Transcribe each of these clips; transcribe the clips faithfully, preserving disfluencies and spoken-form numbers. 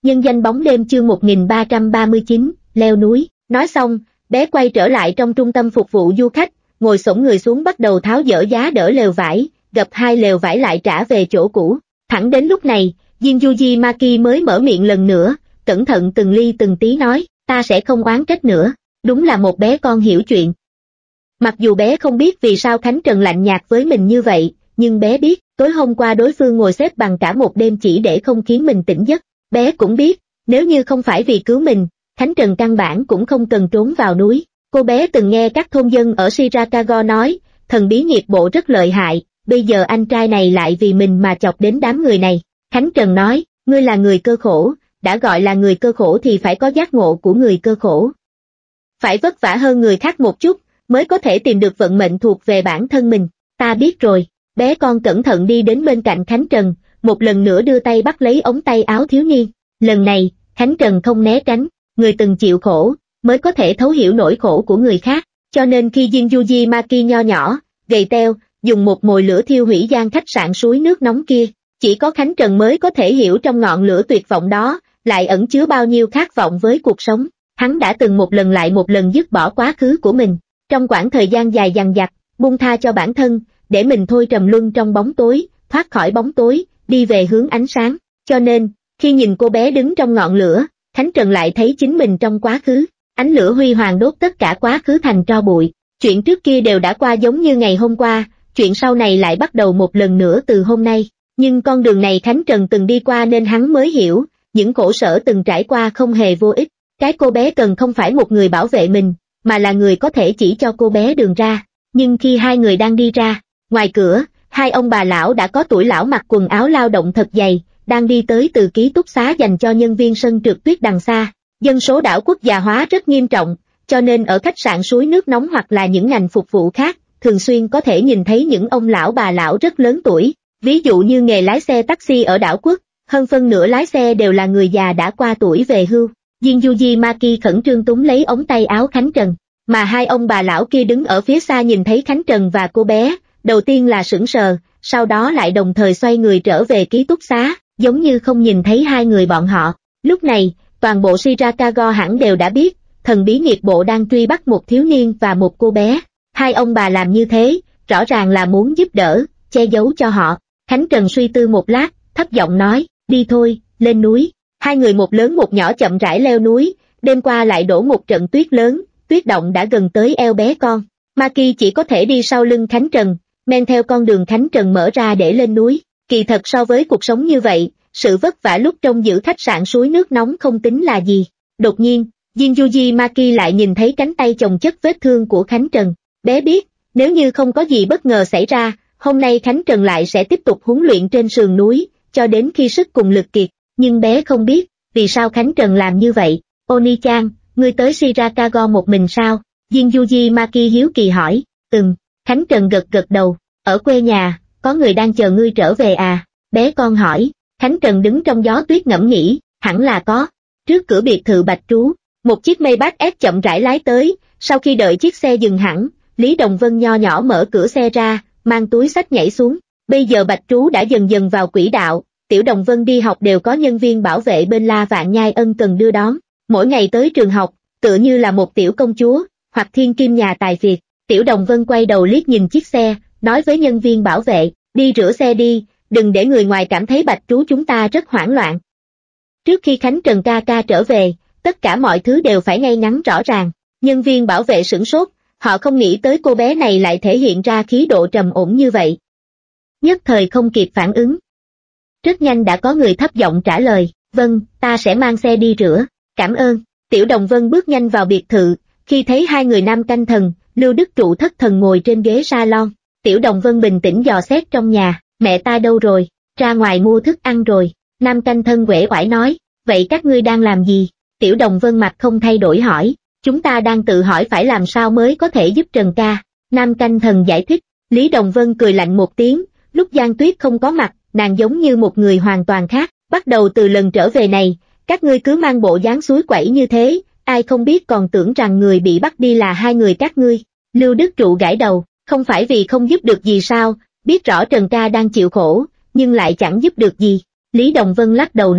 Nhân danh bóng đêm chương một nghìn ba trăm ba mươi chín, leo núi. Nói xong, bé quay trở lại trong trung tâm phục vụ du khách, ngồi xổm người xuống bắt đầu tháo dỡ giá đỡ lều vải, gập hai lều vải lại trả về chỗ cũ. Thẳng đến lúc này, Jin Yuji Maki mới mở miệng lần nữa, cẩn thận từng ly từng tí nói, ta sẽ không oán trách nữa, đúng là một bé con hiểu chuyện. Mặc dù bé không biết vì sao Khánh Trần lạnh nhạt với mình như vậy, nhưng bé biết, tối hôm qua đối phương ngồi xếp bằng cả một đêm chỉ để không khiến mình tỉnh giấc. Bé cũng biết, nếu như không phải vì cứu mình, Khánh Trần căn bản cũng không cần trốn vào núi. Cô bé từng nghe các thôn dân ở Shirakago nói, thần bí nghiệp bộ rất lợi hại, bây giờ anh trai này lại vì mình mà chọc đến đám người này. Khánh Trần nói, ngươi là người cơ khổ, đã gọi là người cơ khổ thì phải có giác ngộ của người cơ khổ. Phải vất vả hơn người khác một chút, mới có thể tìm được vận mệnh thuộc về bản thân mình. Ta biết rồi. Bé con cẩn thận đi đến bên cạnh Khánh Trần, một lần nữa đưa tay bắt lấy ống tay áo thiếu niên. Lần này, Khánh Trần không né tránh, người từng chịu khổ, mới có thể thấu hiểu nỗi khổ của người khác. Cho nên khi Jin Yuji Maki nho nhỏ, gầy teo, dùng một mồi lửa thiêu hủy gian khách sạn suối nước nóng kia, chỉ có Khánh Trần mới có thể hiểu trong ngọn lửa tuyệt vọng đó, lại ẩn chứa bao nhiêu khát vọng với cuộc sống. Hắn đã từng một lần lại một lần dứt bỏ quá khứ của mình, trong quãng thời gian dài dằng dặc, buông tha cho bản thân, để mình thôi trầm luân trong bóng tối, thoát khỏi bóng tối, đi về hướng ánh sáng. Cho nên, khi nhìn cô bé đứng trong ngọn lửa, Khánh Trần lại thấy chính mình trong quá khứ. Ánh lửa huy hoàng đốt tất cả quá khứ thành tro bụi. Chuyện trước kia đều đã qua giống như ngày hôm qua, chuyện sau này lại bắt đầu một lần nữa từ hôm nay. Nhưng con đường này Khánh Trần từng đi qua nên hắn mới hiểu, những khổ sở từng trải qua không hề vô ích. Cái cô bé cần không phải một người bảo vệ mình, mà là người có thể chỉ cho cô bé đường ra. Nhưng khi hai người đang đi ra, ngoài cửa, hai ông bà lão đã có tuổi lão mặc quần áo lao động thật dày, đang đi tới từ ký túc xá dành cho nhân viên sân trượt tuyết đằng xa. Dân số đảo quốc già hóa rất nghiêm trọng, cho nên ở khách sạn suối nước nóng hoặc là những ngành phục vụ khác, thường xuyên có thể nhìn thấy những ông lão bà lão rất lớn tuổi. Ví dụ như nghề lái xe taxi ở đảo quốc, hơn phân nửa lái xe đều là người già đã qua tuổi về hưu. Jin Yuji Maki khẩn trương túm lấy ống tay áo Khánh Trần, mà hai ông bà lão kia đứng ở phía xa nhìn thấy Khánh Trần và cô bé, đầu tiên là sững sờ, sau đó lại đồng thời xoay người trở về ký túc xá, giống như không nhìn thấy hai người bọn họ. Lúc này, toàn bộ Shirakago hẳn đều đã biết, thần bí nghiệp bộ đang truy bắt một thiếu niên và một cô bé. Hai ông bà làm như thế, rõ ràng là muốn giúp đỡ, che giấu cho họ. Khánh Trần suy tư một lát, thấp giọng nói, đi thôi, lên núi. Hai người một lớn một nhỏ chậm rãi leo núi, đêm qua lại đổ một trận tuyết lớn, tuyết động đã gần tới eo bé con. Maki chỉ có thể đi sau lưng Khánh Trần, men theo con đường Khánh Trần mở ra để lên núi. Kỳ thật so với cuộc sống như vậy, sự vất vả lúc trông giữ khách sạn suối nước nóng không tính là gì. Đột nhiên, Jin Yuji Maki lại nhìn thấy cánh tay chồng chất vết thương của Khánh Trần. Bé biết, nếu như không có gì bất ngờ xảy ra, hôm nay Khánh Trần lại sẽ tiếp tục huấn luyện trên sườn núi, cho đến khi sức cùng lực kiệt. Nhưng bé không biết, vì sao Khánh Trần làm như vậy. Oni-chan, ngươi tới Shirakago một mình sao? Jin Yuji Maki hiếu kỳ hỏi. Ừm, Khánh Trần gật gật đầu. Ở quê nhà, có người đang chờ ngươi trở về à? Bé con hỏi. Khánh Trần đứng trong gió tuyết ngẫm nghĩ, hẳn là có. Trước cửa biệt thự Bạch Trú, một chiếc Maybach S chậm rãi lái tới. Sau khi đợi chiếc xe dừng hẳn, Lý Đồng Vân nho nhỏ mở cửa xe ra, mang túi xách nhảy xuống. Bây giờ Bạch Trú đã dần dần vào quỹ đạo. Tiểu Đồng Vân đi học đều có nhân viên bảo vệ bên La Vạn Nhai ân cần đưa đón. Mỗi ngày tới trường học, tựa như là một tiểu công chúa, hoặc thiên kim nhà tài phiệt. Tiểu Đồng Vân quay đầu liếc nhìn chiếc xe, nói với nhân viên bảo vệ, đi rửa xe đi, đừng để người ngoài cảm thấy Bạch Trú chúng ta rất hoảng loạn. Trước khi Khánh Trần ca ca trở về, tất cả mọi thứ đều phải ngay ngắn rõ ràng. Nhân viên bảo vệ sửng sốt, họ không nghĩ tới cô bé này lại thể hiện ra khí độ trầm ổn như vậy. Nhất thời không kịp phản ứng. Rất nhanh đã có người thấp giọng trả lời, vâng, ta sẽ mang xe đi rửa, cảm ơn. Tiểu Đồng Vân bước nhanh vào biệt thự, khi thấy hai người nam canh thần, Lưu Đức Trụ thất thần ngồi trên ghế salon. Tiểu Đồng Vân bình tĩnh dò xét trong nhà, mẹ ta đâu rồi, ra ngoài mua thức ăn rồi. Nam canh thân uể oải nói, vậy các ngươi đang làm gì? Tiểu Đồng Vân mặt không thay đổi hỏi, chúng ta đang tự hỏi phải làm sao mới có thể giúp Trần ca. Nam canh thần giải thích. Lý Đồng Vân cười lạnh một tiếng, lúc Giang Tuyết không có mặt, nàng giống như một người hoàn toàn khác. Bắt đầu từ lần trở về này, các ngươi cứ mang bộ dáng suối quẩy như thế, ai không biết còn tưởng rằng người bị bắt đi là hai người các ngươi. Lưu Đức Trụ gãi đầu, không phải vì không giúp được gì sao, biết rõ Trần ca đang chịu khổ, nhưng lại chẳng giúp được gì. Lý Đồng Vân lắc đầu nói,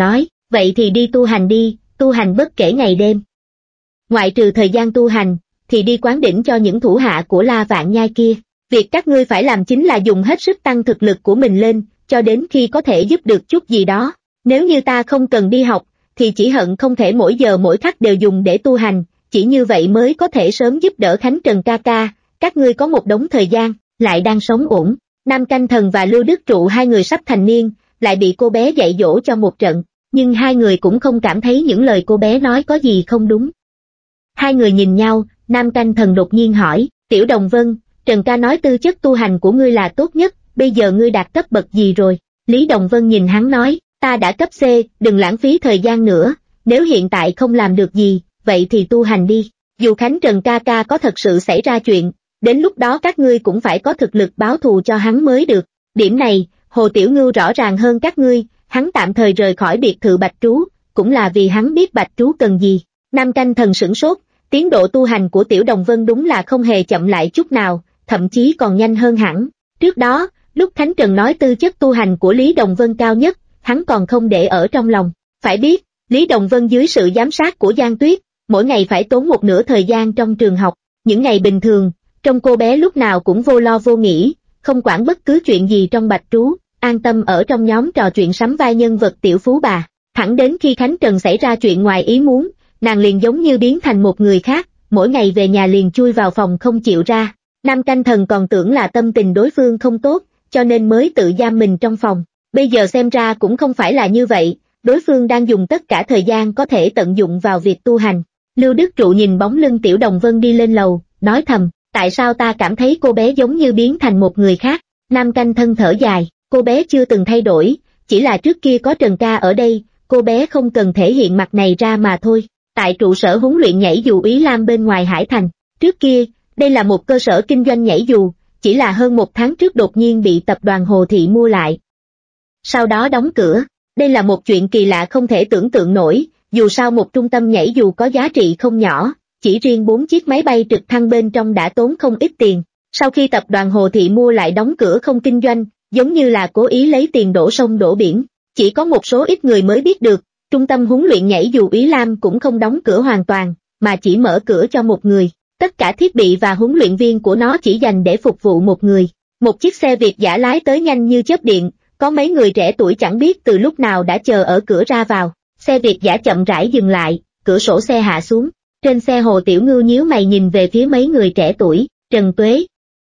vậy thì đi tu hành đi, tu hành bất kể ngày đêm. Ngoại trừ thời gian tu hành, thì đi quán đỉnh cho những thủ hạ của La Vạn Nhai kia. Việc các ngươi phải làm chính là dùng hết sức tăng thực lực của mình lên, cho đến khi có thể giúp được chút gì đó. Nếu như ta không cần đi học, thì chỉ hận không thể mỗi giờ mỗi khắc đều dùng để tu hành, chỉ như vậy mới có thể sớm giúp đỡ Khánh Trần ca ca, các ngươi có một đống thời gian, lại đang sống ổn. Nam Canh Thần và Lưu Đức Trụ hai người sắp thành niên, lại bị cô bé dạy dỗ cho một trận, nhưng hai người cũng không cảm thấy những lời cô bé nói có gì không đúng. Hai người nhìn nhau, Nam Canh Thần đột nhiên hỏi, Tiểu Đồng Vân, Trần ca nói tư chất tu hành của ngươi là tốt nhất, bây giờ ngươi đạt cấp bậc gì rồi? Lý Đồng Vân nhìn hắn nói, ta đã cấp C, đừng lãng phí thời gian nữa, nếu hiện tại không làm được gì, vậy thì tu hành đi. Dù Khánh Trần ca ca có thật sự xảy ra chuyện, đến lúc đó các ngươi cũng phải có thực lực báo thù cho hắn mới được. Điểm này, Hồ Tiểu Ngưu rõ ràng hơn các ngươi, hắn tạm thời rời khỏi biệt thự Bạch Trú, cũng là vì hắn biết Bạch Trú cần gì. Nam Canh Thần sửng sốt, tiến độ tu hành của Tiểu Đồng Vân đúng là không hề chậm lại chút nào, thậm chí còn nhanh hơn hẳn. Trước đó, lúc Khánh Trần nói tư chất tu hành của Lý Đồng Vân cao nhất, hắn còn không để ở trong lòng. Phải biết, Lý Đồng Vân dưới sự giám sát của Giang Tuyết, mỗi ngày phải tốn một nửa thời gian trong trường học. Những ngày bình thường, trong cô bé lúc nào cũng vô lo vô nghĩ, không quản bất cứ chuyện gì trong Bạch Trú, an tâm ở trong nhóm trò chuyện sắm vai nhân vật tiểu phú bà. Thẳng đến khi Khánh Trần xảy ra chuyện ngoài ý muốn, nàng liền giống như biến thành một người khác, mỗi ngày về nhà liền chui vào phòng không chịu ra. Nam Canh Thần còn tưởng là tâm tình đối phương không tốt, cho nên mới tự giam mình trong phòng. Bây giờ xem ra cũng không phải là như vậy, đối phương đang dùng tất cả thời gian có thể tận dụng vào việc tu hành. Lưu Đức Trụ nhìn bóng lưng Tiểu Đồng Vân đi lên lầu, nói thầm, tại sao ta cảm thấy cô bé giống như biến thành một người khác? Nam Canh Thân thở dài, cô bé chưa từng thay đổi, chỉ là trước kia có Trần ca ở đây, cô bé không cần thể hiện mặt này ra mà thôi. Tại trụ sở huấn luyện nhảy dù Ý Lam bên ngoài Hải Thành, trước kia, đây là một cơ sở kinh doanh nhảy dù, chỉ là hơn một tháng trước đột nhiên bị tập đoàn Hồ Thị mua lại. Sau đó đóng cửa, đây là một chuyện kỳ lạ không thể tưởng tượng nổi, dù sao một trung tâm nhảy dù có giá trị không nhỏ, chỉ riêng bốn chiếc máy bay trực thăng bên trong đã tốn không ít tiền. Sau khi tập đoàn Hồ Thị mua lại đóng cửa không kinh doanh, giống như là cố ý lấy tiền đổ sông đổ biển, chỉ có một số ít người mới biết được, trung tâm huấn luyện nhảy dù Ý Lam cũng không đóng cửa hoàn toàn, mà chỉ mở cửa cho một người. Tất cả thiết bị và huấn luyện viên của nó chỉ dành để phục vụ một người. Một chiếc xe Việt dã lái tới nhanh như chớp điện, có mấy người trẻ tuổi chẳng biết từ lúc nào đã chờ ở cửa ra vào. Xe Việt dã chậm rãi dừng lại, cửa sổ xe hạ xuống. Trên xe Hồ Tiểu Ngưu nhíu mày nhìn về phía mấy người trẻ tuổi, Trần Tuế.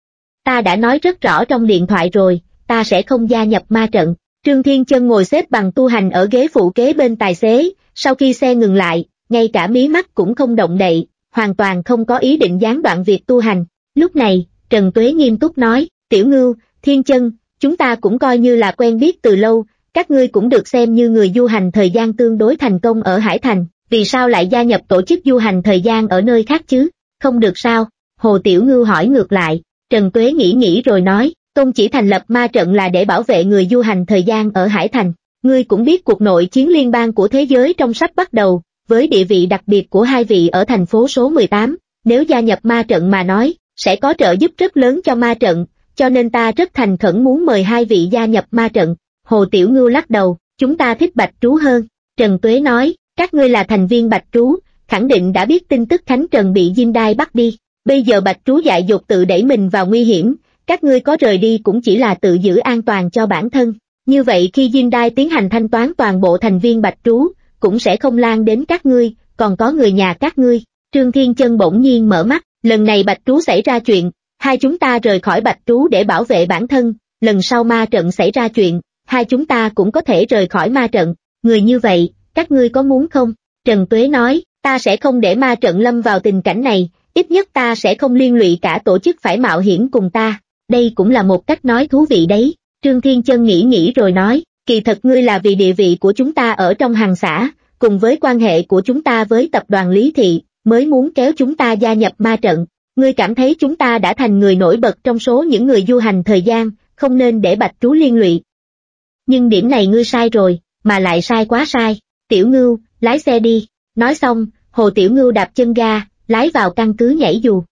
Ta đã nói rất rõ trong điện thoại rồi, ta sẽ không gia nhập ma trận. Trương Thiên Chân ngồi xếp bằng tu hành ở ghế phụ kế bên tài xế, sau khi xe ngừng lại, ngay cả mí mắt cũng không động đậy, hoàn toàn không có ý định gián đoạn việc tu hành. Lúc này, Trần Tuế nghiêm túc nói, Tiểu Ngưu, Thiên Chân, chúng ta cũng coi như là quen biết từ lâu, các ngươi cũng được xem như người du hành thời gian tương đối thành công ở Hải Thành, vì sao lại gia nhập tổ chức du hành thời gian ở nơi khác chứ? Không được sao? Hồ Tiểu Ngưu hỏi ngược lại. Trần Tuế nghĩ nghĩ rồi nói, Tôn chỉ thành lập ma trận là để bảo vệ người du hành thời gian ở Hải Thành. Ngươi cũng biết cuộc nội chiến liên bang của thế giới trong sắp bắt đầu, với địa vị đặc biệt của hai vị ở thành phố số mười tám, nếu gia nhập ma trận mà nói, sẽ có trợ giúp rất lớn cho ma trận, cho nên ta rất thành khẩn muốn mời hai vị gia nhập ma trận. Hồ Tiểu Ngưu lắc đầu, chúng ta thích Bạch Trú hơn. Trần Tuế nói, các ngươi là thành viên Bạch Trú, khẳng định đã biết tin tức Khánh Trần bị Dinh Đai bắt đi. Bây giờ Bạch Trú dại dột tự đẩy mình vào nguy hiểm, các ngươi có rời đi cũng chỉ là tự giữ an toàn cho bản thân. Như vậy khi Dinh Đai tiến hành thanh toán toàn bộ thành viên Bạch Trú, cũng sẽ không lan đến các ngươi, còn có người nhà các ngươi. Trương Thiên Chân bỗng nhiên mở mắt, lần này Bạch Trú xảy ra chuyện, hai chúng ta rời khỏi Bạch Trú để bảo vệ bản thân, lần sau ma trận xảy ra chuyện, hai chúng ta cũng có thể rời khỏi ma trận. Người như vậy, các ngươi có muốn không? Trần Tuế nói, ta sẽ không để ma trận lâm vào tình cảnh này, ít nhất ta sẽ không liên lụy cả tổ chức phải mạo hiểm cùng ta. Đây cũng là một cách nói thú vị đấy. Trương Thiên Chân nghĩ nghĩ rồi nói, kỳ thật ngươi là vì địa vị của chúng ta ở trong hàng xã, cùng với quan hệ của chúng ta với tập đoàn Lý Thị, mới muốn kéo chúng ta gia nhập ma trận. Ngươi cảm thấy chúng ta đã thành người nổi bật trong số những người du hành thời gian, không nên để Bạch Trú liên lụy. Nhưng điểm này ngươi sai rồi, mà lại sai quá sai. Tiểu Ngưu, lái xe đi. Nói xong, Hồ Tiểu Ngưu đạp chân ga, lái vào căn cứ nhảy dù.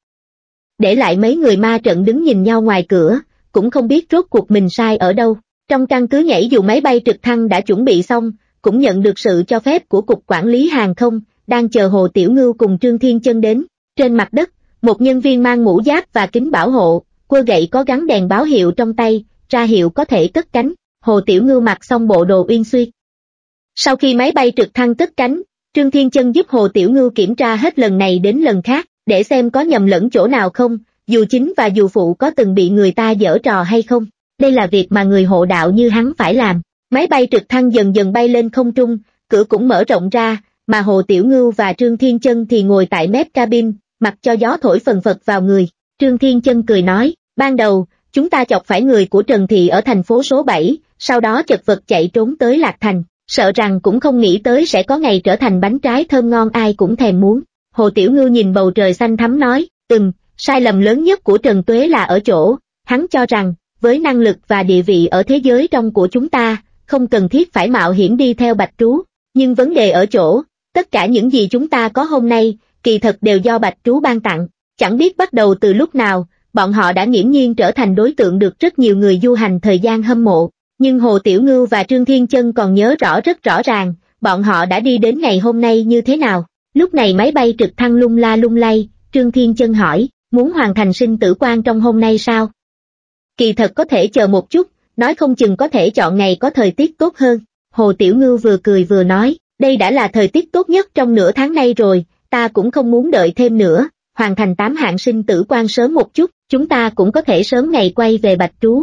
Để lại mấy người ma trận đứng nhìn nhau ngoài cửa, cũng không biết rốt cuộc mình sai ở đâu. Trong căn cứ nhảy dù máy bay trực thăng đã chuẩn bị xong, cũng nhận được sự cho phép của Cục Quản lý Hàng không, đang chờ Hồ Tiểu Ngưu cùng Trương Thiên Chân đến. Trên mặt đất, một nhân viên mang mũ giáp và kính bảo hộ, quơ gậy có gắn đèn báo hiệu trong tay, ra hiệu có thể cất cánh. Hồ Tiểu Ngưu mặc xong bộ đồ uyên xuyên. Sau khi máy bay trực thăng cất cánh, Trương Thiên Chân giúp Hồ Tiểu Ngưu kiểm tra hết lần này đến lần khác, để xem có nhầm lẫn chỗ nào không, dù chính và dù phụ có từng bị người ta giở trò hay không. Đây là việc mà người hộ đạo như hắn phải làm. Máy bay trực thăng dần dần bay lên không trung, cửa cũng mở rộng ra, mà Hồ Tiểu Ngưu và Trương Thiên Chân thì ngồi tại mép cabin, mặc cho gió thổi phần phật vào người. Trương Thiên Chân cười nói, ban đầu, chúng ta chọc phải người của Trần Thị ở thành phố số bảy, sau đó chật vật chạy trốn tới Lạc Thành, sợ rằng cũng không nghĩ tới sẽ có ngày trở thành bánh trái thơm ngon ai cũng thèm muốn. Hồ Tiểu Ngưu nhìn bầu trời xanh thắm nói, ừm, sai lầm lớn nhất của Trần Tuế là ở chỗ, hắn cho rằng, với năng lực và địa vị ở thế giới trong của chúng ta, không cần thiết phải mạo hiểm đi theo Bạch Trú, nhưng vấn đề ở chỗ, tất cả những gì chúng ta có hôm nay, kỳ thật đều do Bạch Trú ban tặng, chẳng biết bắt đầu từ lúc nào, bọn họ đã nghiễm nhiên trở thành đối tượng được rất nhiều người du hành thời gian hâm mộ, nhưng Hồ Tiểu Ngưu và Trương Thiên Chân còn nhớ rõ rất rõ ràng, bọn họ đã đi đến ngày hôm nay như thế nào. Lúc này máy bay trực thăng lung la lung lay, Trương Thiên Chân hỏi, muốn hoàn thành sinh tử quan trong hôm nay sao? Kỳ thật có thể chờ một chút, nói không chừng có thể chọn ngày có thời tiết tốt hơn. Hồ Tiểu Ngưu vừa cười vừa nói, đây đã là thời tiết tốt nhất trong nửa tháng nay rồi, ta cũng không muốn đợi thêm nữa, hoàn thành tám hạng sinh tử quan sớm một chút, chúng ta cũng có thể sớm ngày quay về Bạch Trú.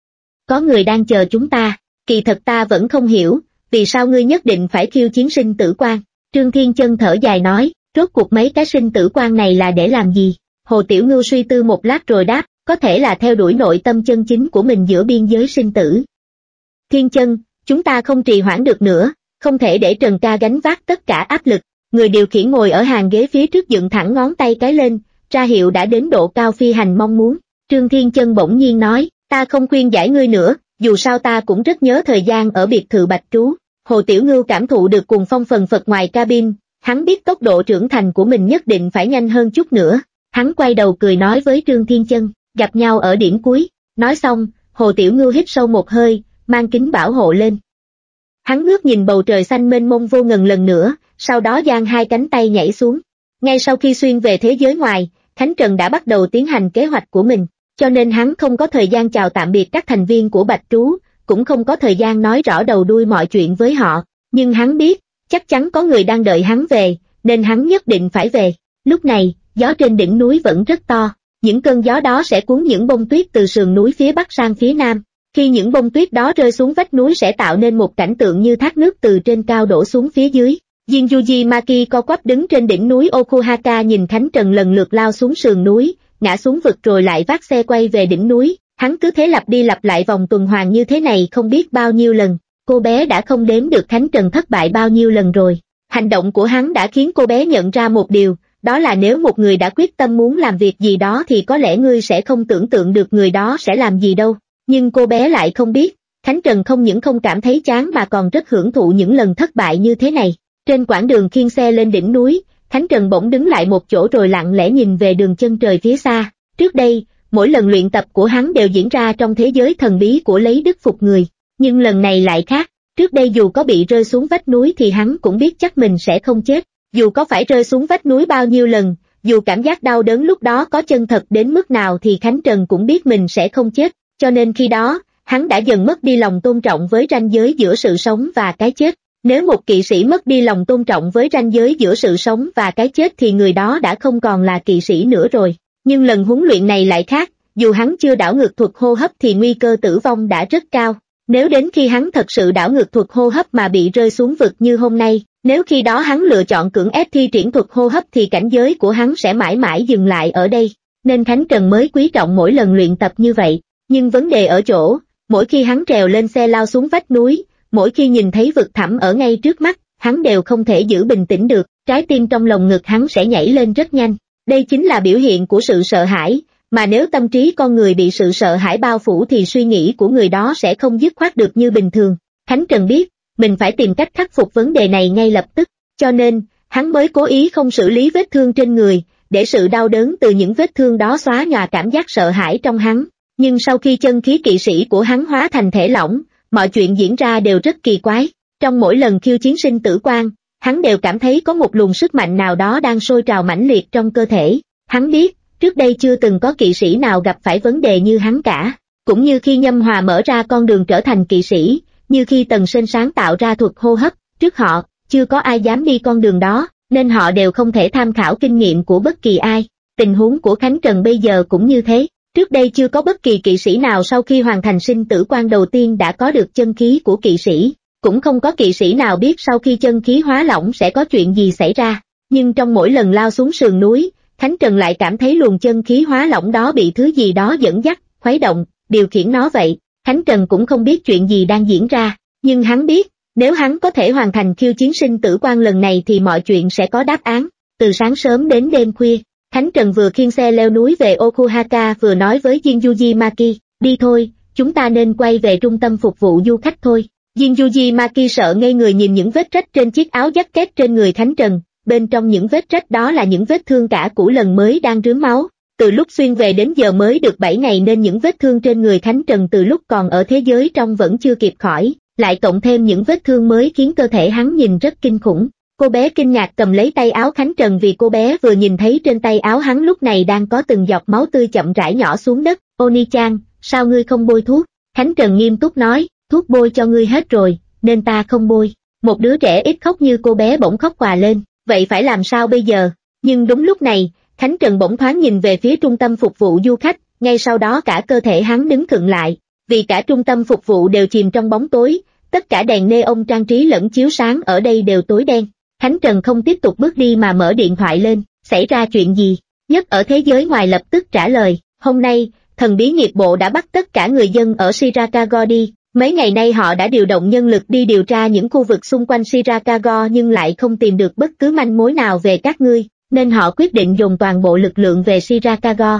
Có người đang chờ chúng ta, kỳ thật ta vẫn không hiểu, vì sao ngươi nhất định phải khiêu chiến sinh tử quan. Trương Thiên Chân thở dài nói, rốt cuộc mấy cái sinh tử quan này là để làm gì? Hồ Tiểu Ngưu suy tư một lát rồi đáp, có thể là theo đuổi nội tâm chân chính của mình giữa biên giới sinh tử. Thiên Chân, chúng ta không trì hoãn được nữa, không thể để Trần ca gánh vác tất cả áp lực. Người điều khiển ngồi ở hàng ghế phía trước dựng thẳng ngón tay cái lên, ra hiệu đã đến độ cao phi hành mong muốn. Trương Thiên Chân bỗng nhiên nói, ta không khuyên giải ngươi nữa, dù sao ta cũng rất nhớ thời gian ở biệt thự Bạch Trú. Hồ Tiểu Ngưu cảm thụ được cuồng phong phần phật ngoài cabin, hắn biết tốc độ trưởng thành của mình nhất định phải nhanh hơn chút nữa. Hắn quay đầu cười nói với Trương Thiên Chân, gặp nhau ở điểm cuối. Nói xong, Hồ Tiểu Ngưu hít sâu một hơi, mang kính bảo hộ lên. Hắn ngước nhìn bầu trời xanh mênh mông vô ngần lần nữa, sau đó giang hai cánh tay nhảy xuống. Ngay sau khi xuyên về thế giới ngoài, Khánh Trần đã bắt đầu tiến hành kế hoạch của mình, cho nên hắn không có thời gian chào tạm biệt các thành viên của Bạch Trú, cũng không có thời gian nói rõ đầu đuôi mọi chuyện với họ, nhưng hắn biết, chắc chắn có người đang đợi hắn về, nên hắn nhất định phải về. Lúc này, gió trên đỉnh núi vẫn rất to, những cơn gió đó sẽ cuốn những bông tuyết từ sườn núi phía bắc sang phía nam. Khi những bông tuyết đó rơi xuống vách núi sẽ tạo nên một cảnh tượng như thác nước từ trên cao đổ xuống phía dưới. Jinjuji Maki co quắp đứng trên đỉnh núi Okuhaka nhìn Khánh Trần lần lượt lao xuống sườn núi, ngã xuống vực rồi lại vác xe quay về đỉnh núi. Hắn cứ thế lặp đi lặp lại vòng tuần hoàn như thế này không biết bao nhiêu lần. Cô bé đã không đếm được Khánh Trần thất bại bao nhiêu lần rồi. Hành động của hắn đã khiến cô bé nhận ra một điều, đó là nếu một người đã quyết tâm muốn làm việc gì đó thì có lẽ ngươi sẽ không tưởng tượng được người đó sẽ làm gì đâu. Nhưng cô bé lại không biết, Khánh Trần không những không cảm thấy chán mà còn rất hưởng thụ những lần thất bại như thế này. Trên quãng đường khiêng xe lên đỉnh núi, Khánh Trần bỗng đứng lại một chỗ rồi lặng lẽ nhìn về đường chân trời phía xa. Trước đây, mỗi lần luyện tập của hắn đều diễn ra trong thế giới thần bí của lấy đức phục người. Nhưng lần này lại khác, trước đây dù có bị rơi xuống vách núi thì hắn cũng biết chắc mình sẽ không chết. Dù có phải rơi xuống vách núi bao nhiêu lần, dù cảm giác đau đớn lúc đó có chân thật đến mức nào thì Khánh Trần cũng biết mình sẽ không chết. Cho nên khi đó, hắn đã dần mất đi lòng tôn trọng với ranh giới giữa sự sống và cái chết. Nếu một kỵ sĩ mất đi lòng tôn trọng với ranh giới giữa sự sống và cái chết thì người đó đã không còn là kỵ sĩ nữa rồi. Nhưng lần huấn luyện này lại khác, dù hắn chưa đảo ngược thuật hô hấp thì nguy cơ tử vong đã rất cao. Nếu đến khi hắn thật sự đảo ngược thuật hô hấp mà bị rơi xuống vực như hôm nay, nếu khi đó hắn lựa chọn cưỡng ép thi triển thuật hô hấp thì cảnh giới của hắn sẽ mãi mãi dừng lại ở đây. Nên Khánh Trần mới quý trọng mỗi lần luyện tập như vậy. Nhưng vấn đề ở chỗ, mỗi khi hắn trèo lên xe lao xuống vách núi, mỗi khi nhìn thấy vực thẳm ở ngay trước mắt, hắn đều không thể giữ bình tĩnh được, trái tim trong lồng ngực hắn sẽ nhảy lên rất nhanh. Đây chính là biểu hiện của sự sợ hãi, mà nếu tâm trí con người bị sự sợ hãi bao phủ thì suy nghĩ của người đó sẽ không dứt khoát được như bình thường. Khánh Trần biết, mình phải tìm cách khắc phục vấn đề này ngay lập tức, cho nên, hắn mới cố ý không xử lý vết thương trên người, để sự đau đớn từ những vết thương đó xóa nhòa cảm giác sợ hãi trong hắn. Nhưng sau khi chân khí kỵ sĩ của hắn hóa thành thể lỏng, mọi chuyện diễn ra đều rất kỳ quái. Trong mỗi lần khiêu chiến sinh tử quan, hắn đều cảm thấy có một luồng sức mạnh nào đó đang sôi trào mãnh liệt trong cơ thể. Hắn biết, trước đây chưa từng có kỵ sĩ nào gặp phải vấn đề như hắn cả. Cũng như khi Nhâm Hòa mở ra con đường trở thành kỵ sĩ, như khi Tần Sinh sáng tạo ra thuật hô hấp, trước họ, chưa có ai dám đi con đường đó, nên họ đều không thể tham khảo kinh nghiệm của bất kỳ ai. Tình huống của Khánh Trần bây giờ cũng như thế. Trước đây chưa có bất kỳ kỵ sĩ nào sau khi hoàn thành sinh tử quan đầu tiên đã có được chân khí của kỵ sĩ, cũng không có kỵ sĩ nào biết sau khi chân khí hóa lỏng sẽ có chuyện gì xảy ra. Nhưng trong mỗi lần lao xuống sườn núi, Khánh Trần lại cảm thấy luồng chân khí hóa lỏng đó bị thứ gì đó dẫn dắt, khuấy động, điều khiển nó vậy. Khánh Trần cũng không biết chuyện gì đang diễn ra, nhưng hắn biết, nếu hắn có thể hoàn thành khiêu chiến sinh tử quan lần này thì mọi chuyện sẽ có đáp án. Từ sáng sớm đến đêm khuya, Khánh Trần vừa khiêng xe leo núi về Okuhaka vừa nói với Jinjuji Maki, đi thôi, chúng ta nên quay về trung tâm phục vụ du khách thôi. Jinjuji Maki sợ ngây người nhìn những vết rách trên chiếc áo jacket trên người Khánh Trần, bên trong những vết rách đó là những vết thương cả cũ lần mới đang rướm máu. Từ lúc xuyên về đến giờ mới được bảy ngày nên những vết thương trên người Khánh Trần từ lúc còn ở thế giới trong vẫn chưa kịp khỏi, lại cộng thêm những vết thương mới khiến cơ thể hắn nhìn rất kinh khủng. Cô bé kinh ngạc cầm lấy tay áo Khánh Trần vì cô bé vừa nhìn thấy trên tay áo hắn lúc này đang có từng giọt máu tươi chậm rãi nhỏ xuống đất. Oni-chan, sao ngươi không bôi thuốc? Khánh Trần nghiêm túc nói, thuốc bôi cho ngươi hết rồi, nên ta không bôi. Một đứa trẻ ít khóc như cô bé bỗng khóc òa lên, vậy phải làm sao bây giờ? Nhưng đúng lúc này, Khánh Trần bỗng thoáng nhìn về phía trung tâm phục vụ du khách, ngay sau đó cả cơ thể hắn đứng khựng lại, vì cả trung tâm phục vụ đều chìm trong bóng tối, tất cả đèn neon trang trí lẫn chiếu sáng ở đây đều tối đen. Khánh Trần không tiếp tục bước đi mà mở điện thoại lên, xảy ra chuyện gì? Nhất ở thế giới ngoài lập tức trả lời, hôm nay, thần bí nghiệp bộ đã bắt tất cả người dân ở Shirakago đi, mấy ngày nay họ đã điều động nhân lực đi điều tra những khu vực xung quanh Shirakago nhưng lại không tìm được bất cứ manh mối nào về các ngươi, nên họ quyết định dồn toàn bộ lực lượng về Shirakago.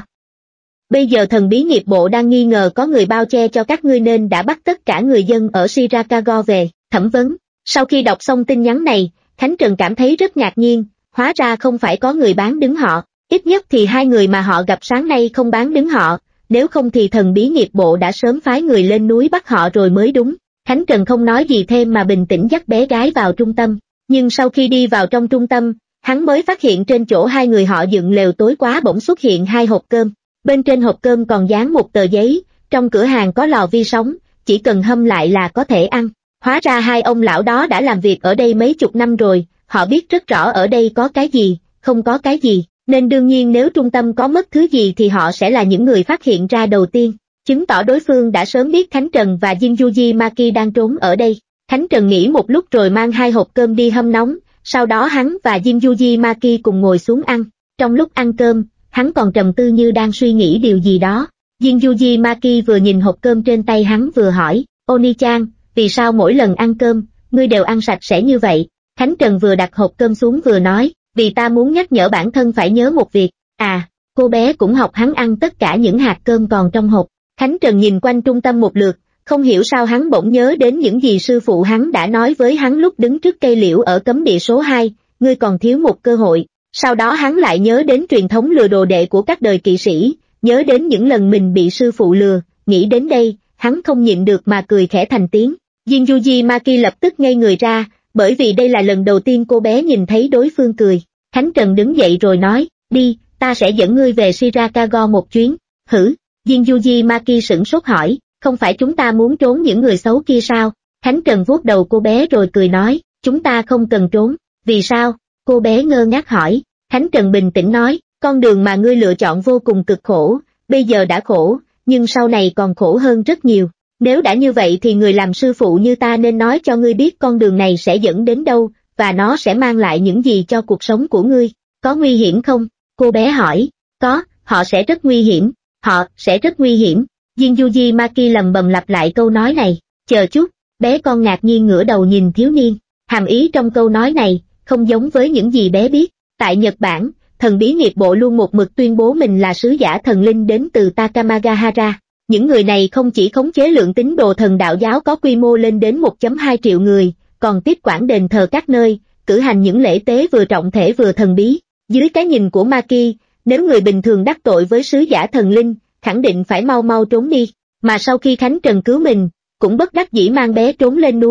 Bây giờ thần bí nghiệp bộ đang nghi ngờ có người bao che cho các ngươi nên đã bắt tất cả người dân ở Shirakago về, thẩm vấn. Sau khi đọc xong tin nhắn này, Khánh Trần cảm thấy rất ngạc nhiên, hóa ra không phải có người bán đứng họ, ít nhất thì hai người mà họ gặp sáng nay không bán đứng họ, nếu không thì thần bí nghiệp bộ đã sớm phái người lên núi bắt họ rồi mới đúng. Khánh Trần không nói gì thêm mà bình tĩnh dắt bé gái vào trung tâm, nhưng sau khi đi vào trong trung tâm, hắn mới phát hiện trên chỗ hai người họ dựng lều tối quá bỗng xuất hiện hai hộp cơm, bên trên hộp cơm còn dán một tờ giấy, trong cửa hàng có lò vi sóng, chỉ cần hâm lại là có thể ăn. Hóa ra hai ông lão đó đã làm việc ở đây mấy chục năm rồi, họ biết rất rõ ở đây có cái gì, không có cái gì, nên đương nhiên nếu trung tâm có mất thứ gì thì họ sẽ là những người phát hiện ra đầu tiên, chứng tỏ đối phương đã sớm biết Khánh Trần và Jinjuji Maki đang trốn ở đây. Khánh Trần nghĩ một lúc rồi mang hai hộp cơm đi hâm nóng, sau đó hắn và Jinjuji Maki cùng ngồi xuống ăn. Trong lúc ăn cơm, hắn còn trầm tư như đang suy nghĩ điều gì đó. Jinjuji Maki vừa nhìn hộp cơm trên tay hắn vừa hỏi, Oni-chan, vì sao mỗi lần ăn cơm, ngươi đều ăn sạch sẽ như vậy? Khánh Trần vừa đặt hộp cơm xuống vừa nói, vì ta muốn nhắc nhở bản thân phải nhớ một việc. À, cô bé cũng học hắn ăn tất cả những hạt cơm còn trong hộp. Khánh Trần nhìn quanh trung tâm một lượt, không hiểu sao hắn bỗng nhớ đến những gì sư phụ hắn đã nói với hắn lúc đứng trước cây liễu ở cấm địa số hai, ngươi còn thiếu một cơ hội. Sau đó hắn lại nhớ đến truyền thống lừa đồ đệ của các đời kỵ sĩ, nhớ đến những lần mình bị sư phụ lừa, nghĩ đến đây, hắn không nhịn được mà cười khẽ thành tiếng. Jinjuji Maki lập tức ngây người ra, bởi vì đây là lần đầu tiên cô bé nhìn thấy đối phương cười. Khánh Trần đứng dậy rồi nói, đi, ta sẽ dẫn ngươi về Shirakago một chuyến. Hử? Jinjuji Maki sửng sốt hỏi, không phải chúng ta muốn trốn những người xấu kia sao? Khánh Trần vuốt đầu cô bé rồi cười nói, chúng ta không cần trốn. Vì sao? Cô bé ngơ ngác hỏi. Khánh Trần bình tĩnh nói, con đường mà ngươi lựa chọn vô cùng cực khổ, bây giờ đã khổ, nhưng sau này còn khổ hơn rất nhiều. Nếu đã như vậy thì người làm sư phụ như ta nên nói cho ngươi biết con đường này sẽ dẫn đến đâu, và nó sẽ mang lại những gì cho cuộc sống của ngươi. Có nguy hiểm không? Cô bé hỏi. Có, họ sẽ rất nguy hiểm. Họ sẽ rất nguy hiểm. Jinjuji Maki lầm bầm lặp lại câu nói này. Chờ chút, bé con ngạc nhiên ngửa đầu nhìn thiếu niên. Hàm ý trong câu nói này, không giống với những gì bé biết. Tại Nhật Bản, thần bí nghiệp bộ luôn một mực tuyên bố mình là sứ giả thần linh đến từ Takamagahara. Những người này không chỉ khống chế lượng tín đồ thần đạo giáo có quy mô lên đến một phẩy hai triệu người, còn tiếp quản đền thờ các nơi, cử hành những lễ tế vừa trọng thể vừa thần bí. Dưới cái nhìn của Maki, nếu người bình thường đắc tội với sứ giả thần linh, khẳng định phải mau mau trốn đi. Mà sau khi Khánh Trần cứu mình, cũng bất đắc dĩ mang bé trốn lên núi,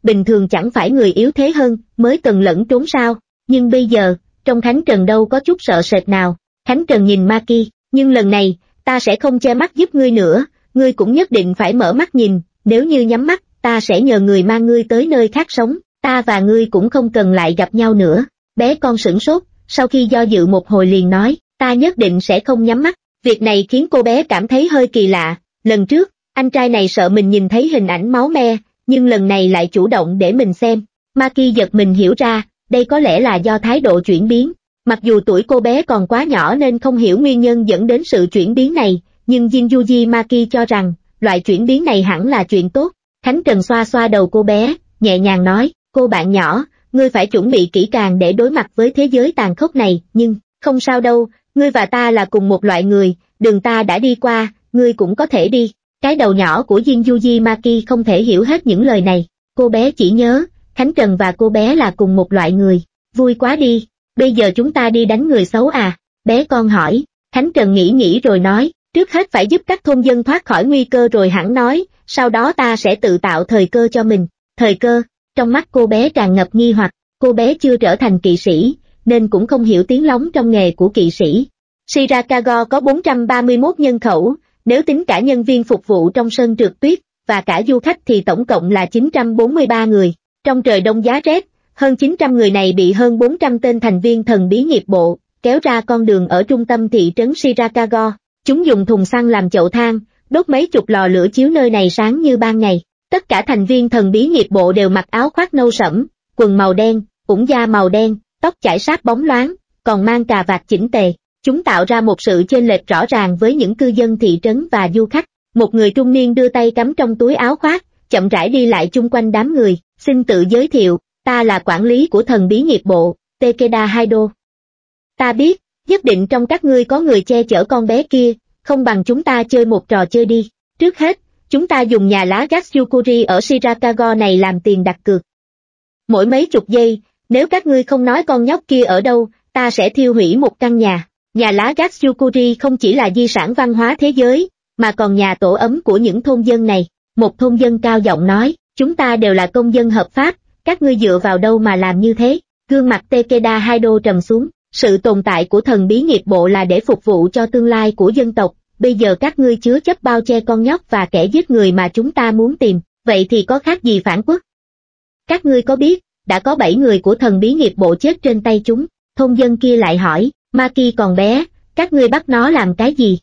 bình thường chẳng phải người yếu thế hơn, mới cần lẫn trốn sao, nhưng bây giờ, trong Khánh Trần đâu có chút sợ sệt nào. Khánh Trần nhìn Maki, nhưng lần này, ta sẽ không che mắt giúp ngươi nữa, ngươi cũng nhất định phải mở mắt nhìn, nếu như nhắm mắt, ta sẽ nhờ người mang ngươi tới nơi khác sống, ta và ngươi cũng không cần lại gặp nhau nữa. Bé con sửng sốt, sau khi do dự một hồi liền nói, ta nhất định sẽ không nhắm mắt. Việc này khiến cô bé cảm thấy hơi kỳ lạ, lần trước, anh trai này sợ mình nhìn thấy hình ảnh máu me, nhưng lần này lại chủ động để mình xem. Maki giật mình hiểu ra, đây có lẽ là do thái độ chuyển biến. Mặc dù tuổi cô bé còn quá nhỏ nên không hiểu nguyên nhân dẫn đến sự chuyển biến này, nhưng Jinjuji Maki cho rằng, loại chuyển biến này hẳn là chuyện tốt. Khánh Trần xoa xoa đầu cô bé, nhẹ nhàng nói, cô bạn nhỏ, ngươi phải chuẩn bị kỹ càng để đối mặt với thế giới tàn khốc này, nhưng, không sao đâu, ngươi và ta là cùng một loại người, đường ta đã đi qua, ngươi cũng có thể đi. Cái đầu nhỏ của Jinjuji Maki không thể hiểu hết những lời này, cô bé chỉ nhớ, Khánh Trần và cô bé là cùng một loại người, vui quá đi, bây giờ chúng ta đi đánh người xấu à, bé con hỏi. Khánh Trần nghĩ nghĩ rồi nói, trước hết phải giúp các thôn dân thoát khỏi nguy cơ rồi hẳn nói, sau đó ta sẽ tự tạo thời cơ cho mình. Thời cơ, trong mắt cô bé tràn ngập nghi hoặc, cô bé chưa trở thành kỵ sĩ, nên cũng không hiểu tiếng lóng trong nghề của kỵ sĩ. Shirakago có bốn trăm ba mươi mốt nhân khẩu, nếu tính cả nhân viên phục vụ trong sân trượt tuyết, và cả du khách thì tổng cộng là chín trăm bốn mươi ba người. Trong trời đông giá rét, hơn chín trăm người này bị hơn bốn trăm tên thành viên thần bí nghiệp bộ, kéo ra con đường ở trung tâm thị trấn Shirakago. Chúng dùng thùng xăng làm chậu than, đốt mấy chục lò lửa chiếu nơi này sáng như ban ngày. Tất cả thành viên thần bí nghiệp bộ đều mặc áo khoác nâu sẫm, quần màu đen, ủng da màu đen, tóc chải sáp bóng loáng, còn mang cà vạt chỉnh tề. Chúng tạo ra một sự chênh lệch rõ ràng với những cư dân thị trấn và du khách. Một người trung niên đưa tay cắm trong túi áo khoác, chậm rãi đi lại chung quanh đám người, xin tự giới thiệu, ta là quản lý của thần bí nghiệp bộ, Takeda Haido. Ta biết, nhất định trong các ngươi có người che chở con bé kia, không bằng chúng ta chơi một trò chơi đi. Trước hết, chúng ta dùng nhà lá Gatsukuri ở Shirakago này làm tiền đặt cược. Mỗi mấy chục giây, nếu các ngươi không nói con nhóc kia ở đâu, ta sẽ thiêu hủy một căn nhà. Nhà lá Gatsukuri không chỉ là di sản văn hóa thế giới, mà còn nhà tổ ấm của những thôn dân này. Một thôn dân cao giọng nói, chúng ta đều là công dân hợp pháp, các ngươi dựa vào đâu mà làm như thế. Gương mặt Takeda Haido trầm xuống, sự tồn tại của thần bí nghiệp bộ là để phục vụ cho tương lai của dân tộc, bây giờ các ngươi chứa chấp bao che con nhóc và kẻ giết người mà chúng ta muốn tìm, vậy thì có khác gì phản quốc? Các ngươi có biết, đã có bảy người của thần bí nghiệp bộ chết trên tay chúng. Thôn dân kia lại hỏi, Maki còn bé, các ngươi bắt nó làm cái gì?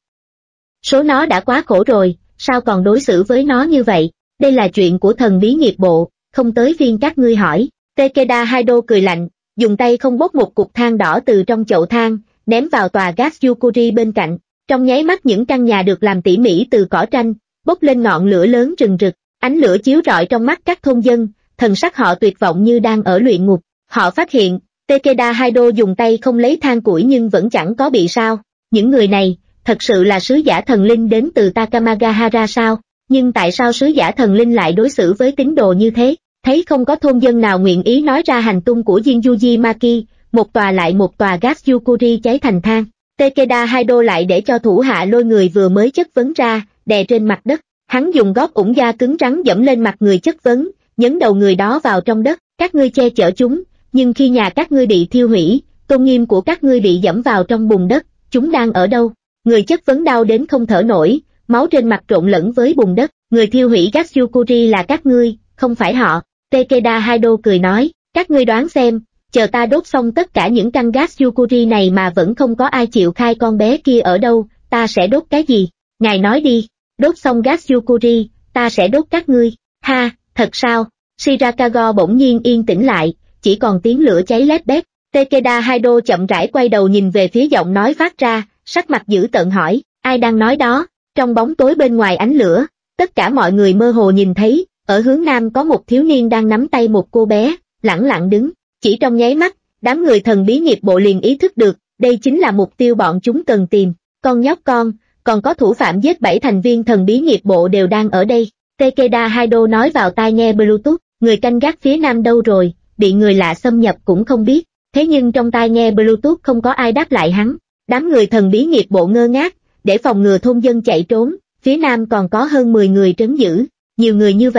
Số nó đã quá khổ rồi, sao còn đối xử với nó như vậy? Đây là chuyện của thần bí nghiệp bộ, không tới phiên các ngươi hỏi. Takeda Haido cười lạnh, dùng tay không bốc một cục than đỏ từ trong chậu than, ném vào tòa Gatsukuri bên cạnh. Trong nháy mắt những căn nhà được làm tỉ mỉ từ cỏ tranh, bốc lên ngọn lửa lớn rừng rực, ánh lửa chiếu rọi trong mắt các thôn dân, thần sắc họ tuyệt vọng như đang ở luyện ngục. Họ phát hiện, Takeda Haido dùng tay không lấy than củi nhưng vẫn chẳng có bị sao. Những người này, thật sự là sứ giả thần linh đến từ Takamagahara sao? Nhưng tại sao sứ giả thần linh lại đối xử với tín đồ như thế? Thấy không có thôn dân nào nguyện ý nói ra hành tung của Jinjuji Maki, một tòa lại một tòa Gatsukuri cháy thành than. Takeda Haido lại để cho thủ hạ lôi người vừa mới chất vấn ra, đè trên mặt đất. Hắn dùng gót ủng da cứng rắn dẫm lên mặt người chất vấn, nhấn đầu người đó vào trong đất. Các ngươi che chở chúng, nhưng khi nhà các ngươi bị thiêu hủy, tôn nghiêm của các ngươi bị dẫm vào trong bùn đất, chúng đang ở đâu? Người chất vấn đau đến không thở nổi, máu trên mặt trộn lẫn với bùn đất. Người thiêu hủy Gatsukuri là các ngươi, không phải họ. Takeda Haido cười nói, các ngươi đoán xem, chờ ta đốt xong tất cả những căn Gatsukuri này mà vẫn không có ai chịu khai con bé kia ở đâu, ta sẽ đốt cái gì? Ngài nói đi, đốt xong Gatsukuri, ta sẽ đốt các ngươi. Ha, thật sao? Shirakago bỗng nhiên yên tĩnh lại, chỉ còn tiếng lửa cháy lép bép. Takeda Haido chậm rãi quay đầu nhìn về phía giọng nói phát ra, sắc mặt dữ tợn hỏi, ai đang nói đó? Trong bóng tối bên ngoài ánh lửa, tất cả mọi người mơ hồ nhìn thấy, ở hướng nam có một thiếu niên đang nắm tay một cô bé, lẳng lặng đứng. Chỉ trong nháy mắt, đám người thần bí nghiệp bộ liền ý thức được, đây chính là mục tiêu bọn chúng cần tìm. Con nhóc con, còn có thủ phạm giết bảy thành viên thần bí nghiệp bộ đều đang ở đây. Takeda Haido nói vào tai nghe Bluetooth, người canh gác phía nam đâu rồi, bị người lạ xâm nhập cũng không biết. Thế nhưng trong tai nghe Bluetooth không có ai đáp lại hắn. Đám người thần bí nghiệp bộ ngơ ngác, để phòng ngừa thôn dân chạy trốn, phía nam còn có hơn mười người trấn giữ. Nhiều người như vậy,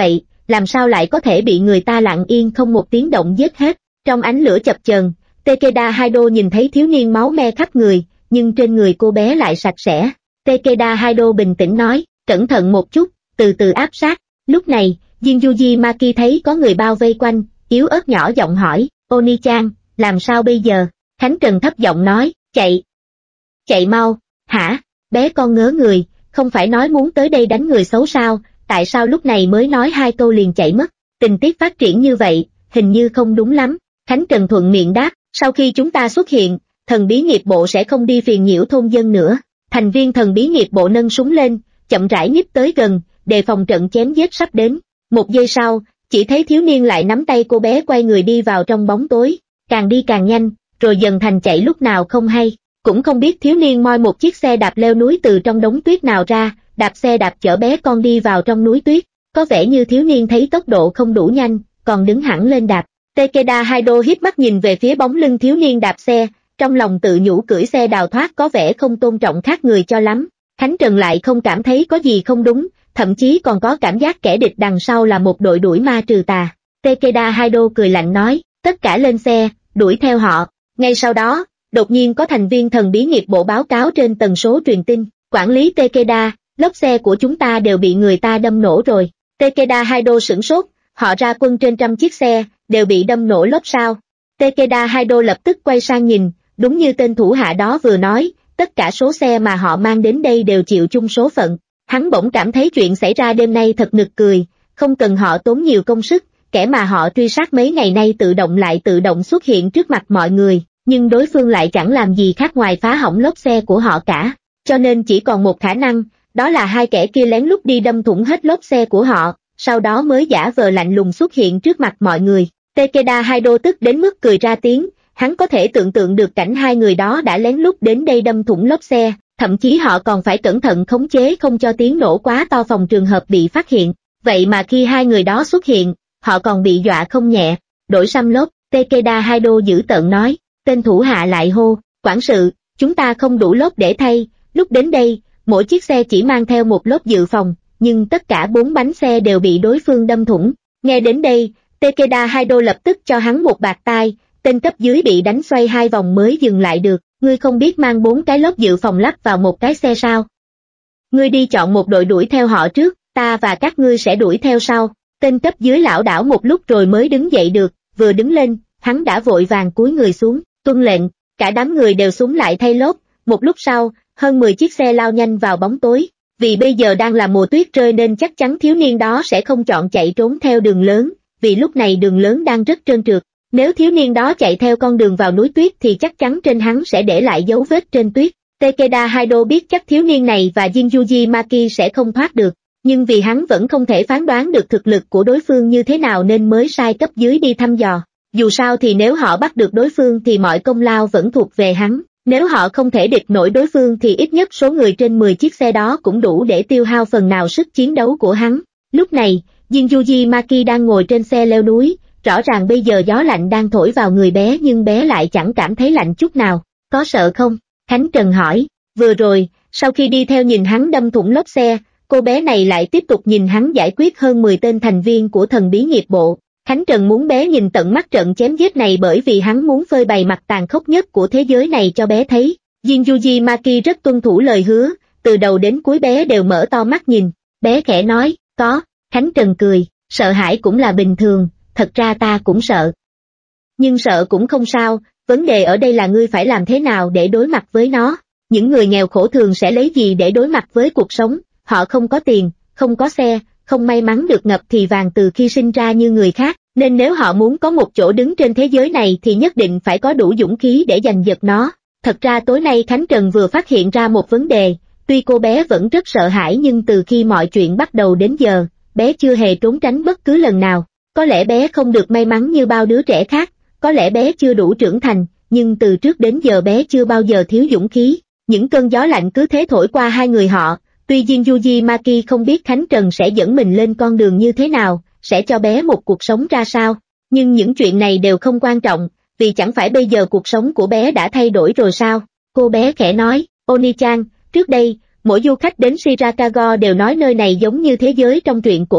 làm sao lại có thể bị người ta lặng yên không một tiếng động giết hết. Trong ánh lửa chập chờn, Takeda Haido nhìn thấy thiếu niên máu me khắp người, nhưng trên người cô bé lại sạch sẽ. Takeda Haido bình tĩnh nói, cẩn thận một chút, từ từ áp sát. Lúc này, Jinjuji Maki thấy có người bao vây quanh, yếu ớt nhỏ giọng hỏi, Oni-chan, làm sao bây giờ? Khánh Trần thấp giọng nói, chạy. Chạy mau, hả? Bé con ngớ người, không phải nói muốn tới đây đánh người xấu sao, tại sao lúc này mới nói hai câu liền chạy mất? Tình tiết phát triển như vậy, hình như không đúng lắm. Khánh Trần thuận miệng đáp, sau khi chúng ta xuất hiện, thần bí nghiệp bộ sẽ không đi phiền nhiễu thôn dân nữa. Thành viên thần bí nghiệp bộ nâng súng lên, chậm rãi nhích tới gần, đề phòng trận chém giết sắp đến. Một giây sau, chỉ thấy thiếu niên lại nắm tay cô bé quay người đi vào trong bóng tối, càng đi càng nhanh, rồi dần thành chạy lúc nào không hay. Cũng không biết thiếu niên moi một chiếc xe đạp leo núi từ trong đống tuyết nào ra, đạp xe đạp chở bé con đi vào trong núi tuyết. Có vẻ như thiếu niên thấy tốc độ không đủ nhanh, còn đứng hẳn lên đạp. Takeda Haido híp mắt nhìn về phía bóng lưng thiếu niên đạp xe, trong lòng tự nhủ cưỡi xe đào thoát có vẻ không tôn trọng khác người cho lắm. Khánh Trần lại không cảm thấy có gì không đúng, thậm chí còn có cảm giác kẻ địch đằng sau là một đội đuổi ma trừ tà. Takeda Haido cười lạnh nói, tất cả lên xe, đuổi theo họ. Ngay sau đó, đột nhiên có thành viên thần bí nghiệp bộ báo cáo trên tần số truyền tin, quản lý Takeda, lốp xe của chúng ta đều bị người ta đâm nổ rồi. Takeda Haido sửng sốt, họ ra quân trên trăm chiếc xe, đều bị đâm nổ lốp sao? Takeda Haido lập tức quay sang nhìn, đúng như tên thủ hạ đó vừa nói, tất cả số xe mà họ mang đến đây đều chịu chung số phận. Hắn bỗng cảm thấy chuyện xảy ra đêm nay thật nực cười, không cần họ tốn nhiều công sức, kẻ mà họ truy sát mấy ngày nay tự động lại tự động xuất hiện trước mặt mọi người, nhưng đối phương lại chẳng làm gì khác ngoài phá hỏng lốp xe của họ cả. Cho nên chỉ còn một khả năng, đó là hai kẻ kia lén lút đi đâm thủng hết lốp xe của họ, sau đó mới giả vờ lạnh lùng xuất hiện trước mặt mọi người. Takeda Haido tức đến mức cười ra tiếng, hắn có thể tưởng tượng được cảnh hai người đó đã lén lút đến đây đâm thủng lốp xe, thậm chí họ còn phải cẩn thận khống chế không cho tiếng nổ quá to phòng trường hợp bị phát hiện. Vậy mà khi hai người đó xuất hiện, họ còn bị dọa không nhẹ. Đổi xăm lốp, Takeda Haido dữ tợn nói, tên thủ hạ lại hô, quản sự, chúng ta không đủ lốp để thay. Lúc đến đây, mỗi chiếc xe chỉ mang theo một lốp dự phòng, nhưng tất cả bốn bánh xe đều bị đối phương đâm thủng. Nghe đến đây, Takeda Haido lập tức cho hắn một bạt tai, tên cấp dưới bị đánh xoay hai vòng mới dừng lại được. Ngươi không biết mang bốn cái lốp dự phòng lắp vào một cái xe sao? Ngươi đi chọn một đội đuổi theo họ trước, ta và các ngươi sẽ đuổi theo sau. Tên cấp dưới lảo đảo một lúc rồi mới đứng dậy được, vừa đứng lên, hắn đã vội vàng cúi người xuống, tuân lệnh, cả đám người đều xuống lại thay lốp. Một lúc sau, hơn mười chiếc xe lao nhanh vào bóng tối, vì bây giờ đang là mùa tuyết rơi nên chắc chắn thiếu niên đó sẽ không chọn chạy trốn theo đường lớn, vì lúc này đường lớn đang rất trơn trượt. Nếu thiếu niên đó chạy theo con đường vào núi tuyết thì chắc chắn trên hắn sẽ để lại dấu vết trên tuyết. Takeda Haido biết chắc thiếu niên này và Jinjuji Maki sẽ không thoát được, nhưng vì hắn vẫn không thể phán đoán được thực lực của đối phương như thế nào nên mới sai cấp dưới đi thăm dò. Dù sao thì nếu họ bắt được đối phương thì mọi công lao vẫn thuộc về hắn, nếu họ không thể địch nổi đối phương thì ít nhất số người trên mười chiếc xe đó cũng đủ để tiêu hao phần nào sức chiến đấu của hắn. Lúc này, Jinjuji Maki đang ngồi trên xe leo núi, rõ ràng bây giờ gió lạnh đang thổi vào người bé nhưng bé lại chẳng cảm thấy lạnh chút nào. Có sợ không? Khánh Trần hỏi. Vừa rồi, sau khi đi theo nhìn hắn đâm thủng lốp xe, cô bé này lại tiếp tục nhìn hắn giải quyết hơn mười tên thành viên của thần bí nghiệp bộ. Khánh Trần muốn bé nhìn tận mắt trận chém giết này bởi vì hắn muốn phơi bày mặt tàn khốc nhất của thế giới này cho bé thấy. Jinjuji Maki rất tuân thủ lời hứa, từ đầu đến cuối bé đều mở to mắt nhìn. Bé khẽ nói, có. Khánh Trần cười, sợ hãi cũng là bình thường, thật ra ta cũng sợ. Nhưng sợ cũng không sao, vấn đề ở đây là ngươi phải làm thế nào để đối mặt với nó. Những người nghèo khổ thường sẽ lấy gì để đối mặt với cuộc sống, họ không có tiền, không có xe, không may mắn được ngập thì vàng từ khi sinh ra như người khác, nên nếu họ muốn có một chỗ đứng trên thế giới này thì nhất định phải có đủ dũng khí để giành giật nó. Thật ra tối nay Khánh Trần vừa phát hiện ra một vấn đề, tuy cô bé vẫn rất sợ hãi nhưng từ khi mọi chuyện bắt đầu đến giờ, bé chưa hề trốn tránh bất cứ lần nào. Có lẽ bé không được may mắn như bao đứa trẻ khác, có lẽ bé chưa đủ trưởng thành, nhưng từ trước đến giờ bé chưa bao giờ thiếu dũng khí. Những cơn gió lạnh cứ thế thổi qua hai người họ, tuy Jinjuji Maki không biết Khánh Trần sẽ dẫn mình lên con đường như thế nào, sẽ cho bé một cuộc sống ra sao, nhưng những chuyện này đều không quan trọng, vì chẳng phải bây giờ cuộc sống của bé đã thay đổi rồi sao? Cô bé khẽ nói, Oni-chan, trước đây, mỗi du khách đến Shirakago đều nói nơi này giống như thế giới trong truyện cổ tích,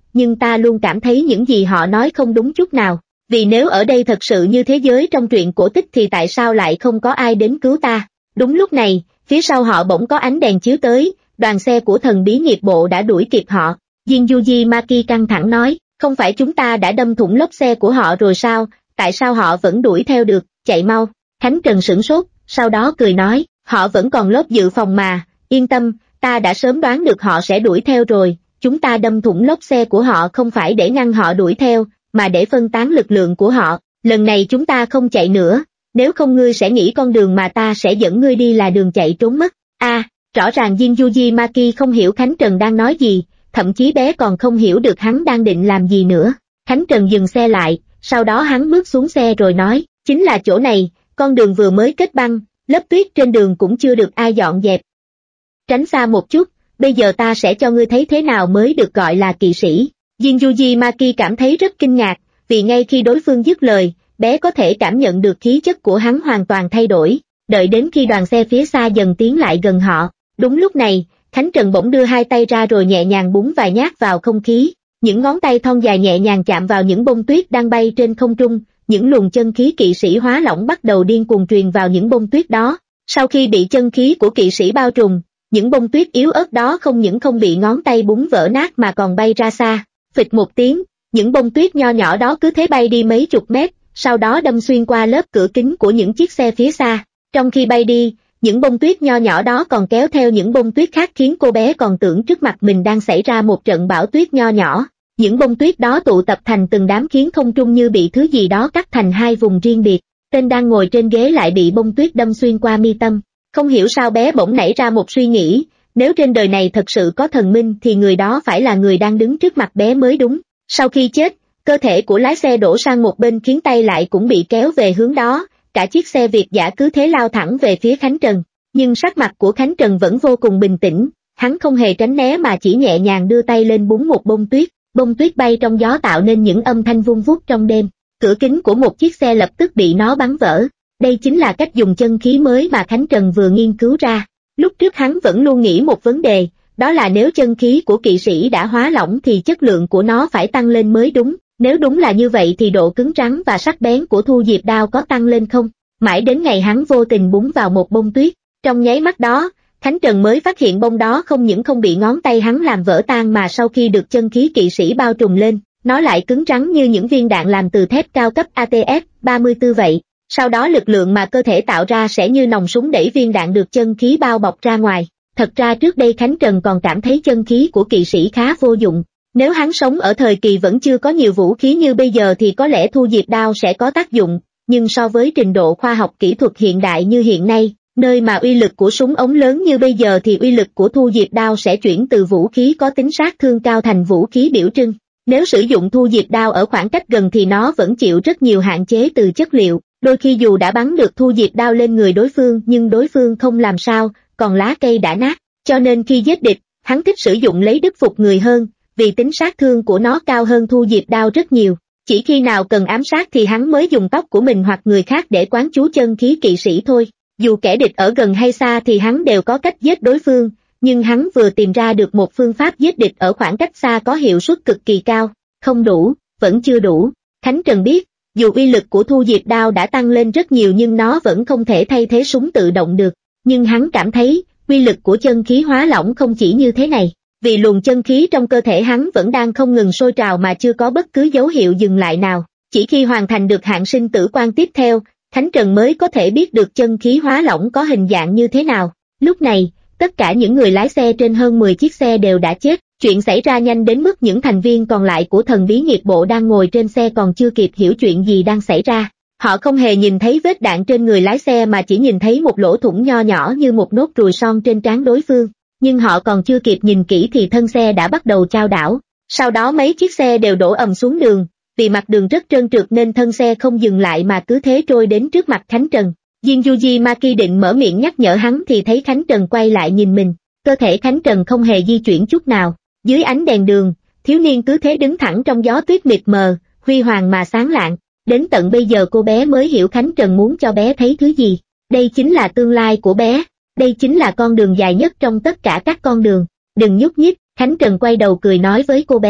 nhưng ta luôn cảm thấy những gì họ nói không đúng chút nào. Vì nếu ở đây thật sự như thế giới trong truyện cổ tích thì tại sao lại không có ai đến cứu ta? Đúng lúc này, phía sau họ bỗng có ánh đèn chiếu tới, đoàn xe của thần bí nghiệp bộ đã đuổi kịp họ. Jinjuji Maki căng thẳng nói, không phải chúng ta đã đâm thủng lốp xe của họ rồi sao, tại sao họ vẫn đuổi theo được, chạy mau. Khánh Trần sửng sốt, sau đó cười nói, họ vẫn còn lốp dự phòng mà, yên tâm, ta đã sớm đoán được họ sẽ đuổi theo rồi, chúng ta đâm thủng lốp xe của họ không phải để ngăn họ đuổi theo, mà để phân tán lực lượng của họ, lần này chúng ta không chạy nữa, nếu không ngươi sẽ nghĩ con đường mà ta sẽ dẫn ngươi đi là đường chạy trốn mất. A, à, rõ ràng Jinjuji Maki không hiểu Khánh Trần đang nói gì, thậm chí bé còn không hiểu được hắn đang định làm gì nữa. Khánh Trần dừng xe lại, sau đó hắn bước xuống xe rồi nói, chính là chỗ này, con đường vừa mới kết băng, lớp tuyết trên đường cũng chưa được ai dọn dẹp. Tránh xa một chút, bây giờ ta sẽ cho ngươi thấy thế nào mới được gọi là kỵ sĩ. Jinjuji Maki cảm thấy rất kinh ngạc, vì ngay khi đối phương dứt lời, bé có thể cảm nhận được khí chất của hắn hoàn toàn thay đổi, đợi đến khi đoàn xe phía xa dần tiến lại gần họ. Đúng lúc này, Khánh Trần bỗng đưa hai tay ra rồi nhẹ nhàng búng vài nhát vào không khí, những ngón tay thon dài nhẹ nhàng chạm vào những bông tuyết đang bay trên không trung, những luồng chân khí kỵ sĩ hóa lỏng bắt đầu điên cuồng truyền vào những bông tuyết đó. Sau khi bị chân khí của kỵ sĩ bao trùm, những bông tuyết yếu ớt đó không những không bị ngón tay búng vỡ nát mà còn bay ra xa. Phịch một tiếng, những bông tuyết nho nhỏ đó cứ thế bay đi mấy chục mét, sau đó đâm xuyên qua lớp cửa kính của những chiếc xe phía xa. Trong khi bay đi, những bông tuyết nho nhỏ đó còn kéo theo những bông tuyết khác khiến cô bé còn tưởng trước mặt mình đang xảy ra một trận bão tuyết nho nhỏ. Những bông tuyết đó tụ tập thành từng đám khiến không trung như bị thứ gì đó cắt thành hai vùng riêng biệt. Tên đang ngồi trên ghế lại bị bông tuyết đâm xuyên qua mi tâm. Không hiểu sao bé bỗng nảy ra một suy nghĩ, nếu trên đời này thật sự có thần minh thì người đó phải là người đang đứng trước mặt bé mới đúng. Sau khi chết, cơ thể của lái xe đổ sang một bên khiến tay lại cũng bị kéo về hướng đó, cả chiếc xe Việt dã cứ thế lao thẳng về phía Khánh Trần. Nhưng sắc mặt của Khánh Trần vẫn vô cùng bình tĩnh, hắn không hề tránh né mà chỉ nhẹ nhàng đưa tay lên búng một bông tuyết, bông tuyết bay trong gió tạo nên những âm thanh vun vút trong đêm. Cửa kính của một chiếc xe lập tức bị nó bắn vỡ. Đây chính là cách dùng chân khí mới mà Khánh Trần vừa nghiên cứu ra. Lúc trước hắn vẫn luôn nghĩ một vấn đề, đó là nếu chân khí của kỵ sĩ đã hóa lỏng thì chất lượng của nó phải tăng lên mới đúng. Nếu đúng là như vậy thì độ cứng rắn và sắc bén của thu diệp đao có tăng lên không? Mãi đến ngày hắn vô tình búng vào một bông tuyết. Trong nháy mắt đó, Khánh Trần mới phát hiện bông đó không những không bị ngón tay hắn làm vỡ tan mà sau khi được chân khí kỵ sĩ bao trùm lên, nó lại cứng rắn như những viên đạn làm từ thép cao cấp A T S ba mươi tư vậy. Sau đó lực lượng mà cơ thể tạo ra sẽ như nòng súng đẩy viên đạn được chân khí bao bọc ra ngoài. Thật ra trước đây Khánh Trần còn cảm thấy chân khí của kỵ sĩ khá vô dụng. Nếu hắn sống ở thời kỳ vẫn chưa có nhiều vũ khí như bây giờ thì có lẽ thu diệp đao sẽ có tác dụng, nhưng so với trình độ khoa học kỹ thuật hiện đại như hiện nay, nơi mà uy lực của súng ống lớn như bây giờ thì uy lực của thu diệp đao sẽ chuyển từ vũ khí có tính sát thương cao thành vũ khí biểu trưng. Nếu sử dụng thu diệp đao ở khoảng cách gần thì nó vẫn chịu rất nhiều hạn chế từ chất liệu, đôi khi dù đã bắn được thu diệp đao lên người đối phương nhưng đối phương không làm sao, còn lá cây đã nát, cho nên khi giết địch, hắn thích sử dụng lấy đức phục người hơn, vì tính sát thương của nó cao hơn thu diệp đao rất nhiều. Chỉ khi nào cần ám sát thì hắn mới dùng tóc của mình hoặc người khác để quán chú chân khí kỵ sĩ thôi. Dù kẻ địch ở gần hay xa thì hắn đều có cách giết đối phương, nhưng hắn vừa tìm ra được một phương pháp giết địch ở khoảng cách xa có hiệu suất cực kỳ cao. Không đủ, vẫn chưa đủ. Khánh Trần biết, dù uy lực của thu diệp đao đã tăng lên rất nhiều nhưng nó vẫn không thể thay thế súng tự động được. Nhưng hắn cảm thấy, uy lực của chân khí hóa lỏng không chỉ như thế này. Vì luồng chân khí trong cơ thể hắn vẫn đang không ngừng sôi trào mà chưa có bất cứ dấu hiệu dừng lại nào. Chỉ khi hoàn thành được hạn sinh tử quan tiếp theo, Khánh Trần mới có thể biết được chân khí hóa lỏng có hình dạng như thế nào. Lúc này, tất cả những người lái xe trên hơn mười chiếc xe đều đã chết. Chuyện xảy ra nhanh đến mức những thành viên còn lại của thần bí nghiệp bộ đang ngồi trên xe còn chưa kịp hiểu chuyện gì đang xảy ra. Họ không hề nhìn thấy vết đạn trên người lái xe mà chỉ nhìn thấy một lỗ thủng nho nhỏ như một nốt ruồi son trên trán đối phương. Nhưng họ còn chưa kịp nhìn kỹ thì thân xe đã bắt đầu chao đảo. Sau đó mấy chiếc xe đều đổ ầm xuống đường, vì mặt đường rất trơn trượt nên thân xe không dừng lại mà cứ thế trôi đến trước mặt Khánh Trần. Jinjuji Maki định mở miệng nhắc nhở hắn thì thấy Khánh Trần quay lại nhìn mình, cơ thể Khánh Trần không hề di chuyển chút nào. Dưới ánh đèn đường, thiếu niên cứ thế đứng thẳng trong gió tuyết mịt mờ, huy hoàng mà sáng lạng. Đến tận bây giờ cô bé mới hiểu Khánh Trần muốn cho bé thấy thứ gì. Đây chính là tương lai của bé. Đây chính là con đường dài nhất trong tất cả các con đường. Đừng nhúc nhích, Khánh Trần quay đầu cười nói với cô bé.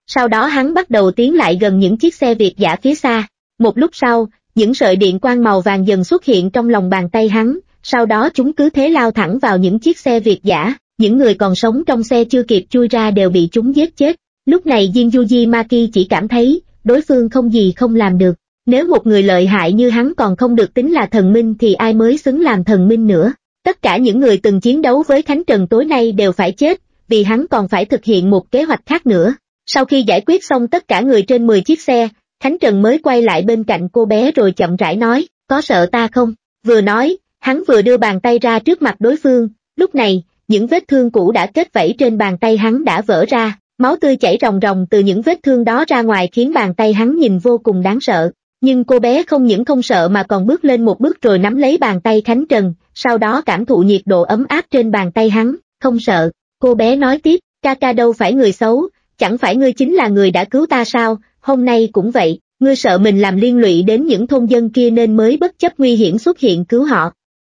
Sau đó hắn bắt đầu tiến lại gần những chiếc xe Việt dã phía xa. Một lúc sau, những sợi điện quang màu vàng dần xuất hiện trong lòng bàn tay hắn, sau đó chúng cứ thế lao thẳng vào những chiếc xe Việt dã. Những người còn sống trong xe chưa kịp chui ra đều bị chúng giết chết. Lúc này Jin Yuji Maki chỉ cảm thấy, đối phương không gì không làm được. Nếu một người lợi hại như hắn còn không được tính là thần minh thì ai mới xứng làm thần minh nữa. Tất cả những người từng chiến đấu với Khánh Trần tối nay đều phải chết, vì hắn còn phải thực hiện một kế hoạch khác nữa. Sau khi giải quyết xong tất cả người trên mười chiếc xe, Khánh Trần mới quay lại bên cạnh cô bé rồi chậm rãi nói, có sợ ta không? Vừa nói, hắn vừa đưa bàn tay ra trước mặt đối phương. Lúc này, những vết thương cũ đã kết vảy trên bàn tay hắn đã vỡ ra, máu tươi chảy ròng ròng từ những vết thương đó ra ngoài khiến bàn tay hắn nhìn vô cùng đáng sợ. Nhưng cô bé không những không sợ mà còn bước lên một bước rồi nắm lấy bàn tay Khánh Trần, sau đó cảm thụ nhiệt độ ấm áp trên bàn tay hắn, không sợ. Cô bé nói tiếp, ca ca đâu phải người xấu, chẳng phải ngươi chính là người đã cứu ta sao, hôm nay cũng vậy, ngươi sợ mình làm liên lụy đến những thôn dân kia nên mới bất chấp nguy hiểm xuất hiện cứu họ.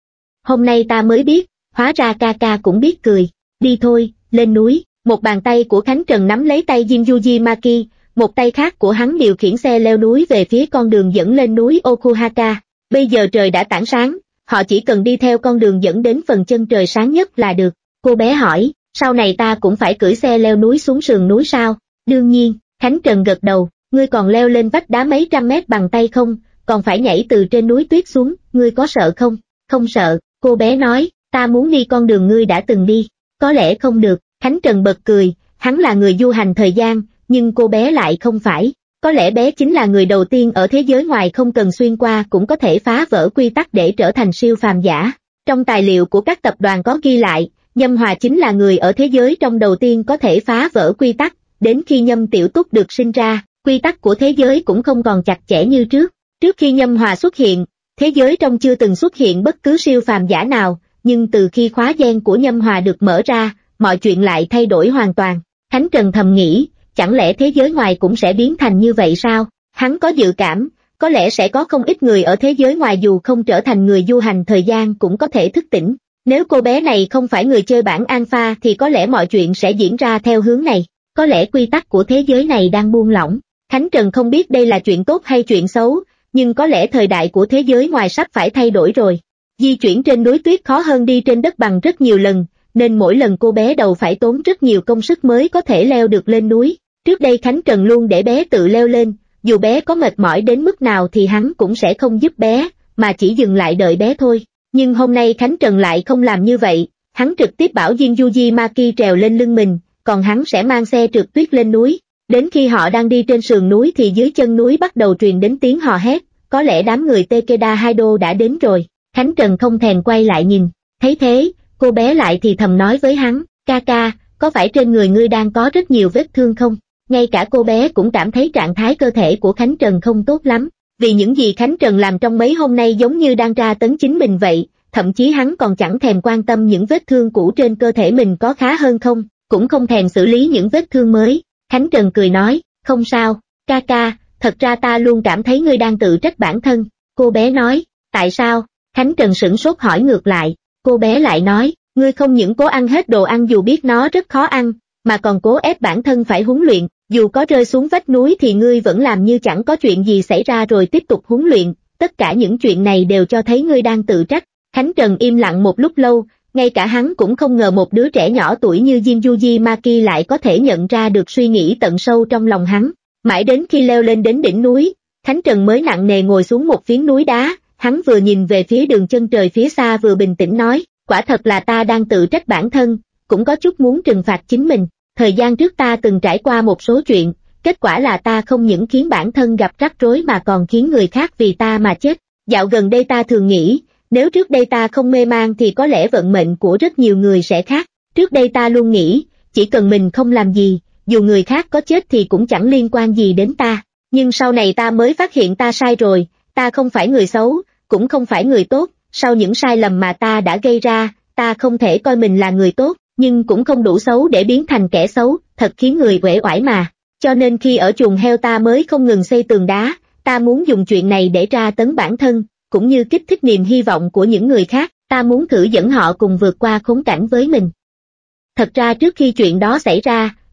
Hôm nay ta mới biết, hóa ra ca ca cũng biết cười, đi thôi, lên núi. Một bàn tay của Khánh Trần nắm lấy tay Jin Yuji Maki, một tay khác của hắn điều khiển xe leo núi về phía con đường dẫn lên núi Okuhaka. Bây giờ trời đã tảng sáng, họ chỉ cần đi theo con đường dẫn đến phần chân trời sáng nhất là được. Cô bé hỏi, sau này ta cũng phải cưỡi xe leo núi xuống sườn núi sao? Đương nhiên, Khánh Trần gật đầu, ngươi còn leo lên vách đá mấy trăm mét bằng tay không, còn phải nhảy từ trên núi tuyết xuống, ngươi có sợ không? Không sợ, cô bé nói, ta muốn đi con đường ngươi đã từng đi. Có lẽ không được, Khánh Trần bật cười, hắn là người du hành thời gian, nhưng cô bé lại không phải. Có lẽ bé chính là người đầu tiên ở thế giới ngoài không cần xuyên qua cũng có thể phá vỡ quy tắc để trở thành siêu phàm giả. Trong tài liệu của các tập đoàn có ghi lại, Nhâm Hòa chính là người ở thế giới trong đầu tiên có thể phá vỡ quy tắc. Đến khi Nhâm Tiểu Túc được sinh ra, quy tắc của thế giới cũng không còn chặt chẽ như trước. Trước khi Nhâm Hòa xuất hiện, thế giới trong chưa từng xuất hiện bất cứ siêu phàm giả nào, nhưng từ khi khóa gen của Nhâm Hòa được mở ra, mọi chuyện lại thay đổi hoàn toàn. Khánh Trần thầm nghĩ, chẳng lẽ thế giới ngoài cũng sẽ biến thành như vậy sao? Hắn có dự cảm, có lẽ sẽ có không ít người ở thế giới ngoài dù không trở thành người du hành thời gian cũng có thể thức tỉnh. Nếu cô bé này không phải người chơi bản alpha thì có lẽ mọi chuyện sẽ diễn ra theo hướng này. Có lẽ quy tắc của thế giới này đang buông lỏng. Khánh Trần không biết đây là chuyện tốt hay chuyện xấu, nhưng có lẽ thời đại của thế giới ngoài sắp phải thay đổi rồi. Di chuyển trên núi tuyết khó hơn đi trên đất bằng rất nhiều lần, nên mỗi lần cô bé đầu phải tốn rất nhiều công sức mới có thể leo được lên núi. Trước đây Khánh Trần luôn để bé tự leo lên, dù bé có mệt mỏi đến mức nào thì hắn cũng sẽ không giúp bé, mà chỉ dừng lại đợi bé thôi. Nhưng hôm nay Khánh Trần lại không làm như vậy, hắn trực tiếp bảo Jin Yuji Maki trèo lên lưng mình, còn hắn sẽ mang xe trượt tuyết lên núi. Đến khi họ đang đi trên sườn núi thì dưới chân núi bắt đầu truyền đến tiếng hò hét, có lẽ đám người Takeda Haido đã đến rồi. Khánh Trần không thèm quay lại nhìn, thấy thế, cô bé lại thì thầm nói với hắn, ca ca, có phải trên người ngươi đang có rất nhiều vết thương không? Ngay cả cô bé cũng cảm thấy trạng thái cơ thể của Khánh Trần không tốt lắm, vì những gì Khánh Trần làm trong mấy hôm nay giống như đang tra tấn chính mình vậy, thậm chí hắn còn chẳng thèm quan tâm những vết thương cũ trên cơ thể mình có khá hơn không, cũng không thèm xử lý những vết thương mới. Khánh Trần cười nói, không sao, ca ca, thật ra ta luôn cảm thấy ngươi đang tự trách bản thân. Cô bé nói, tại sao? Khánh Trần sửng sốt hỏi ngược lại, cô bé lại nói, ngươi không những cố ăn hết đồ ăn dù biết nó rất khó ăn, mà còn cố ép bản thân phải huấn luyện, dù có rơi xuống vách núi thì ngươi vẫn làm như chẳng có chuyện gì xảy ra rồi tiếp tục huấn luyện, tất cả những chuyện này đều cho thấy ngươi đang tự trách. Khánh Trần im lặng một lúc lâu, ngay cả hắn cũng không ngờ một đứa trẻ nhỏ tuổi như Jin Yuji Maki lại có thể nhận ra được suy nghĩ tận sâu trong lòng hắn. Mãi đến khi leo lên đến đỉnh núi, Khánh Trần mới nặng nề ngồi xuống một phiến núi đá, hắn vừa nhìn về phía đường chân trời phía xa vừa bình tĩnh nói, quả thật là ta đang tự trách bản thân, cũng có chút muốn trừng phạt chính mình. Thời gian trước ta từng trải qua một số chuyện, kết quả là ta không những khiến bản thân gặp rắc rối mà còn khiến người khác vì ta mà chết. Dạo gần đây ta thường nghĩ, nếu trước đây ta không mê man thì có lẽ vận mệnh của rất nhiều người sẽ khác. Trước đây ta luôn nghĩ, chỉ cần mình không làm gì, dù người khác có chết thì cũng chẳng liên quan gì đến ta. Nhưng sau này ta mới phát hiện ta sai rồi, ta không phải người xấu, cũng không phải người tốt. Sau những sai lầm mà ta đã gây ra, ta không thể coi mình là người tốt, nhưng cũng không đủ xấu để biến thành kẻ xấu, thật khiến người uể oải mà. Cho nên khi ở chuồng heo ta mới không ngừng xây tường đá, ta muốn dùng chuyện này để tra tấn bản thân, cũng như kích thích niềm hy vọng của những người khác, ta muốn thử dẫn họ cùng vượt qua khốn cảnh với mình. Thật ra trước khi chuyện đó xảy ra,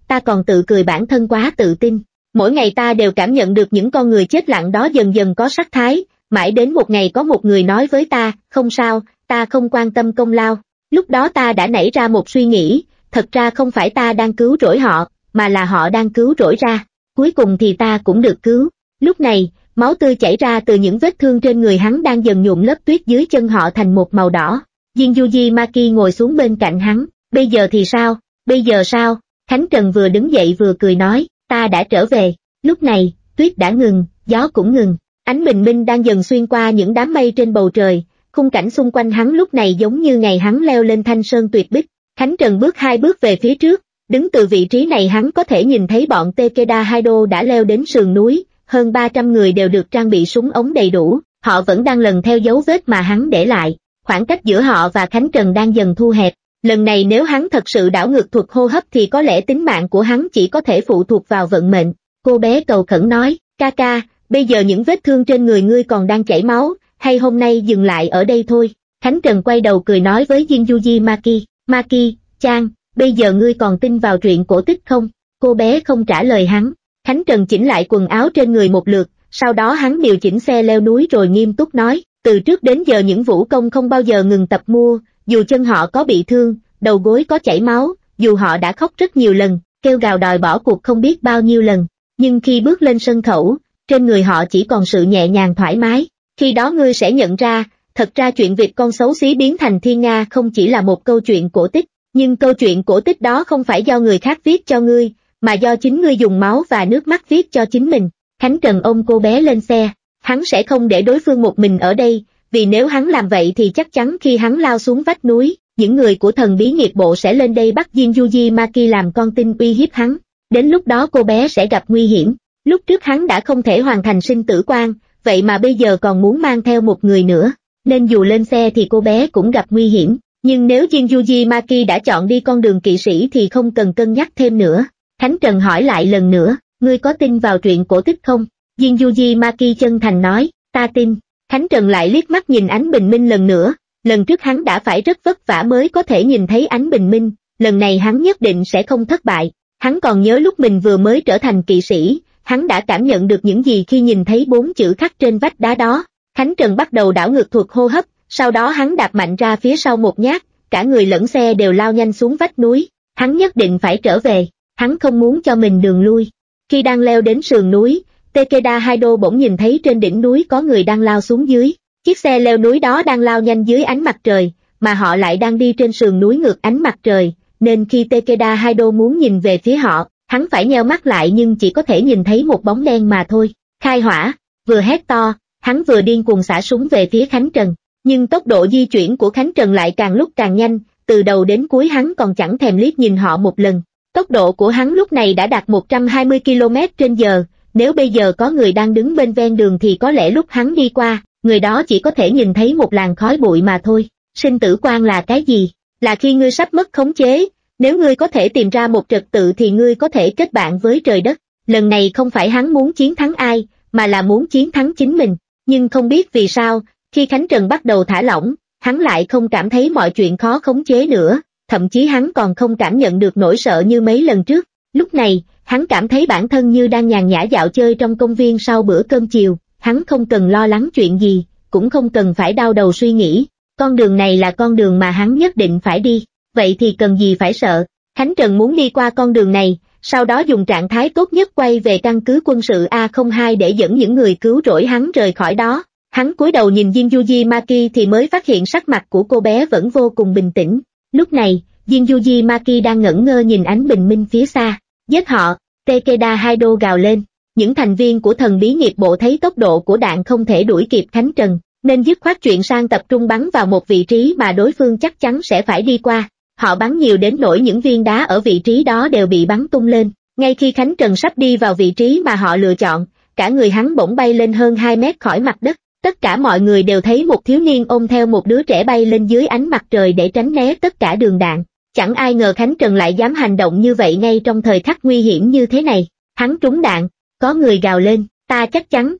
ta còn tự cười bản thân quá tự tin. Mỗi ngày ta đều cảm nhận được những con người chết lặng đó dần dần có sắc thái, mãi đến một ngày có một người nói với ta, không sao, ta không quan tâm công lao. Lúc đó ta đã nảy ra một suy nghĩ, thật ra không phải ta đang cứu rỗi họ, mà là họ đang cứu rỗi ra. Cuối cùng thì ta cũng được cứu. Lúc này, máu tươi chảy ra từ những vết thương trên người hắn đang dần nhuộm lớp tuyết dưới chân họ thành một màu đỏ. Jinjuji Maki ngồi xuống bên cạnh hắn, bây giờ thì sao, bây giờ sao? Khánh Trần vừa đứng dậy vừa cười nói, ta đã trở về. Lúc này, tuyết đã ngừng, gió cũng ngừng, ánh bình minh đang dần xuyên qua những đám mây trên bầu trời, khung cảnh xung quanh hắn lúc này giống như ngày hắn leo lên thanh sơn tuyệt bích. Khánh Trần bước hai bước về phía trước, đứng từ vị trí này hắn có thể nhìn thấy bọn Takeda Haido đã leo đến sườn núi, hơn ba trăm người đều được trang bị súng ống đầy đủ, họ vẫn đang lần theo dấu vết mà hắn để lại, khoảng cách giữa họ và Khánh Trần đang dần thu hẹp. Lần này nếu hắn thật sự đảo ngược thuật hô hấp thì có lẽ tính mạng của hắn chỉ có thể phụ thuộc vào vận mệnh. Cô bé cầu khẩn nói, ca ca, bây giờ những vết thương trên người ngươi còn đang chảy máu, hay hôm nay dừng lại ở đây thôi. Khánh Trần quay đầu cười nói với Jinjuji Maki, Maki, Chan, bây giờ ngươi còn tin vào truyện cổ tích không? Cô bé không trả lời hắn. Khánh Trần chỉnh lại quần áo trên người một lượt, sau đó hắn điều chỉnh xe leo núi rồi nghiêm túc nói, từ trước đến giờ những vũ công không bao giờ ngừng tập mua, dù chân họ có bị thương, đầu gối có chảy máu, dù họ đã khóc rất nhiều lần, kêu gào đòi bỏ cuộc không biết bao nhiêu lần, nhưng khi bước lên sân khấu, trên người họ chỉ còn sự nhẹ nhàng thoải mái. Khi đó ngươi sẽ nhận ra, thật ra chuyện việc con xấu xí biến thành thiên nga không chỉ là một câu chuyện cổ tích, nhưng câu chuyện cổ tích đó không phải do người khác viết cho ngươi, mà do chính ngươi dùng máu và nước mắt viết cho chính mình. Khánh Trần ôm cô bé lên xe, hắn sẽ không để đối phương một mình ở đây, vì nếu hắn làm vậy thì chắc chắn khi hắn lao xuống vách núi, những người của thần bí nghiệp bộ sẽ lên đây bắt Jinjuji Maki làm con tin uy hiếp hắn. Đến lúc đó cô bé sẽ gặp nguy hiểm. Lúc trước hắn đã không thể hoàn thành sinh tử quan, vậy mà bây giờ còn muốn mang theo một người nữa, nên dù lên xe thì cô bé cũng gặp nguy hiểm. Nhưng nếu Jinjuji Maki đã chọn đi con đường kỵ sĩ thì không cần cân nhắc thêm nữa. Khánh Trần hỏi lại lần nữa, ngươi có tin vào truyện cổ tích không? Jinjuji Maki chân thành nói, ta tin. Khánh Trần lại liếc mắt nhìn ánh bình minh lần nữa, lần trước hắn đã phải rất vất vả mới có thể nhìn thấy ánh bình minh, lần này hắn nhất định sẽ không thất bại. Hắn còn nhớ lúc mình vừa mới trở thành kỵ sĩ, hắn đã cảm nhận được những gì khi nhìn thấy bốn chữ khắc trên vách đá đó. Khánh Trần bắt đầu đảo ngược thuật hô hấp, sau đó hắn đạp mạnh ra phía sau một nhát, cả người lẫn xe đều lao nhanh xuống vách núi. Hắn nhất định phải trở về, hắn không muốn cho mình đường lui. Khi đang leo đến sườn núi, Takeda Haido bỗng nhìn thấy trên đỉnh núi có người đang lao xuống dưới. Chiếc xe leo núi đó đang lao nhanh dưới ánh mặt trời, mà họ lại đang đi trên sườn núi ngược ánh mặt trời, nên khi Takeda Haido muốn nhìn về phía họ, hắn phải nheo mắt lại nhưng chỉ có thể nhìn thấy một bóng đen mà thôi. Khai hỏa, vừa hét to, hắn vừa điên cuồng xả súng về phía Khánh Trần. Nhưng tốc độ di chuyển của Khánh Trần lại càng lúc càng nhanh, từ đầu đến cuối hắn còn chẳng thèm liếc nhìn họ một lần. Tốc độ của hắn lúc này đã đạt một trăm hai mươi ki lô mét trên giờ, nếu bây giờ có người đang đứng bên ven đường thì có lẽ lúc hắn đi qua, người đó chỉ có thể nhìn thấy một làn khói bụi mà thôi. Sinh tử quan là cái gì? Là khi ngươi sắp mất khống chế, nếu ngươi có thể tìm ra một trật tự thì ngươi có thể kết bạn với trời đất. Lần này không phải hắn muốn chiến thắng ai, mà là muốn chiến thắng chính mình. Nhưng không biết vì sao, khi Khánh Trần bắt đầu thả lỏng, hắn lại không cảm thấy mọi chuyện khó khống chế nữa, thậm chí hắn còn không cảm nhận được nỗi sợ như mấy lần trước. Lúc này, hắn cảm thấy bản thân như đang nhàn nhã dạo chơi trong công viên sau bữa cơm chiều, hắn không cần lo lắng chuyện gì, cũng không cần phải đau đầu suy nghĩ, con đường này là con đường mà hắn nhất định phải đi, vậy thì cần gì phải sợ. Khánh Trần muốn đi qua con đường này, sau đó dùng trạng thái tốt nhất quay về căn cứ quân sự A không hai để dẫn những người cứu rỗi hắn rời khỏi đó. Hắn cúi đầu nhìn Jinjuji Maki thì mới phát hiện sắc mặt của cô bé vẫn vô cùng bình tĩnh. Lúc này, Jinjuji Maki đang ngẩn ngơ nhìn ánh bình minh phía xa. Giết họ, Takeda Haido gào lên. Những thành viên của thần bí nghiệp bộ thấy tốc độ của đạn không thể đuổi kịp Khánh Trần, nên dứt khoát chuyện sang tập trung bắn vào một vị trí mà đối phương chắc chắn sẽ phải đi qua. Họ bắn nhiều đến nỗi những viên đá ở vị trí đó đều bị bắn tung lên. Ngay khi Khánh Trần sắp đi vào vị trí mà họ lựa chọn, cả người hắn bỗng bay lên hơn hai mét khỏi mặt đất. Tất cả mọi người đều thấy một thiếu niên ôm theo một đứa trẻ bay lên dưới ánh mặt trời để tránh né tất cả đường đạn. Chẳng ai ngờ Khánh Trần lại dám hành động như vậy ngay trong thời khắc nguy hiểm như thế này. Hắn trúng đạn, có người gào lên, ta chắc chắn.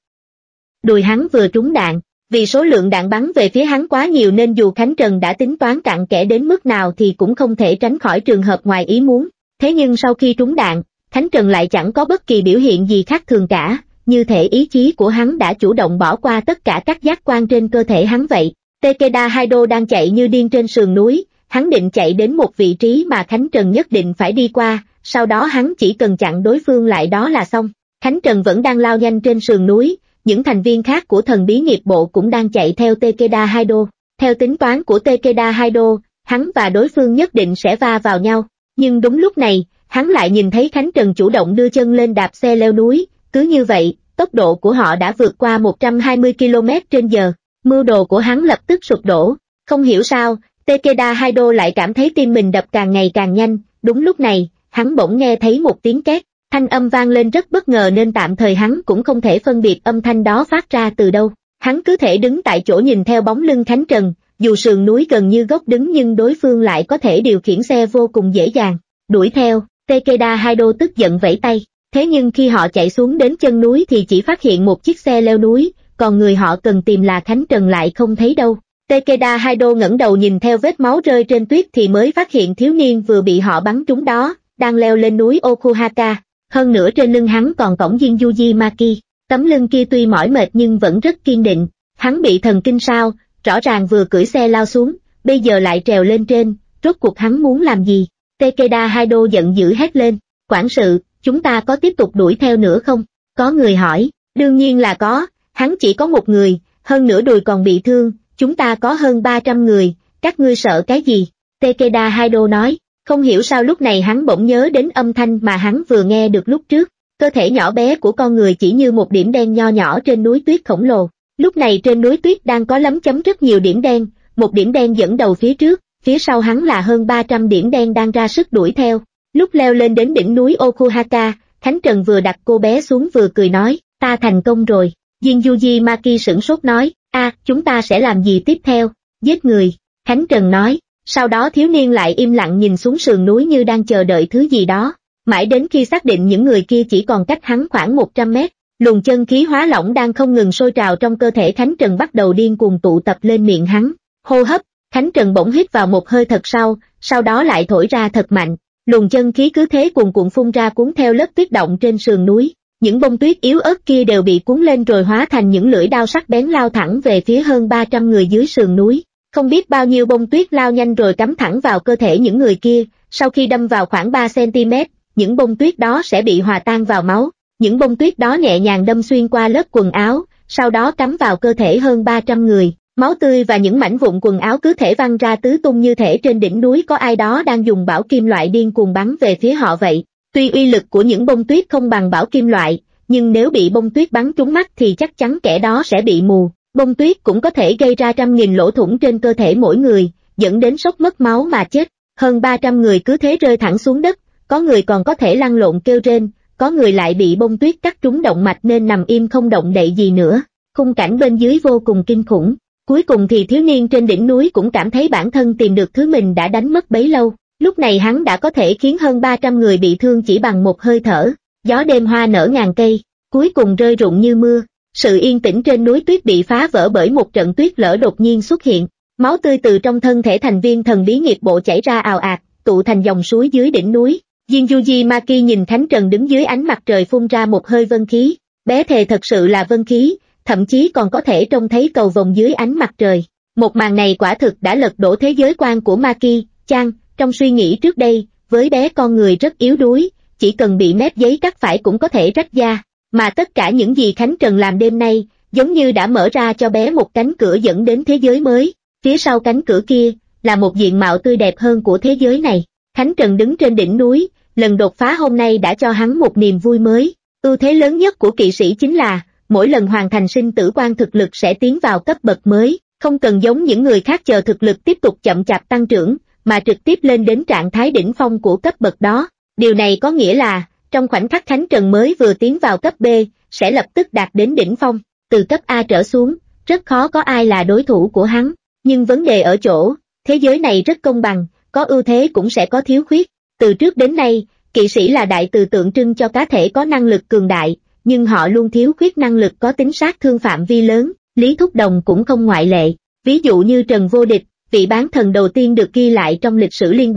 Đùi hắn vừa trúng đạn, vì số lượng đạn bắn về phía hắn quá nhiều nên dù Khánh Trần đã tính toán cặn kẽ đến mức nào thì cũng không thể tránh khỏi trường hợp ngoài ý muốn. Thế nhưng sau khi trúng đạn, Khánh Trần lại chẳng có bất kỳ biểu hiện gì khác thường cả, như thể ý chí của hắn đã chủ động bỏ qua tất cả các giác quan trên cơ thể hắn vậy. Takeda Haido đang chạy như điên trên sườn núi, hắn định chạy đến một vị trí mà Khánh Trần nhất định phải đi qua, sau đó hắn chỉ cần chặn đối phương lại đó là xong. Khánh Trần vẫn đang lao nhanh trên sườn núi, những thành viên khác của thần bí nghiệp bộ cũng đang chạy theo Takeda Haido. Theo tính toán của Takeda Haido, hắn và đối phương nhất định sẽ va vào nhau, nhưng đúng lúc này, hắn lại nhìn thấy Khánh Trần chủ động đưa chân lên đạp xe leo núi, cứ như vậy, tốc độ của họ đã vượt qua một trăm hai mươi ki lô mét trên giờ, mưu đồ của hắn lập tức sụp đổ. Không hiểu sao, Takeda Haido lại cảm thấy tim mình đập càng ngày càng nhanh, đúng lúc này, hắn bỗng nghe thấy một tiếng két, thanh âm vang lên rất bất ngờ nên tạm thời hắn cũng không thể phân biệt âm thanh đó phát ra từ đâu. Hắn cứ thể đứng tại chỗ nhìn theo bóng lưng Khánh Trần, dù sườn núi gần như góc đứng nhưng đối phương lại có thể điều khiển xe vô cùng dễ dàng. Đuổi theo, Takeda Haido tức giận vẫy tay, thế nhưng khi họ chạy xuống đến chân núi thì chỉ phát hiện một chiếc xe leo núi, còn người họ cần tìm là Khánh Trần lại không thấy đâu. Takeda Haido ngẩng đầu nhìn theo vết máu rơi trên tuyết thì mới phát hiện thiếu niên vừa bị họ bắn trúng đó, đang leo lên núi Okuhaka, hơn nữa trên lưng hắn còn cõng Jinjuji Maki, tấm lưng kia tuy mỏi mệt nhưng vẫn rất kiên định, hắn bị thần kinh sao, rõ ràng vừa cưỡi xe lao xuống, bây giờ lại trèo lên trên, rốt cuộc hắn muốn làm gì? Takeda Haido giận dữ hét lên, quản sự, chúng ta có tiếp tục đuổi theo nữa không? Có người hỏi, đương nhiên là có, hắn chỉ có một người, hơn nữa đùi còn bị thương, chúng ta có hơn ba trăm người, các ngươi sợ cái gì? Takeda Haido nói, không hiểu sao lúc này hắn bỗng nhớ đến âm thanh mà hắn vừa nghe được lúc trước, cơ thể nhỏ bé của con người chỉ như một điểm đen nho nhỏ trên núi tuyết khổng lồ. Lúc này trên núi tuyết đang có lấm chấm rất nhiều điểm đen, một điểm đen dẫn đầu phía trước, phía sau hắn là hơn ba trăm điểm đen đang ra sức đuổi theo. Lúc leo lên đến đỉnh núi Okuhaka, Khánh Trần vừa đặt cô bé xuống vừa cười nói, ta thành công rồi. Jinjuji Maki sửng sốt nói, a, chúng ta sẽ làm gì tiếp theo? Giết người. Khánh Trần nói, sau đó thiếu niên lại im lặng nhìn xuống sườn núi như đang chờ đợi thứ gì đó, mãi đến khi xác định những người kia chỉ còn cách hắn khoảng một trăm mét. Luồng chân khí hóa lỏng đang không ngừng sôi trào trong cơ thể Khánh Trần bắt đầu điên cuồng tụ tập lên miệng hắn. Hô hấp, Khánh Trần bỗng hít vào một hơi thật sâu, sau đó lại thổi ra thật mạnh. Luồng chân khí cứ thế cuồn cuộn phun ra cuốn theo lớp tuyết động trên sườn núi. Những bông tuyết yếu ớt kia đều bị cuốn lên rồi hóa thành những lưỡi đao sắc bén lao thẳng về phía hơn ba trăm người dưới sườn núi. Không biết bao nhiêu bông tuyết lao nhanh rồi cắm thẳng vào cơ thể những người kia, sau khi đâm vào khoảng ba xăng ti mét, những bông tuyết đó sẽ bị hòa tan vào máu. Những bông tuyết đó nhẹ nhàng đâm xuyên qua lớp quần áo, sau đó cắm vào cơ thể hơn ba trăm người. Máu tươi và những mảnh vụn quần áo cứ thể văng ra tứ tung như thể trên đỉnh núi có ai đó đang dùng bảo kim loại điên cuồng bắn về phía họ vậy. Tuy uy lực của những bông tuyết không bằng bảo kim loại, nhưng nếu bị bông tuyết bắn trúng mắt thì chắc chắn kẻ đó sẽ bị mù. Bông tuyết cũng có thể gây ra trăm nghìn lỗ thủng trên cơ thể mỗi người, dẫn đến sốc mất máu mà chết. Hơn ba trăm người cứ thế rơi thẳng xuống đất, có người còn có thể lăn lộn kêu rên, có người lại bị bông tuyết cắt trúng động mạch nên nằm im không động đậy gì nữa. Khung cảnh bên dưới vô cùng kinh khủng. Cuối cùng thì thiếu niên trên đỉnh núi cũng cảm thấy bản thân tìm được thứ mình đã đánh mất bấy lâu. Lúc này hắn đã có thể khiến hơn ba trăm người bị thương chỉ bằng một hơi thở. Gió đêm hoa nở ngàn cây, cuối cùng rơi rụng như mưa. Sự yên tĩnh trên núi tuyết bị phá vỡ bởi một trận tuyết lở đột nhiên xuất hiện. Máu tươi từ trong thân thể thành viên thần bí nghiệp bộ chảy ra ào ạt, tụ thành dòng suối dưới đỉnh núi. Jinjuji Maki nhìn Khánh Trần đứng dưới ánh mặt trời phun ra một hơi vân khí. Bé thề thật sự là vân khí, thậm chí còn có thể trông thấy cầu vồng dưới ánh mặt trời. Một màn này quả thực đã lật đổ thế giới quan của Maki, Chan. Trong suy nghĩ trước đây, với bé con người rất yếu đuối, chỉ cần bị mép giấy cắt phải cũng có thể rách da. Mà tất cả những gì Khánh Trần làm đêm nay, giống như đã mở ra cho bé một cánh cửa dẫn đến thế giới mới. Phía sau cánh cửa kia, là một diện mạo tươi đẹp hơn của thế giới này. Khánh Trần đứng trên đỉnh núi, lần đột phá hôm nay đã cho hắn một niềm vui mới. Ưu thế lớn nhất của kỵ sĩ chính là, mỗi lần hoàn thành sinh tử quan thực lực sẽ tiến vào cấp bậc mới, không cần giống những người khác chờ thực lực tiếp tục chậm chạp tăng trưởng, mà trực tiếp lên đến trạng thái đỉnh phong của cấp bậc đó. Điều này có nghĩa là, trong khoảnh khắc Khánh Trần mới vừa tiến vào cấp B, sẽ lập tức đạt đến đỉnh phong. Từ cấp A trở xuống, rất khó có ai là đối thủ của hắn. Nhưng vấn đề ở chỗ, thế giới này rất công bằng, có ưu thế cũng sẽ có thiếu khuyết. Từ trước đến nay, kỵ sĩ là đại từ tượng trưng cho cá thể có năng lực cường đại, nhưng họ luôn thiếu khuyết năng lực có tính sát thương phạm vi lớn. Lý Thúc Đồng cũng không ngoại lệ. Ví dụ như Trần Vô Địch, vị bán thần đầu tiên được ghi lại trong lịch sử liên bang,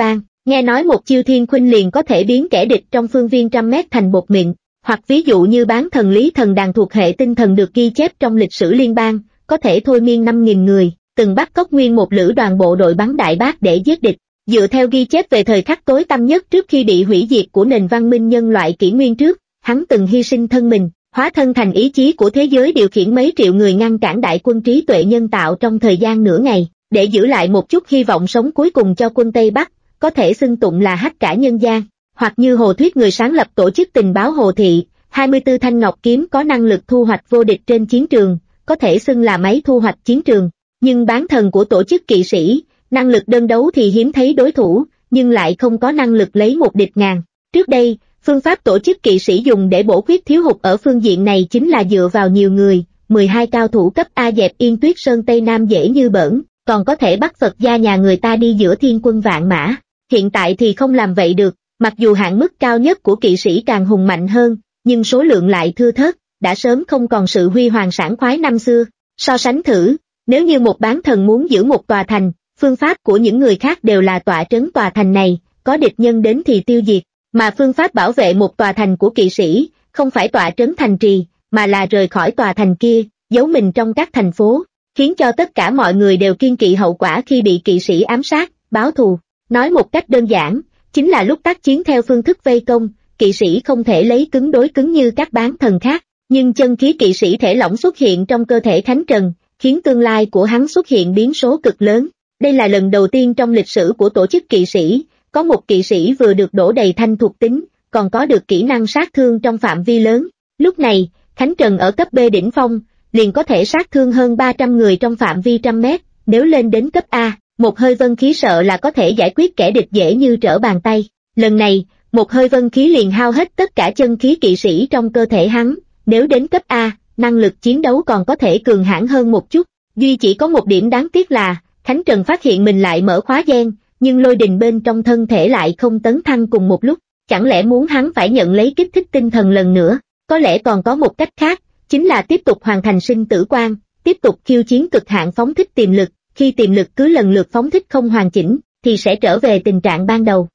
Nghe nói một chiêu thiên khuynh liền có thể biến kẻ địch trong phương viên trăm mét thành bột mịn, hoặc ví dụ như bán thần lý thần đàn thuộc hệ tinh thần được ghi chép trong lịch sử liên bang, có thể thôi miên năm nghìn người, từng bắt cóc nguyên một lữ đoàn bộ đội bắn đại bác để giết địch. Dựa theo ghi chép về thời khắc tối tăm nhất trước khi bị hủy diệt của nền văn minh nhân loại kỷ nguyên trước, hắn từng hy sinh thân mình, hóa thân thành ý chí của thế giới điều khiển mấy triệu người ngăn cản đại quân trí tuệ nhân tạo trong thời gian nửa ngày, để giữ lại một chút hy vọng sống cuối cùng cho quân Tây Bắc, có thể xưng tụng là hách cả nhân gian. Hoặc như Hồ Thuyết, người sáng lập tổ chức tình báo Hồ Thị, hai mươi tư thanh ngọc kiếm có năng lực thu hoạch vô địch trên chiến trường, có thể xưng là máy thu hoạch chiến trường. Nhưng bán thần của tổ chức kỵ sĩ, năng lực đơn đấu thì hiếm thấy đối thủ, nhưng lại không có năng lực lấy một địch ngàn. Trước đây, phương pháp tổ chức kỵ sĩ dùng để bổ khuyết thiếu hụt ở phương diện này chính là dựa vào nhiều người, mười hai cao thủ cấp A dẹp Yên Tuyết Sơn Tây Nam dễ như bỡn, còn có thể bắt Phật gia nhà người ta đi giữa thiên quân vạn mã. Hiện tại thì không làm vậy được, mặc dù hạn mức cao nhất của kỵ sĩ càng hùng mạnh hơn, nhưng số lượng lại thưa thớt, đã sớm không còn sự huy hoàng sảng khoái năm xưa. So sánh thử, nếu như một bán thần muốn giữ một tòa thành, phương pháp của những người khác đều là tọa trấn tòa thành này, có địch nhân đến thì tiêu diệt, mà phương pháp bảo vệ một tòa thành của kỵ sĩ, không phải tọa trấn thành trì, mà là rời khỏi tòa thành kia, giấu mình trong các thành phố, khiến cho tất cả mọi người đều kiêng kỵ hậu quả khi bị kỵ sĩ ám sát, báo thù. Nói một cách đơn giản, chính là lúc tác chiến theo phương thức vây công, kỵ sĩ không thể lấy cứng đối cứng như các bán thần khác, nhưng chân khí kỵ sĩ thể lỏng xuất hiện trong cơ thể Khánh Trần, khiến tương lai của hắn xuất hiện biến số cực lớn. Đây là lần đầu tiên trong lịch sử của tổ chức kỵ sĩ, có một kỵ sĩ vừa được đổ đầy thanh thuộc tính, còn có được kỹ năng sát thương trong phạm vi lớn. Lúc này, Khánh Trần ở cấp B đỉnh phong, liền có thể sát thương hơn ba trăm người trong phạm vi trăm mét, nếu lên đến cấp A, một hơi vân khí sợ là có thể giải quyết kẻ địch dễ như trở bàn tay. Lần này, một hơi vân khí liền hao hết tất cả chân khí kỵ sĩ trong cơ thể hắn, nếu đến cấp A, năng lực chiến đấu còn có thể cường hãn hơn một chút. Duy chỉ có một điểm đáng tiếc là, Khánh Trần phát hiện mình lại mở khóa gen, nhưng lôi đình bên trong thân thể lại không tấn thăng cùng một lúc, chẳng lẽ muốn hắn phải nhận lấy kích thích tinh thần lần nữa? Có lẽ còn có một cách khác, chính là tiếp tục hoàn thành sinh tử quan, tiếp tục khiêu chiến cực hạn phóng thích tiềm lực, khi tiềm lực cứ lần lượt phóng thích không hoàn chỉnh, thì sẽ trở về tình trạng ban đầu.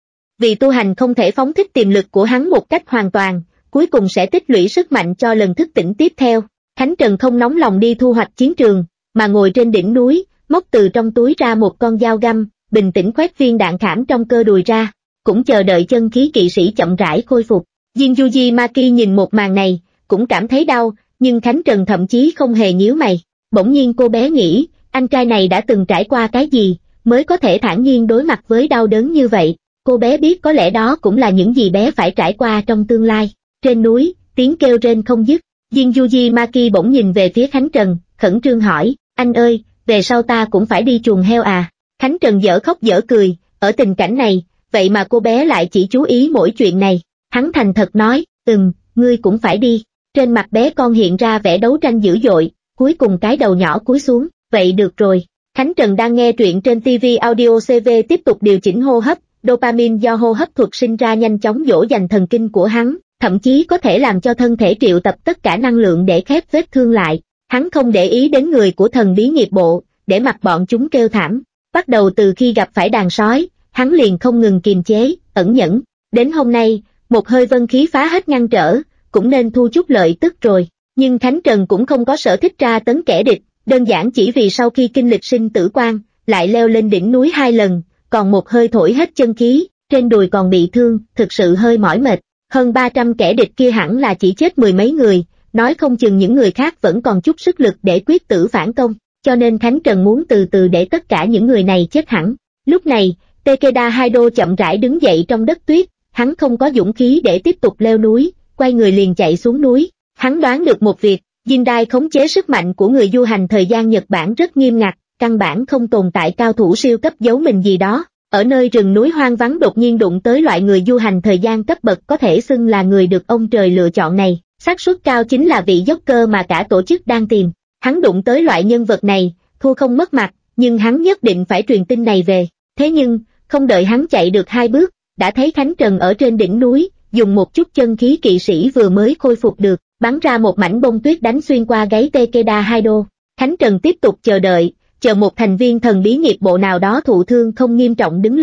Vì tu hành không thể phóng thích tiềm lực của hắn một cách hoàn toàn, cuối cùng sẽ tích lũy sức mạnh cho lần thức tỉnh tiếp theo. Khánh Trần không nóng lòng đi thu hoạch chiến trường, mà ngồi trên đỉnh núi, móc từ trong túi ra một con dao găm, bình tĩnh khoét viên đạn khảm trong cơ đùi ra, cũng chờ đợi chân khí kỵ sĩ chậm rãi khôi phục. Jin Yuji Maki nhìn một màn này, cũng cảm thấy đau, nhưng Khánh Trần thậm chí không hề nhíu mày. Bỗng nhiên cô bé nghĩ, anh trai này đã từng trải qua cái gì, mới có thể thản nhiên đối mặt với đau đớn như vậy. Cô bé biết có lẽ đó cũng là những gì bé phải trải qua trong tương lai. Trên núi, tiếng kêu rên không dứt. Jin Yuji Maki bỗng nhìn về phía Khánh Trần, khẩn trương hỏi, anh ơi, về sau ta cũng phải đi chuồng heo à? Khánh Trần dở khóc dở cười, ở tình cảnh này, vậy mà cô bé lại chỉ chú ý mỗi chuyện này. Hắn thành thật nói, ừm, ngươi cũng phải đi. Trên mặt bé con hiện ra vẻ đấu tranh dữ dội, cuối cùng cái đầu nhỏ cúi xuống, vậy được rồi. Khánh Trần đang nghe truyện trên ti vi Audio xê vê tiếp tục điều chỉnh hô hấp, dopamine do hô hấp thuật sinh ra nhanh chóng dỗ dành thần kinh của hắn, thậm chí có thể làm cho thân thể triệu tập tất cả năng lượng để khép vết thương lại. Hắn không để ý đến người của thần bí nghiệp bộ, để mặc bọn chúng kêu thảm. Bắt đầu từ khi gặp phải đàn sói, hắn liền không ngừng kiềm chế, ẩn nhẫn. Đến hôm nay, một hơi vân khí phá hết ngăn trở, cũng nên thu chút lợi tức rồi. Nhưng Khánh Trần cũng không có sở thích tra tấn kẻ địch, đơn giản chỉ vì sau khi kinh lịch sinh tử quan, lại leo lên đỉnh núi hai lần, còn một hơi thổi hết chân khí, trên đùi còn bị thương, thực sự hơi mỏi mệt. Hơn ba trăm kẻ địch kia hẳn là chỉ chết mười mấy người, nói không chừng những người khác vẫn còn chút sức lực để quyết tử phản công, cho nên Khánh Trần muốn từ từ để tất cả những người này chết hẳn. Lúc này, Takeda Haido chậm rãi đứng dậy trong đất tuyết, hắn không có dũng khí để tiếp tục leo núi, quay người liền chạy xuống núi. Hắn đoán được một việc, Jindai khống chế sức mạnh của người du hành thời gian Nhật Bản rất nghiêm ngặt, căn bản không tồn tại cao thủ siêu cấp giấu mình gì đó. Ở nơi rừng núi hoang vắng đột nhiên đụng tới loại người du hành thời gian cấp bậc có thể xưng là người được ông trời lựa chọn này, xác suất cao chính là vị dốc cơ mà cả tổ chức đang tìm. Hắn đụng tới loại nhân vật này, thua không mất mặt, nhưng hắn nhất định phải truyền tin này về. Thế nhưng, không đợi hắn chạy được hai bước, đã thấy Khánh Trần ở trên đỉnh núi, dùng một chút chân khí kỵ sĩ vừa mới khôi phục được, bắn ra một mảnh bông tuyết đánh xuyên qua gáy Takeda Haido. Khánh Trần tiếp tục chờ đợi, chờ một thành viên thần bí nghiệp bộ nào đó thụ thương không nghiêm trọng đứng lên,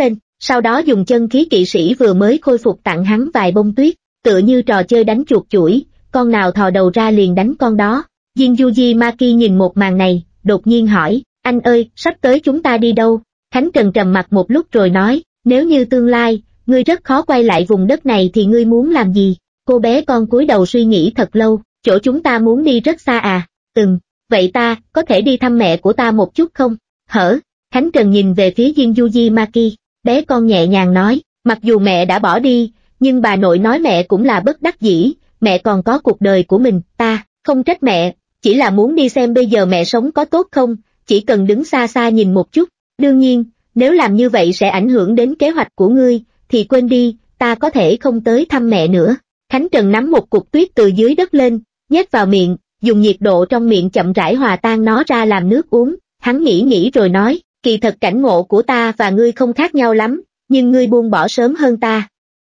sau đó dùng chân khí kỵ sĩ vừa mới khôi phục tặng hắn vài bông tuyết, tựa như trò chơi đánh chuột chuỗi, con nào thò đầu ra liền đánh con đó. Jinjuji Maki nhìn một màn này, đột nhiên hỏi, anh ơi, sắp tới chúng ta đi đâu? Khánh Trần trầm mặt một lúc rồi nói, nếu như tương lai, ngươi rất khó quay lại vùng đất này thì ngươi muốn làm gì? Cô bé con cúi đầu suy nghĩ thật lâu, chỗ chúng ta muốn đi rất xa à? Ừm, vậy ta, có thể đi thăm mẹ của ta một chút không? Hở? Khánh Trần nhìn về phía Jinjuji Maki, bé con nhẹ nhàng nói, mặc dù mẹ đã bỏ đi, nhưng bà nội nói mẹ cũng là bất đắc dĩ, mẹ còn có cuộc đời của mình, ta, không trách mẹ, chỉ là muốn đi xem bây giờ mẹ sống có tốt không, chỉ cần đứng xa xa nhìn một chút, đương nhiên, nếu làm như vậy sẽ ảnh hưởng đến kế hoạch của ngươi, thì quên đi, ta có thể không tới thăm mẹ nữa. Khánh Trần nắm một cục tuyết từ dưới đất lên, nhét vào miệng, dùng nhiệt độ trong miệng chậm rãi hòa tan nó ra làm nước uống, hắn nghĩ nghĩ rồi nói, kỳ thật cảnh ngộ của ta và ngươi không khác nhau lắm, nhưng ngươi buông bỏ sớm hơn ta.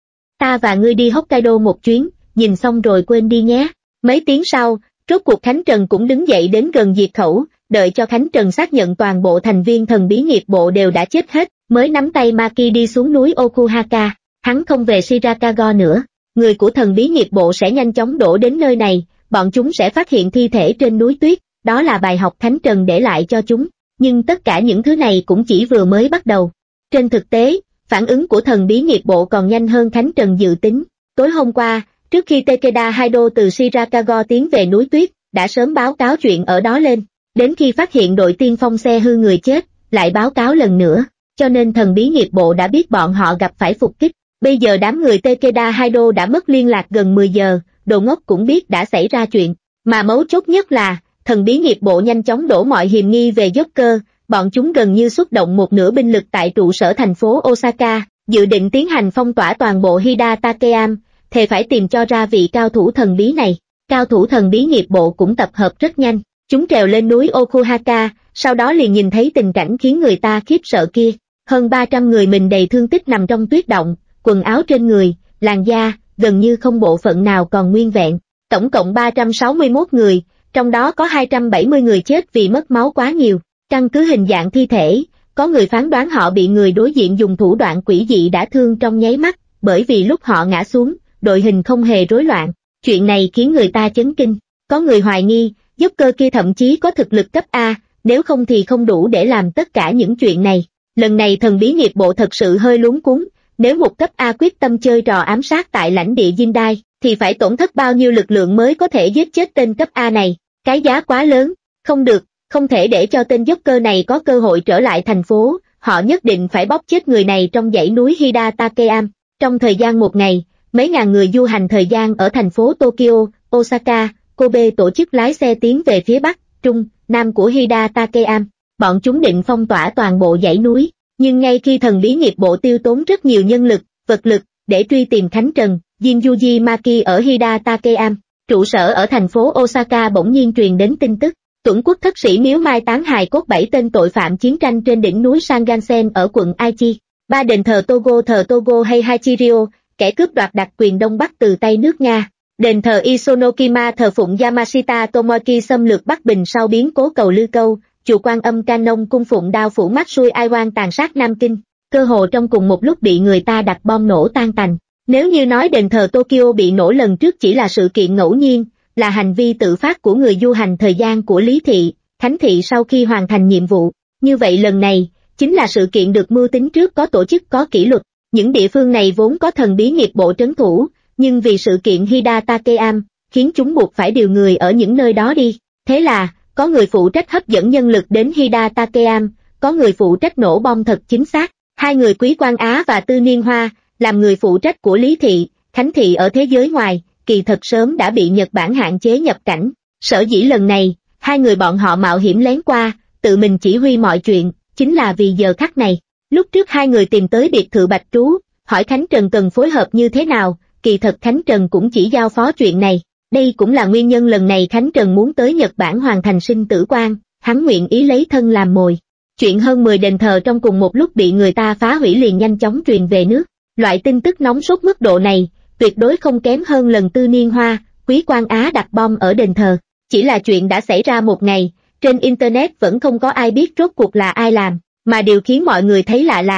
Ta và ngươi đi Hokkaido một chuyến, nhìn xong rồi quên đi nhé. Mấy tiếng sau, rốt cuộc Khánh Trần cũng đứng dậy đến gần diệt khẩu, đợi cho Khánh Trần xác nhận toàn bộ thành viên thần bí nghiệp bộ đều đã chết hết, mới nắm tay Maki đi xuống núi Okuhaka, hắn không về Shirakago nữa. Người của thần bí nghiệp bộ sẽ nhanh chóng đổ đến nơi này, bọn chúng sẽ phát hiện thi thể trên núi tuyết, đó là bài học Khánh Trần để lại cho chúng, nhưng tất cả những thứ này cũng chỉ vừa mới bắt đầu. Trên thực tế, phản ứng của thần bí nghiệp bộ còn nhanh hơn Khánh Trần dự tính. Tối hôm qua, trước khi Takeda Haido từ Shirakago tiến về núi tuyết, đã sớm báo cáo chuyện ở đó lên, đến khi phát hiện đội tiên phong xe hư người chết, lại báo cáo lần nữa, cho nên thần bí nghiệp bộ đã biết bọn họ gặp phải phục kích. Bây giờ đám người Takeda Haido đã mất liên lạc gần mười giờ, đồ ngốc cũng biết đã xảy ra chuyện, mà mấu chốt nhất là, thần bí nghiệp bộ nhanh chóng đổ mọi hiềm nghi về Joker, bọn chúng gần như xuất động một nửa binh lực tại trụ sở thành phố Osaka, dự định tiến hành phong tỏa toàn bộ Hida Takeam, thề phải tìm cho ra vị cao thủ thần bí này. Cao thủ thần bí nghiệp bộ cũng tập hợp rất nhanh, chúng trèo lên núi Okuhaka, sau đó liền nhìn thấy tình cảnh khiến người ta khiếp sợ kia, hơn ba trăm người mình đầy thương tích nằm trong tuyết động, quần áo trên người, làn da, gần như không bộ phận nào còn nguyên vẹn, tổng cộng ba trăm sáu mươi mốt người, trong đó có hai trăm bảy mươi người chết vì mất máu quá nhiều. Căn cứ hình dạng thi thể, có người phán đoán họ bị người đối diện dùng thủ đoạn quỷ dị đả thương trong nháy mắt, bởi vì lúc họ ngã xuống, đội hình không hề rối loạn. Chuyện này khiến người ta chấn kinh, có người hoài nghi, Joker kia thậm chí có thực lực cấp A, nếu không thì không đủ để làm tất cả những chuyện này. Lần này thần bí nghiệp bộ thật sự hơi luống cuống, nếu một cấp A quyết tâm chơi trò ám sát tại lãnh địa Jindai, thì phải tổn thất bao nhiêu lực lượng mới có thể giết chết tên cấp A này, cái giá quá lớn, không được, không thể để cho tên Joker này có cơ hội trở lại thành phố, họ nhất định phải bóp chết người này trong dãy núi Hida Takeam. Trong thời gian một ngày, mấy ngàn người du hành thời gian ở thành phố Tokyo, Osaka, Kobe tổ chức lái xe tiến về phía Bắc, Trung, Nam của Hida Takeam. Bọn chúng định phong tỏa toàn bộ dãy núi, nhưng ngay khi thần bí nghiệp bộ tiêu tốn rất nhiều nhân lực, vật lực, để truy tìm Khánh Trần, Jinjuji Maki ở Hida Takeam, trụ sở ở thành phố Osaka bỗng nhiên truyền đến tin tức. Tuẫn quốc thất sĩ miếu mai táng hài cốt bảy tên tội phạm chiến tranh trên đỉnh núi Sangansen ở quận Aichi. Ba đền thờ Togo thờ Togo hay Hachirio, kẻ cướp đoạt đặc quyền Đông Bắc từ tay nước Nga. Đền thờ Isonokima thờ phụng Yamashita Tomoki xâm lược Bắc Bình sau biến cố cầu Lư Câu. Chùa Quan Âm Canon cung phụng đao phủ Matsui Aiwan tàn sát Nam Kinh, cơ hồ trong cùng một lúc bị người ta đặt bom nổ tan tành. Nếu như nói đền thờ Tokyo bị nổ lần trước chỉ là sự kiện ngẫu nhiên, là hành vi tự phát của người du hành thời gian của Lý Thị, Khánh Thị sau khi hoàn thành nhiệm vụ, như vậy lần này, chính là sự kiện được mưu tính trước có tổ chức có kỷ luật. Những địa phương này vốn có thần bí nghiệp bộ trấn thủ, nhưng vì sự kiện Hida Takeam, khiến chúng buộc phải điều người ở những nơi đó đi. Thế là, có người phụ trách hấp dẫn nhân lực đến Hida Takeam, có người phụ trách nổ bom thật chính xác. Hai người Quý Quan Á và Tư Niên Hoa, làm người phụ trách của Lý Thị, Khánh Thị ở thế giới ngoài, kỳ thật sớm đã bị Nhật Bản hạn chế nhập cảnh. Sở dĩ lần này, hai người bọn họ mạo hiểm lén qua, tự mình chỉ huy mọi chuyện, chính là vì giờ khắc này. Lúc trước hai người tìm tới biệt thự Bạch Trú, hỏi Khánh Trần cần phối hợp như thế nào, kỳ thật Khánh Trần cũng chỉ giao phó chuyện này. Đây cũng là nguyên nhân lần này Khánh Trần muốn tới Nhật Bản hoàn thành sinh tử quan, hắn nguyện ý lấy thân làm mồi. Chuyện hơn mười đền thờ trong cùng một lúc bị người ta phá hủy liền nhanh chóng truyền về nước. Loại tin tức nóng sốt mức độ này, tuyệt đối không kém hơn lần Tư Niên Hoa, Quý Quan Á đặt bom ở đền thờ. Chỉ là chuyện đã xảy ra một ngày, trên Internet vẫn không có ai biết rốt cuộc là ai làm, mà điều khiến mọi người thấy lạ là,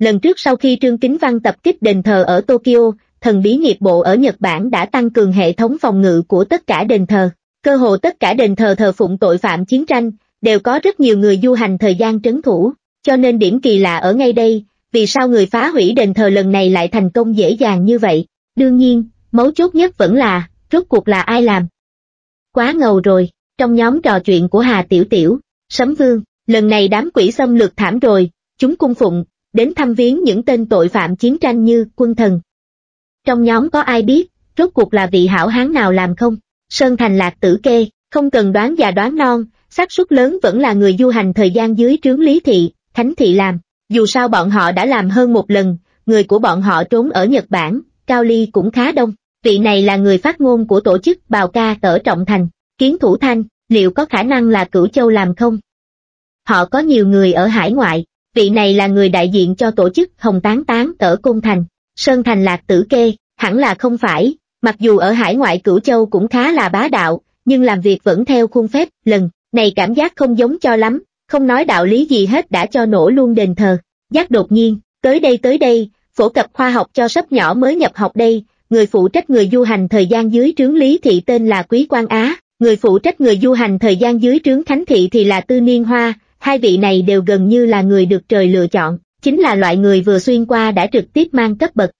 lần trước sau khi Trương Kính Văn tập kích đền thờ ở Tokyo, thần bí nghiệp bộ ở Nhật Bản đã tăng cường hệ thống phòng ngự của tất cả đền thờ. Cơ hồ tất cả đền thờ thờ phụng tội phạm chiến tranh, đều có rất nhiều người du hành thời gian trấn thủ, cho nên điểm kỳ lạ ở ngay đây, vì sao người phá hủy đền thờ lần này lại thành công dễ dàng như vậy? Đương nhiên, mấu chốt nhất vẫn là, rốt cuộc là ai làm? Quá ngầu rồi, trong nhóm trò chuyện của Hà Tiểu Tiểu, Sấm Vương, lần này đám quỷ xâm lược thảm rồi, chúng cung phụng, đến thăm viếng những tên tội phạm chiến tranh như Quân Thần. Trong nhóm có ai biết, rốt cuộc là vị hảo hán nào làm không? Sơn Thành Lạc Tử kê, không cần đoán già đoán non, xác suất lớn vẫn là người du hành thời gian dưới trướng Lý Thị, Khánh Thị làm. Dù sao bọn họ đã làm hơn một lần, người của bọn họ trốn ở Nhật Bản, Cao Ly cũng khá đông. Vị này là người phát ngôn của tổ chức Bào Ca ở Trọng Thành, Kiến Thủ Thanh, liệu có khả năng là Cửu Châu làm không? Họ có nhiều người ở hải ngoại, vị này là người đại diện cho tổ chức Hồng Tán Tán ở Côn Thành, Sơn Thành Lạc Tử kê, hẳn là không phải, mặc dù ở hải ngoại Cửu Châu cũng khá là bá đạo, nhưng làm việc vẫn theo khuôn phép, lần này cảm giác không giống cho lắm, không nói đạo lý gì hết đã cho nổ luôn đền thờ. Giác đột nhiên, tới đây tới đây, phổ cập khoa học cho sắp nhỏ mới nhập học đây, người phụ trách người du hành thời gian dưới trướng Lý Thị tên là Quý Quang Á, người phụ trách người du hành thời gian dưới trướng Khánh Thị thì là Tư Niên Hoa, hai vị này đều gần như là người được trời lựa chọn, chính là loại người vừa xuyên qua đã trực tiếp mang cấp bậc.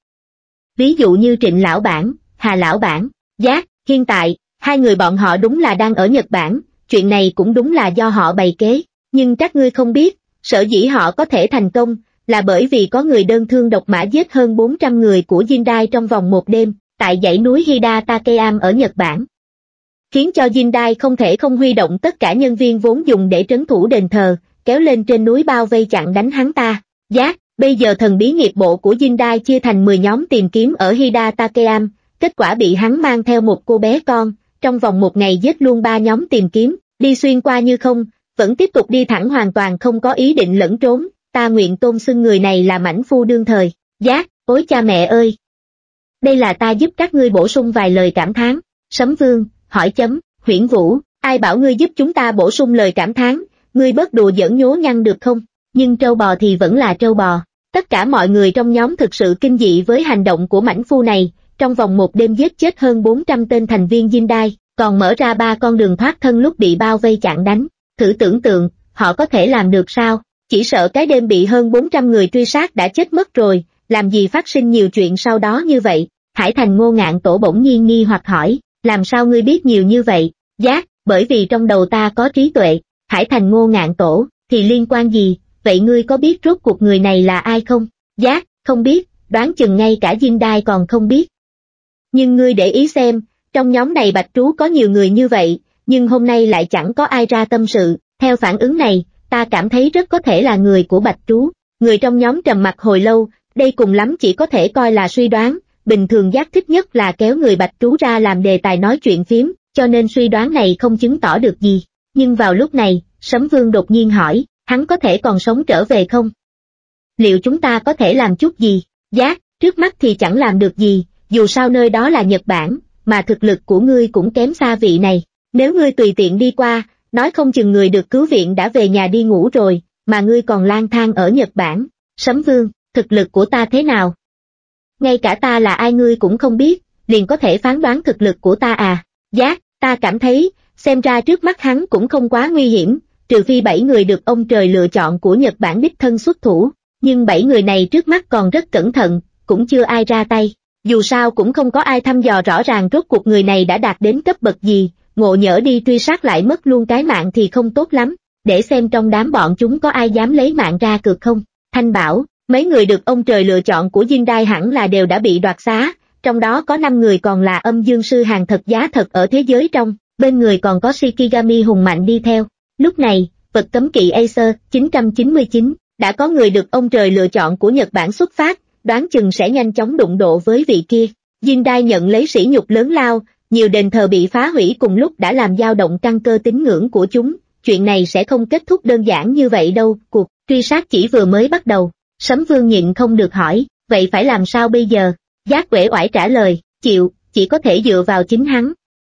Ví dụ như Trịnh Lão Bản, Hà Lão Bản, Giác, hiện tại, hai người bọn họ đúng là đang ở Nhật Bản, chuyện này cũng đúng là do họ bày kế, nhưng các ngươi không biết, sở dĩ họ có thể thành công, là bởi vì có người đơn thương độc mã giết hơn bốn trăm người của Jindai trong vòng một đêm, tại dãy núi Hida Takeyam ở Nhật Bản. Khiến cho Jindai không thể không huy động tất cả nhân viên vốn dùng để trấn thủ đền thờ, kéo lên trên núi bao vây chặn đánh hắn ta. Giác, bây giờ thần bí nghiệp bộ của Jindai chia thành mười nhóm tìm kiếm ở Hida Takeyam, kết quả bị hắn mang theo một cô bé con, trong vòng một ngày giết luôn ba nhóm tìm kiếm, đi xuyên qua như không, vẫn tiếp tục đi thẳng hoàn toàn không có ý định lẫn trốn, ta nguyện tôn xưng người này là mãnh phu đương thời. Giác, ôi cha mẹ ơi! Đây là ta giúp các ngươi bổ sung vài lời cảm thán. Sấm Vương, hỏi chấm, Huyễn Vũ, ai bảo ngươi giúp chúng ta bổ sung lời cảm thán, ngươi bớt đùa giỡn nhố nhăng được không? Nhưng trâu bò thì vẫn là trâu bò. Tất cả mọi người trong nhóm thực sự kinh dị với hành động của mãnh phu này, trong vòng một đêm giết chết hơn bốn trăm tên thành viên Jindai, còn mở ra ba con đường thoát thân lúc bị bao vây chặn đánh. Thử tưởng tượng, họ có thể làm được sao? Chỉ sợ cái đêm bị hơn bốn trăm người truy sát đã chết mất rồi, làm gì phát sinh nhiều chuyện sau đó như vậy? Hải Thành Ngô Ngạn Tổ bỗng nhiên nghi hoặc hỏi, làm sao ngươi biết nhiều như vậy? Giác, bởi vì trong đầu ta có trí tuệ. Hải Thành Ngô Ngạn Tổ, thì liên quan gì? Vậy ngươi có biết rốt cuộc người này là ai không? Giác, không biết, đoán chừng ngay cả Jindai còn không biết. Nhưng ngươi để ý xem, trong nhóm này Bạch Trú có nhiều người như vậy, nhưng hôm nay lại chẳng có ai ra tâm sự. Theo phản ứng này, ta cảm thấy rất có thể là người của Bạch Trú. Người trong nhóm trầm mặc hồi lâu, đây cùng lắm chỉ có thể coi là suy đoán, bình thường Giác thích nhất là kéo người Bạch Trú ra làm đề tài nói chuyện phiếm, cho nên suy đoán này không chứng tỏ được gì. Nhưng vào lúc này, Sấm Vương đột nhiên hỏi, hắn có thể còn sống trở về không? Liệu chúng ta có thể làm chút gì? Giác, trước mắt thì chẳng làm được gì, dù sao nơi đó là Nhật Bản, mà thực lực của ngươi cũng kém xa vị này. Nếu ngươi tùy tiện đi qua, nói không chừng người được cứu viện đã về nhà đi ngủ rồi, mà ngươi còn lang thang ở Nhật Bản. Sấm Vương, thực lực của ta thế nào? Ngay cả ta là ai ngươi cũng không biết, liền có thể phán đoán thực lực của ta à? Giác, ta cảm thấy, xem ra trước mắt hắn cũng không quá nguy hiểm, trừ phi bảy người được ông trời lựa chọn của Nhật Bản đích thân xuất thủ, nhưng bảy người này trước mắt còn rất cẩn thận, cũng chưa ai ra tay. Dù sao cũng không có ai thăm dò rõ ràng rốt cuộc người này đã đạt đến cấp bậc gì, ngộ nhỡ đi truy sát lại mất luôn cái mạng thì không tốt lắm, để xem trong đám bọn chúng có ai dám lấy mạng ra cược không. Thanh bảo, mấy người được ông trời lựa chọn của Jindai hẳn là đều đã bị đoạt xá, trong đó có năm người còn là âm dương sư hàng thật giá thật ở thế giới trong, bên người còn có Shikigami hùng mạnh đi theo. Lúc này, vật cấm kỵ Acer chín trăm chín mươi chín, đã có người được ông trời lựa chọn của Nhật Bản xuất phát, đoán chừng sẽ nhanh chóng đụng độ với vị kia. Jindai nhận lấy sỉ nhục lớn lao, nhiều đền thờ bị phá hủy cùng lúc đã làm dao động căn cơ tín ngưỡng của chúng, chuyện này sẽ không kết thúc đơn giản như vậy đâu, cuộc truy sát chỉ vừa mới bắt đầu. Sấm Vương nhịn không được hỏi, vậy phải làm sao bây giờ? Giác uể oải trả lời, chịu, chỉ có thể dựa vào chính hắn.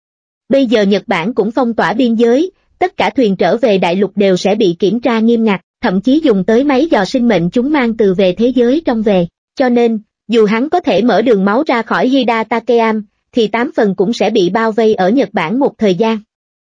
Bây giờ Nhật Bản cũng phong tỏa biên giới, tất cả thuyền trở về đại lục đều sẽ bị kiểm tra nghiêm ngặt, thậm chí dùng tới máy dò sinh mệnh chúng mang từ về thế giới trong về, cho nên, dù hắn có thể mở đường máu ra khỏi Hidatakeam, thì tám phần cũng sẽ bị bao vây ở Nhật Bản một thời gian.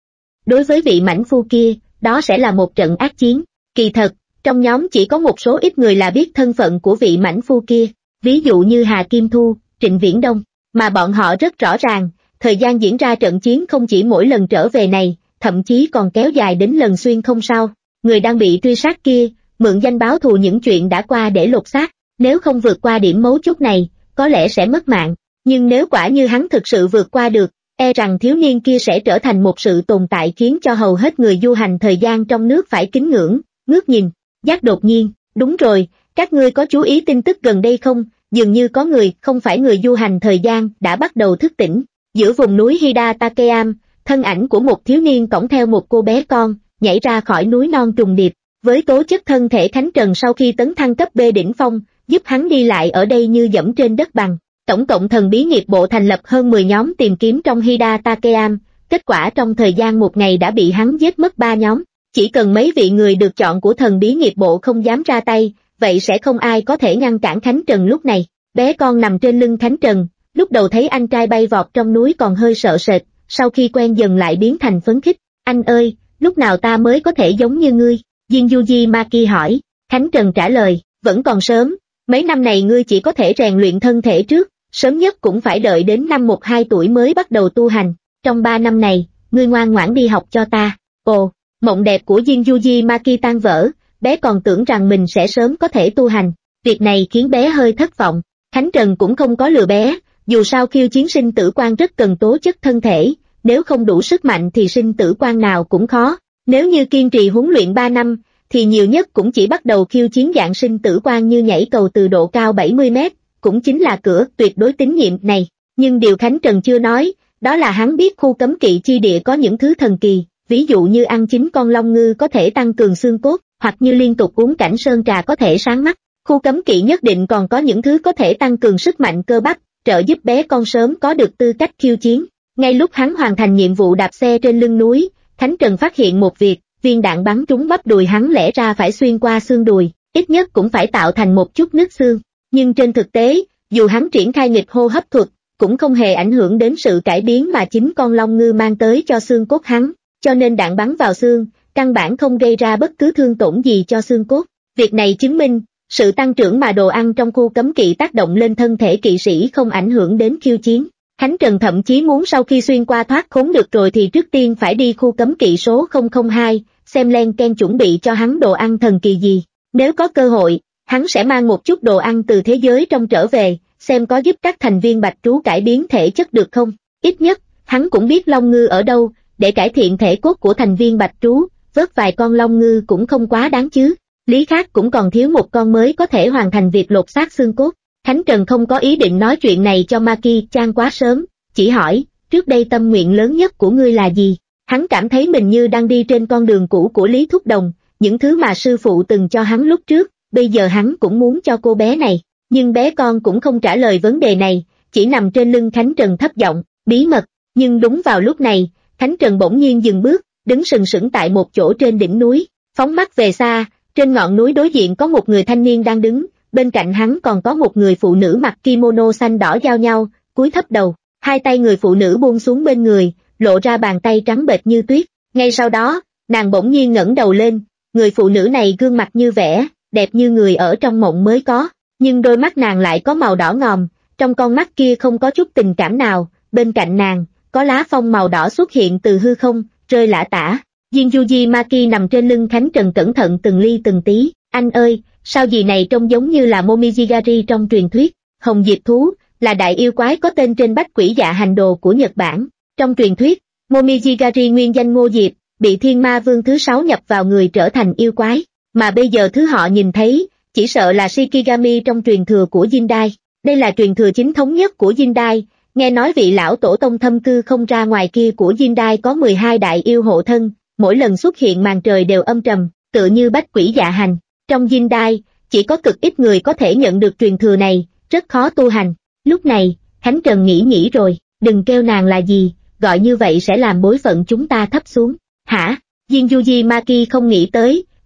Đối với vị mãnh phu kia, đó sẽ là một trận ác chiến. Kỳ thật, trong nhóm chỉ có một số ít người là biết thân phận của vị mãnh phu kia, ví dụ như Hà Kim Thu, Trịnh Viễn Đông, mà bọn họ rất rõ ràng, thời gian diễn ra trận chiến không chỉ mỗi lần trở về này, thậm chí còn kéo dài đến lần xuyên không sau. Người đang bị truy sát kia, mượn danh báo thù những chuyện đã qua để lột xác, nếu không vượt qua điểm mấu chốt này, có lẽ sẽ mất mạng, nhưng nếu quả như hắn thực sự vượt qua được, e rằng thiếu niên kia sẽ trở thành một sự tồn tại khiến cho hầu hết người du hành thời gian trong nước phải kính ngưỡng, ngước nhìn. Giác đột nhiên, đúng rồi, các ngươi có chú ý tin tức gần đây không, dường như có người, không phải người du hành thời gian, đã bắt đầu thức tỉnh. Giữa vùng núi Hidatakeam, thân ảnh của một thiếu niên cõng theo một cô bé con, nhảy ra khỏi núi non trùng điệp, với tố chất thân thể Khánh Trần sau khi tấn thăng cấp B đỉnh phong, giúp hắn đi lại ở đây như dẫm trên đất bằng. Tổng cộng thần bí nghiệp bộ thành lập hơn mười nhóm tìm kiếm trong Hidatakeam, kết quả trong thời gian một ngày đã bị hắn giết mất ba nhóm. Chỉ cần mấy vị người được chọn của thần bí nghiệp bộ không dám ra tay, vậy sẽ không ai có thể ngăn cản Khánh Trần lúc này. Bé con nằm trên lưng Khánh Trần, lúc đầu thấy anh trai bay vọt trong núi còn hơi sợ sệt, sau khi quen dần lại biến thành phấn khích. Anh ơi, lúc nào ta mới có thể giống như ngươi? Jinjuji Maki hỏi. Khánh Trần trả lời, vẫn còn sớm, mấy năm này ngươi chỉ có thể rèn luyện thân thể trước, sớm nhất cũng phải đợi đến năm một hai tuổi mới bắt đầu tu hành. Trong ba năm này, ngươi ngoan ngoãn đi học cho ta. Ồ, mộng đẹp của Jinjuji Maki tan vỡ, bé còn tưởng rằng mình sẽ sớm có thể tu hành. Việc này khiến bé hơi thất vọng. Khánh Trần cũng không có lừa bé, dù sao khiêu chiến sinh tử quan rất cần tố chất thân thể, nếu không đủ sức mạnh thì sinh tử quan nào cũng khó. Nếu như kiên trì huấn luyện ba năm, thì nhiều nhất cũng chỉ bắt đầu khiêu chiến dạng sinh tử quan như nhảy cầu từ độ cao bảy mươi mét, cũng chính là cửa tuyệt đối tín nhiệm này. Nhưng điều Khánh Trần chưa nói, đó là hắn biết khu cấm kỵ chi địa có những thứ thần kỳ, ví dụ như ăn chín con long ngư có thể tăng cường xương cốt, hoặc như liên tục uống cảnh sơn trà có thể sáng mắt. Khu cấm kỵ nhất định còn có những thứ có thể tăng cường sức mạnh cơ bắp, trợ giúp bé con sớm có được tư cách khiêu chiến. Ngay lúc hắn hoàn thành nhiệm vụ đạp xe trên lưng núi, Khánh Trần phát hiện một việc, viên đạn bắn trúng bắp đùi hắn lẽ ra phải xuyên qua xương đùi, ít nhất cũng phải tạo thành một chút nứt xương. Nhưng trên thực tế, dù hắn triển khai nghịch hô hấp thuật, cũng không hề ảnh hưởng đến sự cải biến mà chính con long ngư mang tới cho xương cốt hắn, cho nên đạn bắn vào xương, căn bản không gây ra bất cứ thương tổn gì cho xương cốt. Việc này chứng minh, sự tăng trưởng mà đồ ăn trong khu cấm kỵ tác động lên thân thể kỵ sĩ không ảnh hưởng đến khiêu chiến. Khánh Trần thậm chí muốn sau khi xuyên qua thoát khốn được rồi thì trước tiên phải đi khu cấm kỵ số không không hai, xem Len Ken chuẩn bị cho hắn đồ ăn thần kỳ gì. Nếu có cơ hội, hắn sẽ mang một chút đồ ăn từ thế giới trong trở về, xem có giúp các thành viên bạch trú cải biến thể chất được không. Ít nhất, hắn cũng biết long ngư ở đâu, để cải thiện thể cốt của thành viên bạch trú, vớt vài con long ngư cũng không quá đáng chứ. Lý khác cũng còn thiếu một con mới có thể hoàn thành việc lột xác xương cốt. Khánh Trần không có ý định nói chuyện này cho Maki-chan quá sớm, chỉ hỏi, trước đây tâm nguyện lớn nhất của ngươi là gì? Hắn cảm thấy mình như đang đi trên con đường cũ của Lý Thúc Đồng, những thứ mà sư phụ từng cho hắn lúc trước, bây giờ hắn cũng muốn cho cô bé này. Nhưng bé con cũng không trả lời vấn đề này, chỉ nằm trên lưng Khánh Trần thấp giọng, bí mật. Nhưng đúng vào lúc này, Khánh Trần bỗng nhiên dừng bước, đứng sừng sững tại một chỗ trên đỉnh núi, phóng mắt về xa, trên ngọn núi đối diện có một người thanh niên đang đứng, bên cạnh hắn còn có một người phụ nữ mặc kimono xanh đỏ giao nhau, cúi thấp đầu, hai tay người phụ nữ buông xuống bên người, lộ ra bàn tay trắng bệch như tuyết. Ngay sau đó, nàng bỗng nhiên ngẩng đầu lên, người phụ nữ này gương mặt như vẽ, đẹp như người ở trong mộng mới có, nhưng đôi mắt nàng lại có màu đỏ ngòm, trong con mắt kia không có chút tình cảm nào. Bên cạnh nàng, có lá phong màu đỏ xuất hiện từ hư không, rơi lả tả. Jinjuji Maki nằm trên lưng Khánh Trần cẩn thận từng ly từng tí. Anh ơi, sao gì này trông giống như là Momijigari trong truyền thuyết. Hồng Diệp Thú, là đại yêu quái có tên trên bách quỷ dạ hành đồ của Nhật Bản. Trong truyền thuyết, Momijigari nguyên danh Ngô Diệp, bị thiên ma vương thứ sáu nhập vào người trở thành yêu quái. Mà bây giờ thứ họ nhìn thấy, chỉ sợ là Shikigami trong truyền thừa của Jindai. Đây là truyền thừa chính thống nhất của Jindai. Nghe nói vị lão tổ tông thâm cư không ra ngoài kia của Jindai có mười hai đại yêu hộ thân, mỗi lần xuất hiện màn trời đều âm trầm, tựa như bách quỷ dạ hành. Trong Jindai, chỉ có cực ít người có thể nhận được truyền thừa này, rất khó tu hành. Lúc này, Khánh Trần nghĩ nghĩ rồi, đừng kêu nàng là gì, gọi như vậy sẽ làm bối phận chúng ta thấp xuống. Hả? Jinjuji Maki không nghĩ tới,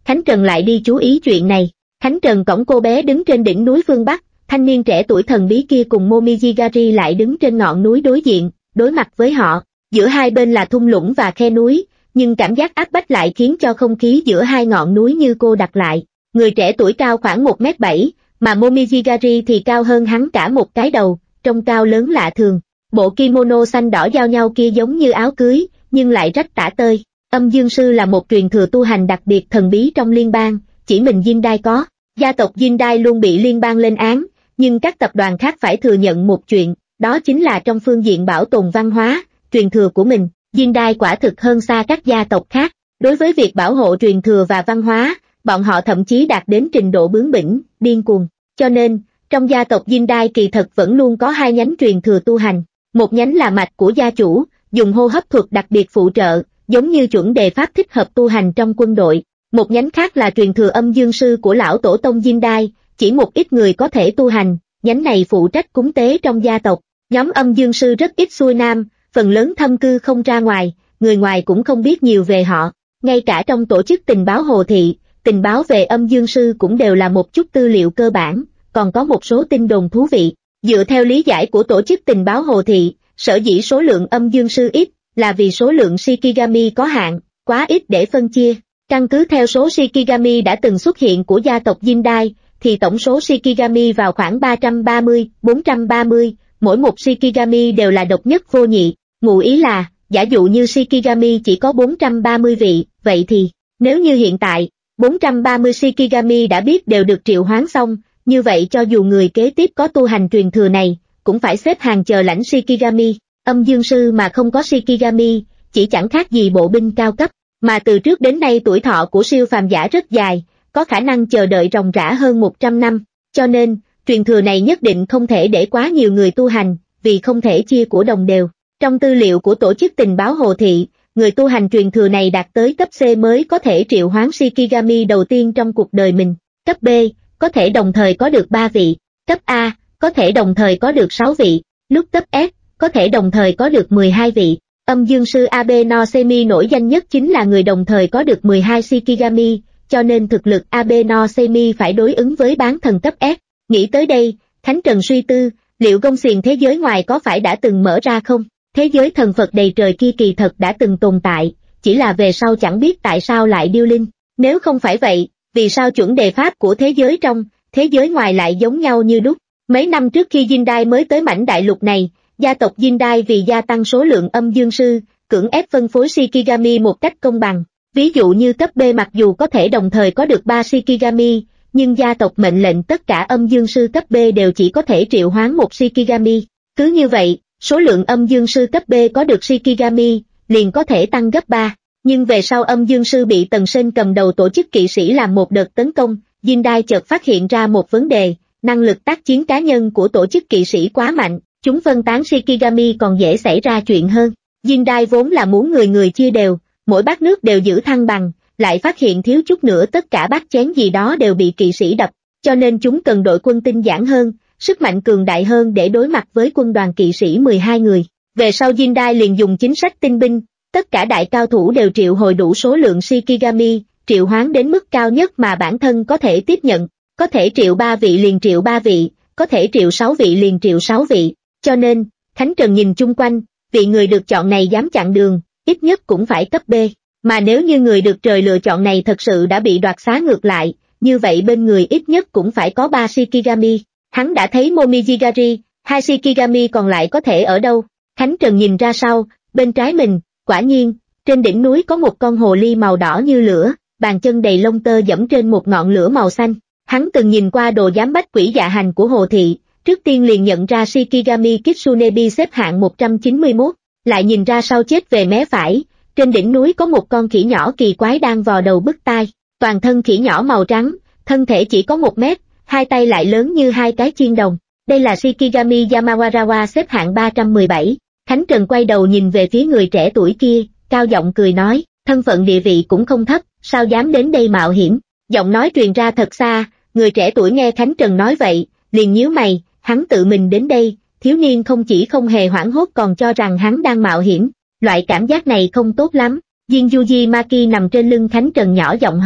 Khánh Trần lại đi chú ý chuyện này. Khánh Trần cõng cô bé đứng trên đỉnh núi phương Bắc, thanh niên trẻ tuổi thần bí kia cùng Momijigari lại đứng trên ngọn núi đối diện, đối mặt với họ. Giữa hai bên là thung lũng và khe núi, nhưng cảm giác áp bách lại khiến cho không khí giữa hai ngọn núi như cô đặc lại. Người trẻ tuổi cao khoảng một mét bảy, mà Momijigari thì cao hơn hắn cả một cái đầu, trông cao lớn lạ thường. Bộ kimono xanh đỏ giao nhau kia giống như áo cưới, nhưng lại rách tả tơi. Âm Dương Sư là một truyền thừa tu hành đặc biệt thần bí trong liên bang, chỉ mình Jindai có. Gia tộc Jindai luôn bị liên bang lên án, nhưng các tập đoàn khác phải thừa nhận một chuyện, đó chính là trong phương diện bảo tồn văn hóa, truyền thừa của mình, Jindai quả thực hơn xa các gia tộc khác. Đối với việc bảo hộ truyền thừa và văn hóa, bọn họ thậm chí đạt đến trình độ bướng bỉnh, điên cuồng. Cho nên, trong gia tộc Jindai kỳ thật vẫn luôn có hai nhánh truyền thừa tu hành. Một nhánh là mạch của gia chủ, dùng hô hấp thuật đặc biệt phụ trợ, giống như chuẩn đề pháp thích hợp tu hành trong quân đội. Một nhánh khác là truyền thừa âm dương sư của lão tổ tông Jindai, chỉ một ít người có thể tu hành, nhánh này phụ trách cúng tế trong gia tộc. Nhóm âm dương sư rất ít xuôi nam, phần lớn thâm cư không ra ngoài, người ngoài cũng không biết nhiều về họ. Ngay cả trong tổ chức tình báo Hồ Thị, tình báo về âm dương sư cũng đều là một chút tư liệu cơ bản, còn có một số tin đồn thú vị. Dựa theo lý giải của tổ chức tình báo Hồ Thị, sở dĩ số lượng âm dương sư ít, là vì số lượng Shikigami có hạn, quá ít để phân chia. Căn cứ theo số Shikigami đã từng xuất hiện của gia tộc Jindai, thì tổng số Shikigami vào khoảng ba trăm ba mươi, bốn trăm ba mươi, mỗi một Shikigami đều là độc nhất vô nhị. Ngụ ý là, giả dụ như Shikigami chỉ có bốn trăm ba mươi vị, vậy thì, nếu như hiện tại, bốn trăm ba mươi Shikigami đã biết đều được triệu hoán xong, như vậy cho dù người kế tiếp có tu hành truyền thừa này, cũng phải xếp hàng chờ lãnh Shikigami. Âm dương sư mà không có Shikigami, chỉ chẳng khác gì bộ binh cao cấp, mà từ trước đến nay tuổi thọ của siêu phàm giả rất dài, có khả năng chờ đợi ròng rã hơn một trăm năm, cho nên, truyền thừa này nhất định không thể để quá nhiều người tu hành, vì không thể chia của đồng đều. Trong tư liệu của tổ chức tình báo Hồ Thị, người tu hành truyền thừa này đạt tới cấp C mới có thể triệu hoán Shikigami đầu tiên trong cuộc đời mình, cấp B, có thể đồng thời có được ba vị, cấp A, có thể đồng thời có được sáu vị, lúc cấp S, có thể đồng thời có được mười hai vị. Âm dương sư Abe no Semi nổi danh nhất chính là người đồng thời có được mười hai Shikigami, cho nên thực lực Abe no Semi phải đối ứng với bán thần cấp S. Nghĩ tới đây, Khánh Trần suy tư, liệu gông xiềng thế giới ngoài có phải đã từng mở ra không? Thế giới thần Phật đầy trời kia kỳ thật đã từng tồn tại, chỉ là về sau chẳng biết tại sao lại điêu linh. Nếu không phải vậy, vì sao chuẩn đề pháp của thế giới trong, thế giới ngoài lại giống nhau như đúc? Mấy năm trước khi Jindai mới tới mảnh đại lục này, gia tộc Jindai vì gia tăng số lượng âm dương sư, cưỡng ép phân phối Shikigami một cách công bằng. Ví dụ như cấp B mặc dù có thể đồng thời có được ba Shikigami, nhưng gia tộc mệnh lệnh tất cả âm dương sư cấp B đều chỉ có thể triệu hoán một Shikigami. Cứ như vậy, số lượng âm dương sư cấp B có được Shikigami, liền có thể tăng gấp ba. Nhưng về sau âm dương sư bị Tần Sên cầm đầu tổ chức kỵ sĩ làm một đợt tấn công, Jindai chợt phát hiện ra một vấn đề, năng lực tác chiến cá nhân của tổ chức kỵ sĩ quá mạnh, chúng phân tán Shikigami còn dễ xảy ra chuyện hơn. Jindai vốn là muốn người người chia đều, mỗi bát nước đều giữ thăng bằng, lại phát hiện thiếu chút nữa tất cả bát chén gì đó đều bị kỵ sĩ đập, cho nên chúng cần đội quân tinh giản hơn, sức mạnh cường đại hơn để đối mặt với quân đoàn kỵ sĩ mười hai người. Về sau Jindai liền dùng chính sách tinh binh, tất cả đại cao thủ đều triệu hồi đủ số lượng Shikigami, triệu hoán đến mức cao nhất mà bản thân có thể tiếp nhận, có thể triệu ba vị liền triệu ba vị, có thể triệu sáu vị liền triệu sáu vị, cho nên, Khánh Trần nhìn chung quanh, vị người được chọn này dám chặn đường, ít nhất cũng phải cấp B, mà nếu như người được trời lựa chọn này thật sự đã bị đoạt xá ngược lại, như vậy bên người ít nhất cũng phải có ba Shikigami. Hắn đã thấy Momijigari, hai Shikigami còn lại có thể ở đâu? Khánh Trần nhìn ra sau, bên trái mình, quả nhiên, trên đỉnh núi có một con hồ ly màu đỏ như lửa, bàn chân đầy lông tơ dẫm trên một ngọn lửa màu xanh. Hắn từng nhìn qua đồ giám bách quỷ dạ hành của Hồ Thị, trước tiên liền nhận ra Shikigami Kitsunebi xếp hạng một trăm chín mươi mốt, lại nhìn ra sau chết về mé phải, trên đỉnh núi có một con khỉ nhỏ kỳ quái đang vò đầu bứt tai, toàn thân khỉ nhỏ màu trắng, thân thể chỉ có một mét, hai tay lại lớn như hai cái chiên đồng. Đây là Shikigami Yamawarawa xếp hạng ba trăm mười bảy. Khánh Trần quay đầu nhìn về phía người trẻ tuổi kia, cao giọng cười nói, thân phận địa vị cũng không thấp, sao dám đến đây mạo hiểm. Giọng nói truyền ra thật xa, người trẻ tuổi nghe Khánh Trần nói vậy, liền nhíu mày, hắn tự mình đến đây, thiếu niên không chỉ không hề hoảng hốt còn cho rằng hắn đang mạo hiểm, loại cảm giác này không tốt lắm. Jin Yuji Maki nằm trên lưng Khánh Trần nhỏ giọng hỏi,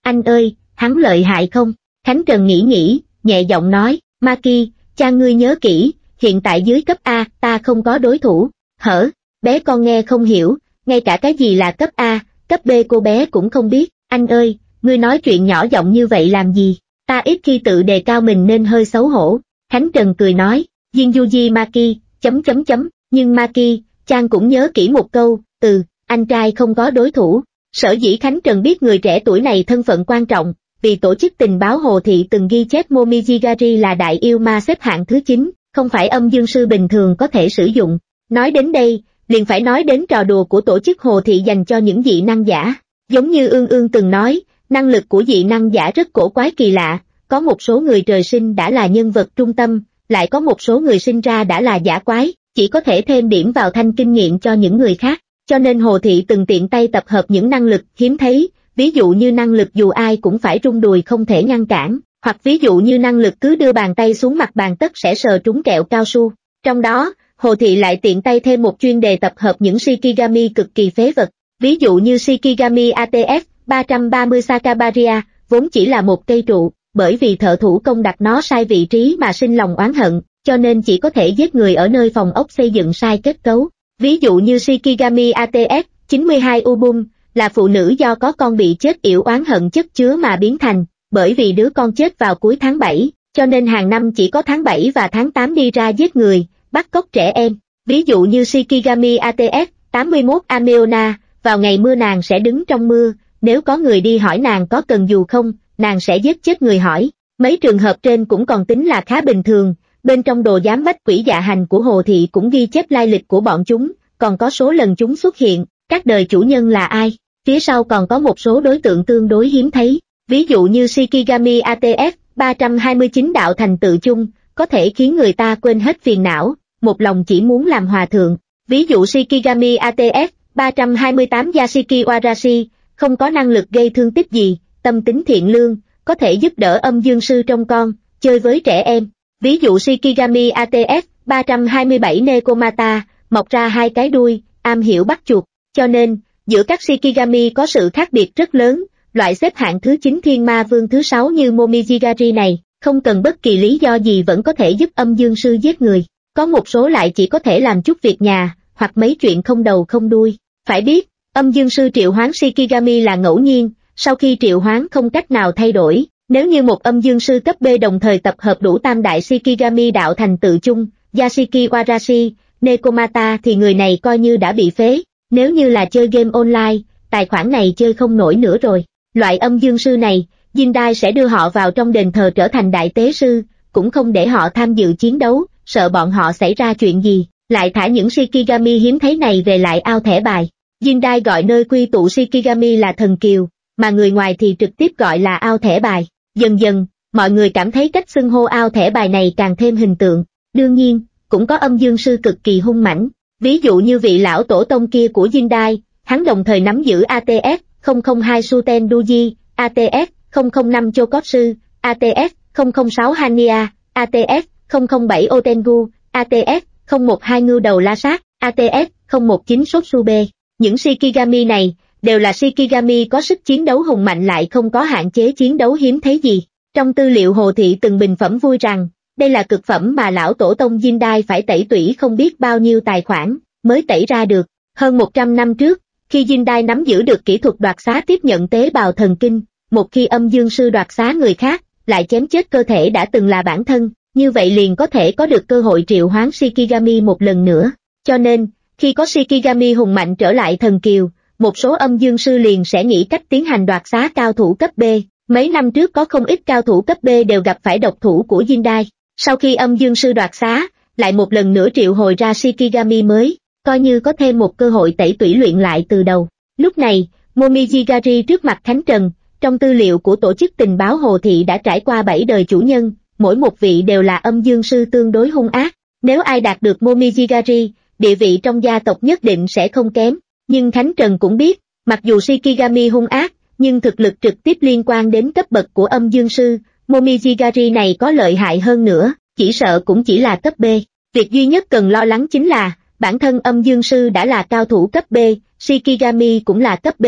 Anh ơi, hắn lợi hại không? Khánh Trần nghĩ nghĩ, nhẹ giọng nói, Maki, cha ngươi nhớ kỹ, hiện tại dưới cấp A, ta không có đối thủ. Hở, bé con nghe không hiểu, ngay cả cái gì là cấp A, cấp B cô bé cũng không biết. Anh ơi, ngươi nói chuyện nhỏ giọng như vậy làm gì? Ta ít khi tự đề cao mình nên hơi xấu hổ. Khánh Trần cười nói, Jinjuji Maki, chấm chấm chấm, nhưng Maki, Chan cũng nhớ kỹ một câu, từ, anh trai không có đối thủ. Sở dĩ Khánh Trần biết người trẻ tuổi này thân phận quan trọng, vì tổ chức tình báo Hồ Thị từng ghi chép Momijigari là đại yêu ma xếp hạng thứ chín, không phải âm dương sư bình thường có thể sử dụng. Nói đến đây, liền phải nói đến trò đùa của tổ chức Hồ Thị dành cho những dị năng giả. Giống như Ương Ương từng nói, năng lực của dị năng giả rất cổ quái kỳ lạ, có một số người trời sinh đã là nhân vật trung tâm, lại có một số người sinh ra đã là giả quái, chỉ có thể thêm điểm vào thanh kinh nghiệm cho những người khác. Cho nên Hồ Thị từng tiện tay tập hợp những năng lực hiếm thấy, ví dụ như năng lực dù ai cũng phải rung đùi không thể ngăn cản, hoặc ví dụ như năng lực cứ đưa bàn tay xuống mặt bàn tất sẽ sờ trúng kẹo cao su. Trong đó, Hồ Thị lại tiện tay thêm một chuyên đề tập hợp những Shikigami cực kỳ phế vật, ví dụ như Shikigami a tê ép ba trăm ba mươi Sakabaria, vốn chỉ là một cây trụ, bởi vì thợ thủ công đặt nó sai vị trí mà sinh lòng oán hận, cho nên chỉ có thể giết người ở nơi phòng ốc xây dựng sai kết cấu. Ví dụ như Shikigami a tê ép chín mươi hai Ubum, là phụ nữ do có con bị chết yểu oán hận chất chứa mà biến thành, bởi vì đứa con chết vào cuối tháng bảy, cho nên hàng năm chỉ có tháng bảy và tháng tám đi ra giết người, bắt cóc trẻ em. Ví dụ như Shikigami a tê ép tám mươi mốt Ameona, vào ngày mưa nàng sẽ đứng trong mưa, nếu có người đi hỏi nàng có cần dù không, nàng sẽ giết chết người hỏi. Mấy trường hợp trên cũng còn tính là khá bình thường. Bên trong đồ giám bách quỷ dạ hành của Hồ Thị cũng ghi chép lai lịch của bọn chúng, còn có số lần chúng xuất hiện, các đời chủ nhân là ai. Phía sau còn có một số đối tượng tương đối hiếm thấy, ví dụ như Shikigami a tê ép ba trăm hai mươi chín đạo thành tự chung, có thể khiến người ta quên hết phiền não, một lòng chỉ muốn làm hòa thượng. Ví dụ Shikigami a tê ép ba trăm hai mươi tám Yashiki Warashi, không có năng lực gây thương tích gì, tâm tính thiện lương, có thể giúp đỡ âm dương sư trong con, chơi với trẻ em. Ví dụ Shikigami a tê ép ba trăm hai mươi bảy Nekomata, mọc ra hai cái đuôi, am hiểu bắt chuột, cho nên, giữa các Shikigami có sự khác biệt rất lớn, loại xếp hạng thứ chín thiên ma vương thứ sáu như Momijigari này, không cần bất kỳ lý do gì vẫn có thể giúp âm dương sư giết người, có một số lại chỉ có thể làm chút việc nhà, hoặc mấy chuyện không đầu không đuôi. Phải biết, âm dương sư triệu hoán Shikigami là ngẫu nhiên, sau khi triệu hoán không cách nào thay đổi. Nếu như một âm dương sư cấp B đồng thời tập hợp đủ tam đại Shikigami đạo thành tự chung, Yashiki Warashi, Nekomata thì người này coi như đã bị phế, nếu như là chơi game online, tài khoản này chơi không nổi nữa rồi. Loại âm dương sư này, Jindai sẽ đưa họ vào trong đền thờ trở thành đại tế sư, cũng không để họ tham dự chiến đấu, sợ bọn họ xảy ra chuyện gì, lại thả những Shikigami hiếm thấy này về lại ao thẻ bài. Jindai gọi nơi quy tụ Shikigami là thần kiều, mà người ngoài thì trực tiếp gọi là ao thẻ bài. Dần dần, mọi người cảm thấy cách xưng hô ao thẻ bài này càng thêm hình tượng. Đương nhiên, cũng có âm dương sư cực kỳ hung mãnh. Ví dụ như vị lão tổ tông kia của Jindai, hắn đồng thời nắm giữ a tê ép không không hai Suten Duji, a tê ép không không năm Chokotsu, a tê ép không không sáu Hania, a tê ép không không bảy Otengu, a tê ép không một hai Ngưu đầu la sát, a tê ép không một chín Sotsube. Những Shikigami này đều là Shikigami có sức chiến đấu hùng mạnh lại không có hạn chế chiến đấu hiếm thấy gì. Trong tư liệu Hồ Thị từng bình phẩm vui rằng, đây là cực phẩm mà lão tổ tông Jindai phải tẩy tủy không biết bao nhiêu tài khoản, mới tẩy ra được. Hơn một trăm năm trước, khi Jindai nắm giữ được kỹ thuật đoạt xá tiếp nhận tế bào thần kinh, một khi âm dương sư đoạt xá người khác, lại chém chết cơ thể đã từng là bản thân, như vậy liền có thể có được cơ hội triệu hoán Shikigami một lần nữa. Cho nên, khi có Shikigami hùng mạnh trở lại thần kiều, một số âm dương sư liền sẽ nghĩ cách tiến hành đoạt xá cao thủ cấp B. Mấy năm trước có không ít cao thủ cấp B đều gặp phải độc thủ của Jindai. Sau khi âm dương sư đoạt xá, lại một lần nữa triệu hồi ra Shikigami mới, coi như có thêm một cơ hội tẩy tủy luyện lại từ đầu. Lúc này, Momijigari trước mặt Khánh Trần, trong tư liệu của tổ chức tình báo Hồ Thị đã trải qua bảy đời chủ nhân, mỗi một vị đều là âm dương sư tương đối hung ác. Nếu ai đạt được Momijigari, địa vị trong gia tộc nhất định sẽ không kém. Nhưng Khánh Trần cũng biết, mặc dù Shikigami hung ác, nhưng thực lực trực tiếp liên quan đến cấp bậc của âm dương sư, Momijigari này có lợi hại hơn nữa, chỉ sợ cũng chỉ là cấp B. Việc duy nhất cần lo lắng chính là, bản thân âm dương sư đã là cao thủ cấp B, Shikigami cũng là cấp B,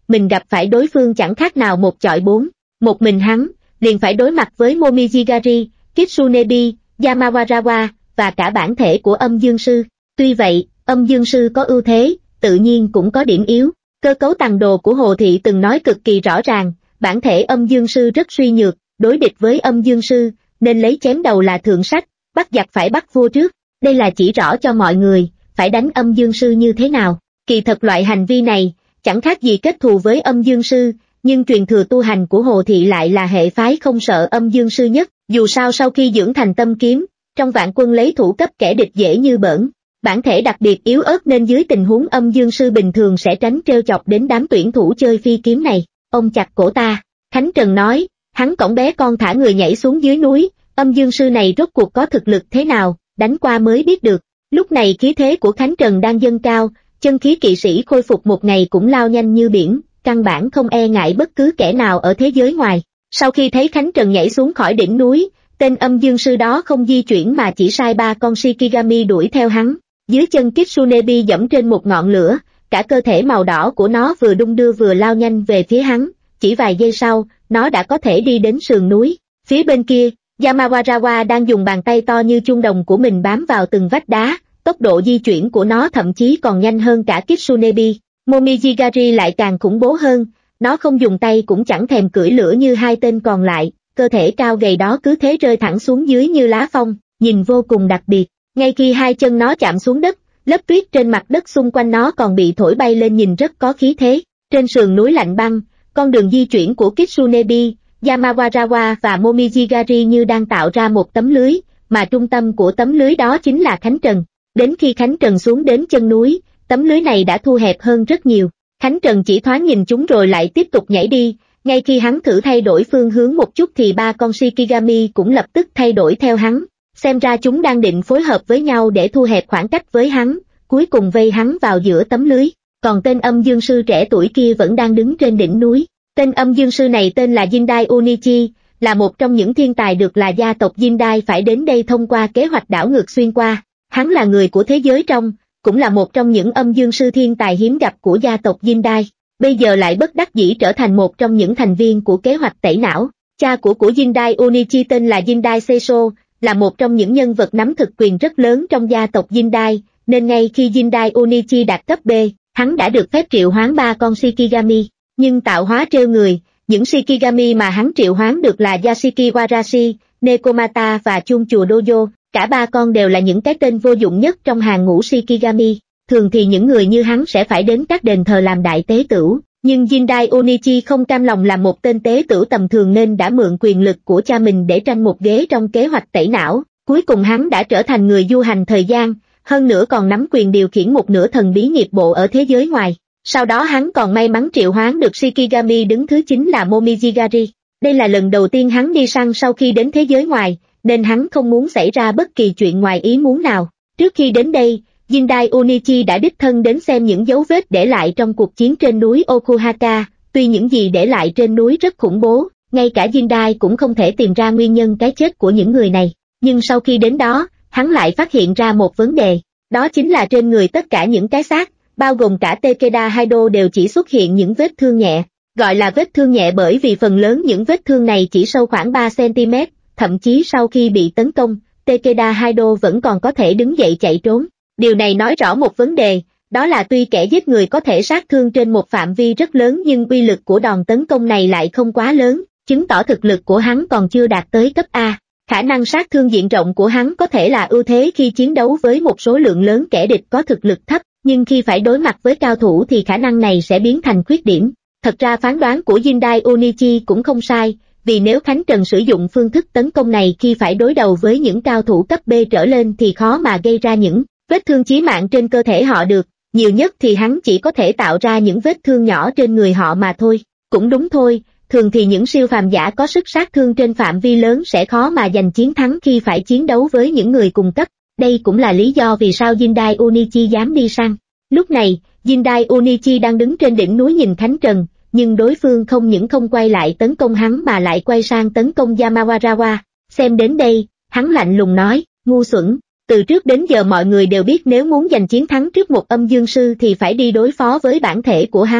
mình gặp phải đối phương chẳng khác nào một chọi bốn, một mình hắn, liền phải đối mặt với Momijigari, Kitsunebi, Yamawarawa, và cả bản thể của âm dương sư. Tuy vậy, âm dương sư có ưu thế, tự nhiên cũng có điểm yếu. Cơ cấu tàng đồ của Hồ Thị từng nói cực kỳ rõ ràng, bản thể âm dương sư rất suy nhược, đối địch với âm dương sư, nên lấy chém đầu là thượng sách, bắt giặc phải bắt vua trước. Đây là chỉ rõ cho mọi người, phải đánh âm dương sư như thế nào. Kỳ thật loại hành vi này, chẳng khác gì kết thù với âm dương sư, nhưng truyền thừa tu hành của Hồ Thị lại là hệ phái không sợ âm dương sư nhất. Dù sao sau khi dưỡng thành tâm kiếm, trong vạn quân lấy thủ cấp kẻ địch dễ như bỡn. Bản thể đặc biệt yếu ớt nên dưới tình huống âm dương sư bình thường sẽ tránh trêu chọc đến đám tuyển thủ chơi phi kiếm này. Ông chặt cổ ta, Khánh Trần nói, hắn cõng bé con thả người nhảy xuống dưới núi, âm dương sư này rốt cuộc có thực lực thế nào, đánh qua mới biết được. Lúc này khí thế của Khánh Trần đang dâng cao, chân khí kỵ sĩ khôi phục một ngày cũng lao nhanh như biển, căn bản không e ngại bất cứ kẻ nào ở thế giới ngoài. Sau khi thấy Khánh Trần nhảy xuống khỏi đỉnh núi, tên âm dương sư đó không di chuyển mà chỉ sai ba con Shikigami đuổi theo hắn. Dưới chân Kitsunebi dẫm trên một ngọn lửa, cả cơ thể màu đỏ của nó vừa đung đưa vừa lao nhanh về phía hắn, chỉ vài giây sau, nó đã có thể đi đến sườn núi. Phía bên kia, Yamawarawa đang dùng bàn tay to như chuông đồng của mình bám vào từng vách đá, tốc độ di chuyển của nó thậm chí còn nhanh hơn cả Kitsunebi. Momijigari lại càng khủng bố hơn, nó không dùng tay cũng chẳng thèm cưỡi lửa như hai tên còn lại, cơ thể cao gầy đó cứ thế rơi thẳng xuống dưới như lá phong, nhìn vô cùng đặc biệt. Ngay khi hai chân nó chạm xuống đất, lớp tuyết trên mặt đất xung quanh nó còn bị thổi bay lên nhìn rất có khí thế. Trên sườn núi lạnh băng, con đường di chuyển của Kitsunebi, Yamawarawa và Momijigari như đang tạo ra một tấm lưới, mà trung tâm của tấm lưới đó chính là Khánh Trần. Đến khi Khánh Trần xuống đến chân núi, tấm lưới này đã thu hẹp hơn rất nhiều. Khánh Trần chỉ thoáng nhìn chúng rồi lại tiếp tục nhảy đi, ngay khi hắn thử thay đổi phương hướng một chút thì ba con Shikigami cũng lập tức thay đổi theo hắn. Xem ra chúng đang định phối hợp với nhau để thu hẹp khoảng cách với hắn, cuối cùng vây hắn vào giữa tấm lưới. Còn tên âm dương sư trẻ tuổi kia vẫn đang đứng trên đỉnh núi. Tên âm dương sư này tên là Jindai Onichi, là một trong những thiên tài được là gia tộc Jindai phải đến đây thông qua kế hoạch đảo ngược xuyên qua. Hắn là người của thế giới trong, cũng là một trong những âm dương sư thiên tài hiếm gặp của gia tộc Jindai. Bây giờ lại bất đắc dĩ trở thành một trong những thành viên của kế hoạch tẩy não. Cha của của Jindai Onichi tên là Jindai Seiso, là một trong những nhân vật nắm thực quyền rất lớn trong gia tộc Jindai, nên ngay khi Jindai Onichi đạt cấp B, hắn đã được phép triệu hoán ba con Shikigami. Nhưng tạo hóa trêu người, những Shikigami mà hắn triệu hoán được là Yashiki Warashi, Nekomata và Chun Chùa Dojo, cả ba con đều là những cái tên vô dụng nhất trong hàng ngũ Shikigami. Thường thì những người như hắn sẽ phải đến các đền thờ làm đại tế tửu, nhưng Jindai Onichi không cam lòng làm một tên tế tửu tầm thường nên đã mượn quyền lực của cha mình để tranh một ghế trong kế hoạch tẩy não. Cuối cùng hắn đã trở thành người du hành thời gian, hơn nữa còn nắm quyền điều khiển một nửa thần bí nghiệp bộ ở thế giới ngoài. Sau đó hắn còn may mắn triệu hoán được Shikigami đứng thứ chín là Momijigari. Đây là lần đầu tiên hắn đi săn sau khi đến thế giới ngoài, nên hắn không muốn xảy ra bất kỳ chuyện ngoài ý muốn nào. Trước khi đến đây, Jindai Onichi đã đích thân đến xem những dấu vết để lại trong cuộc chiến trên núi Okuhaka. Tuy những gì để lại trên núi rất khủng bố, ngay cả Jindai cũng không thể tìm ra nguyên nhân cái chết của những người này. Nhưng sau khi đến đó, hắn lại phát hiện ra một vấn đề, đó chính là trên người tất cả những cái xác, bao gồm cả Takeda Haido đều chỉ xuất hiện những vết thương nhẹ. Gọi là vết thương nhẹ bởi vì phần lớn những vết thương này chỉ sâu khoảng ba xăng ti mét, thậm chí sau khi bị tấn công, Takeda Haido vẫn còn có thể đứng dậy chạy trốn. Điều này nói rõ một vấn đề, đó là tuy kẻ giết người có thể sát thương trên một phạm vi rất lớn nhưng uy lực của đòn tấn công này lại không quá lớn, chứng tỏ thực lực của hắn còn chưa đạt tới cấp A. Khả năng sát thương diện rộng của hắn có thể là ưu thế khi chiến đấu với một số lượng lớn kẻ địch có thực lực thấp, nhưng khi phải đối mặt với cao thủ thì khả năng này sẽ biến thành khuyết điểm. Thật ra phán đoán của Jindai Onichi cũng không sai, vì nếu Khánh Trần sử dụng phương thức tấn công này khi phải đối đầu với những cao thủ cấp B trở lên thì khó mà gây ra những vết thương chí mạng trên cơ thể họ được, nhiều nhất thì hắn chỉ có thể tạo ra những vết thương nhỏ trên người họ mà thôi. Cũng đúng thôi, thường thì những siêu phàm giả có sức sát thương trên phạm vi lớn sẽ khó mà giành chiến thắng khi phải chiến đấu với những người cùng cấp. Đây cũng là lý do vì sao Jindai Onichi dám đi săn. Lúc này, Jindai Onichi đang đứng trên đỉnh núi nhìn Khánh Trần, nhưng đối phương không những không quay lại tấn công hắn mà lại quay sang tấn công Yamawarawa. Xem đến đây, hắn lạnh lùng nói, ngu xuẩn. Từ trước đến giờ mọi người đều biết nếu muốn giành chiến thắng trước một âm dương sư thì phải đi đối phó với bản thể của hắn,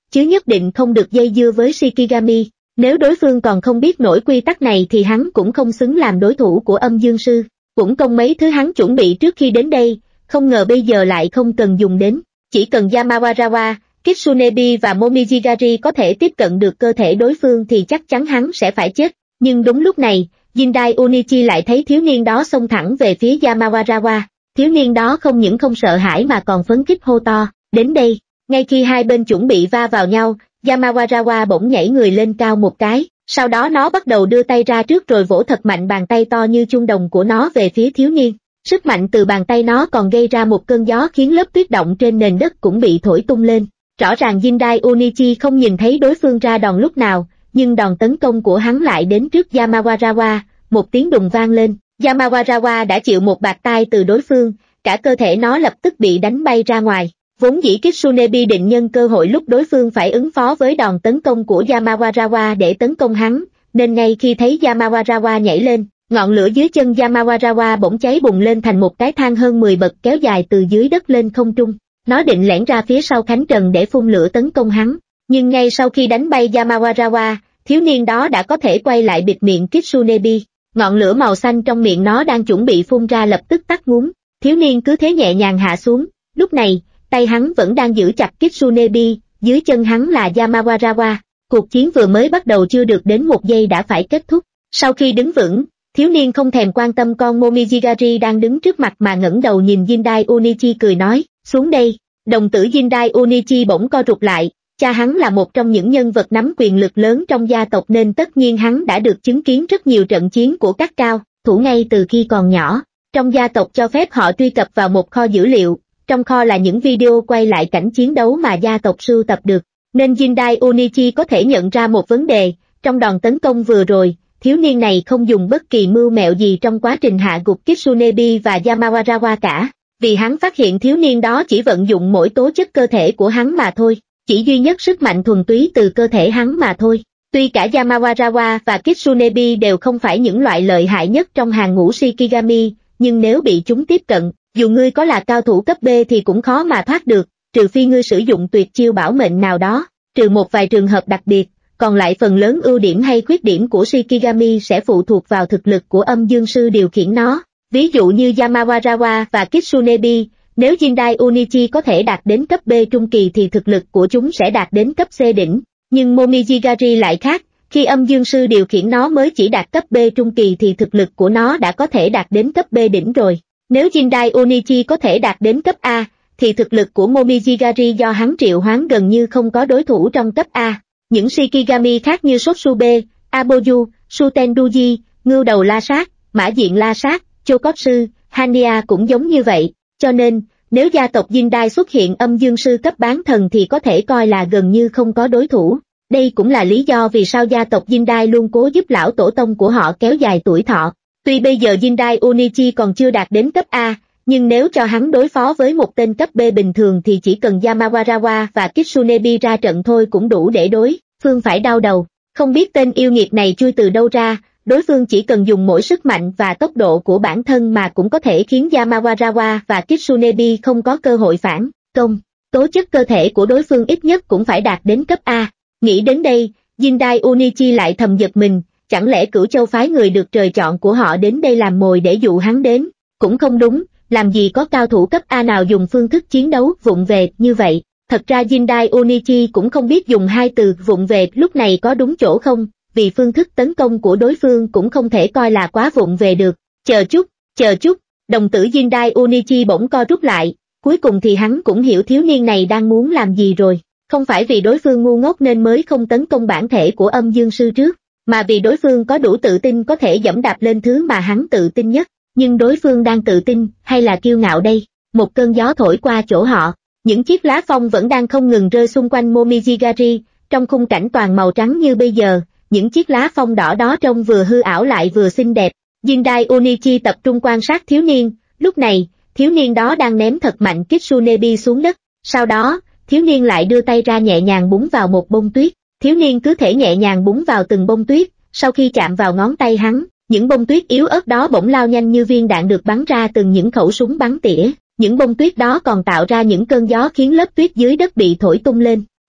chứ nhất định không được dây dưa với Shikigami. Nếu đối phương còn không biết nổi quy tắc này thì hắn cũng không xứng làm đối thủ của âm dương sư. Cũng công mấy thứ hắn chuẩn bị trước khi đến đây, không ngờ bây giờ lại không cần dùng đến. Chỉ cần Yamawarawa, Kitsunebi và Momijigari có thể tiếp cận được cơ thể đối phương thì chắc chắn hắn sẽ phải chết. Nhưng đúng lúc này, Jindai Onichi lại thấy thiếu niên đó xông thẳng về phía Yamawarawa. Thiếu niên đó không những không sợ hãi mà còn phấn khích hô to, đến đây. Ngay khi hai bên chuẩn bị va vào nhau, Yamawarawa bỗng nhảy người lên cao một cái, sau đó nó bắt đầu đưa tay ra trước rồi vỗ thật mạnh bàn tay to như chuông đồng của nó về phía thiếu niên. Sức mạnh từ bàn tay nó còn gây ra một cơn gió khiến lớp tuyết động trên nền đất cũng bị thổi tung lên. Rõ ràng Jindai Onichi không nhìn thấy đối phương ra đòn lúc nào, nhưng đòn tấn công của hắn lại đến trước Yamawarawa, một tiếng đùng vang lên. Yamawarawa đã chịu một bạt tai từ đối phương, cả cơ thể nó lập tức bị đánh bay ra ngoài. Vốn dĩ Kitsunebi định nhân cơ hội lúc đối phương phải ứng phó với đòn tấn công của Yamawarawa để tấn công hắn, nên ngay khi thấy Yamawarawa nhảy lên, ngọn lửa dưới chân Yamawarawa bỗng cháy bùng lên thành một cái thang hơn mười bậc kéo dài từ dưới đất lên không trung. Nó định lẻn ra phía sau Khánh Trần để phun lửa tấn công hắn, nhưng ngay sau khi đánh bay Yamawarawa, thiếu niên đó đã có thể quay lại bịt miệng Kitsunebi. Ngọn lửa màu xanh trong miệng nó đang chuẩn bị phun ra lập tức tắt ngúm. Thiếu niên cứ thế nhẹ nhàng hạ xuống. Lúc này, tay hắn vẫn đang giữ chặt Kitsunebi, dưới chân hắn là Yamawarawa. Cuộc chiến vừa mới bắt đầu chưa được đến một giây đã phải kết thúc. Sau khi đứng vững, thiếu niên không thèm quan tâm con Momijigari đang đứng trước mặt mà ngẩng đầu nhìn Jindai Onichi cười nói, xuống đây. Đồng tử Jindai Onichi bỗng co rụt lại, cha hắn là một trong những nhân vật nắm quyền lực lớn trong gia tộc nên tất nhiên hắn đã được chứng kiến rất nhiều trận chiến của các cao thủ ngay từ khi còn nhỏ. Trong gia tộc cho phép họ truy cập vào một kho dữ liệu, trong kho là những video quay lại cảnh chiến đấu mà gia tộc sưu tập được, nên Jindai Onichi có thể nhận ra một vấn đề, trong đòn tấn công vừa rồi, thiếu niên này không dùng bất kỳ mưu mẹo gì trong quá trình hạ gục Kitsunebi và Yamawarawa cả, vì hắn phát hiện thiếu niên đó chỉ vận dụng mỗi tố chất cơ thể của hắn mà thôi, chỉ duy nhất sức mạnh thuần túy từ cơ thể hắn mà thôi. Tuy cả Yamawarawa và Kitsunebi đều không phải những loại lợi hại nhất trong hàng ngũ Shikigami, nhưng nếu bị chúng tiếp cận, dù ngươi có là cao thủ cấp B thì cũng khó mà thoát được, trừ phi ngươi sử dụng tuyệt chiêu bảo mệnh nào đó, trừ một vài trường hợp đặc biệt, còn lại phần lớn ưu điểm hay khuyết điểm của Shikigami sẽ phụ thuộc vào thực lực của âm dương sư điều khiển nó. Ví dụ như Yamawarawa và Kitsunebi, nếu Jindai Onichi có thể đạt đến cấp B trung kỳ thì thực lực của chúng sẽ đạt đến cấp C đỉnh, nhưng Momijigari lại khác, khi âm dương sư điều khiển nó mới chỉ đạt cấp B trung kỳ thì thực lực của nó đã có thể đạt đến cấp B đỉnh rồi. Nếu Jindai Onichi có thể đạt đến cấp A, thì thực lực của Momijigari do hắn triệu hoán gần như không có đối thủ trong cấp A. Những Shikigami khác như Sosube, Aboyu, Sutenduji, Ngưu Đầu La Sát, Mã Diện La Sát, Chokotsu, Hania cũng giống như vậy, cho nên, nếu gia tộc Jindai xuất hiện âm dương sư cấp bán thần thì có thể coi là gần như không có đối thủ. Đây cũng là lý do vì sao gia tộc Jindai luôn cố giúp lão tổ tông của họ kéo dài tuổi thọ. Tuy bây giờ Jindai Onichi còn chưa đạt đến cấp A, nhưng nếu cho hắn đối phó với một tên cấp B bình thường thì chỉ cần Yamawarawa và Kitsunebi ra trận thôi cũng đủ để đối phương phải đau đầu. Không biết tên yêu nghiệt này chui từ đâu ra, đối phương chỉ cần dùng mỗi sức mạnh và tốc độ của bản thân mà cũng có thể khiến Yamawarawa và Kitsunebi không có cơ hội phản công. Tố chất cơ thể của đối phương ít nhất cũng phải đạt đến cấp A. Nghĩ đến đây, Jindai Onichi lại thầm giật mình, chẳng lẽ Cửu Châu phái người được trời chọn của họ đến đây làm mồi để dụ hắn đến? Cũng không đúng, làm gì có cao thủ cấp A nào dùng phương thức chiến đấu vụng về như vậy. Thật ra Jindai Onichi cũng không biết dùng hai từ vụng về lúc này có đúng chỗ không, vì phương thức tấn công của đối phương cũng không thể coi là quá vụng về được. Chờ chút, chờ chút, đồng tử Jindai Onichi bỗng co rút lại, cuối cùng thì hắn cũng hiểu thiếu niên này đang muốn làm gì rồi. Không phải vì đối phương ngu ngốc nên mới không tấn công bản thể của âm dương sư trước, mà vì đối phương có đủ tự tin có thể dẫm đạp lên thứ mà hắn tự tin nhất. Nhưng đối phương đang tự tin hay là kiêu ngạo đây? Một cơn gió thổi qua chỗ họ, những chiếc lá phong vẫn đang không ngừng rơi xung quanh Momijigari, trong khung cảnh toàn màu trắng như bây giờ, những chiếc lá phong đỏ đó trông vừa hư ảo lại vừa xinh đẹp. Jindai Onichi tập trung quan sát thiếu niên, lúc này, thiếu niên đó đang ném thật mạnh Kitsunebi xuống đất, sau đó, thiếu niên lại đưa tay ra nhẹ nhàng búng vào một bông tuyết, thiếu niên cứ thể nhẹ nhàng búng vào từng bông tuyết, sau khi chạm vào ngón tay hắn, những bông tuyết yếu ớt đó bỗng lao nhanh như viên đạn được bắn ra từng những khẩu súng bắn tỉa, những bông tuyết đó còn tạo ra những cơn gió khiến lớp tuyết dưới đất bị thổi tung lên.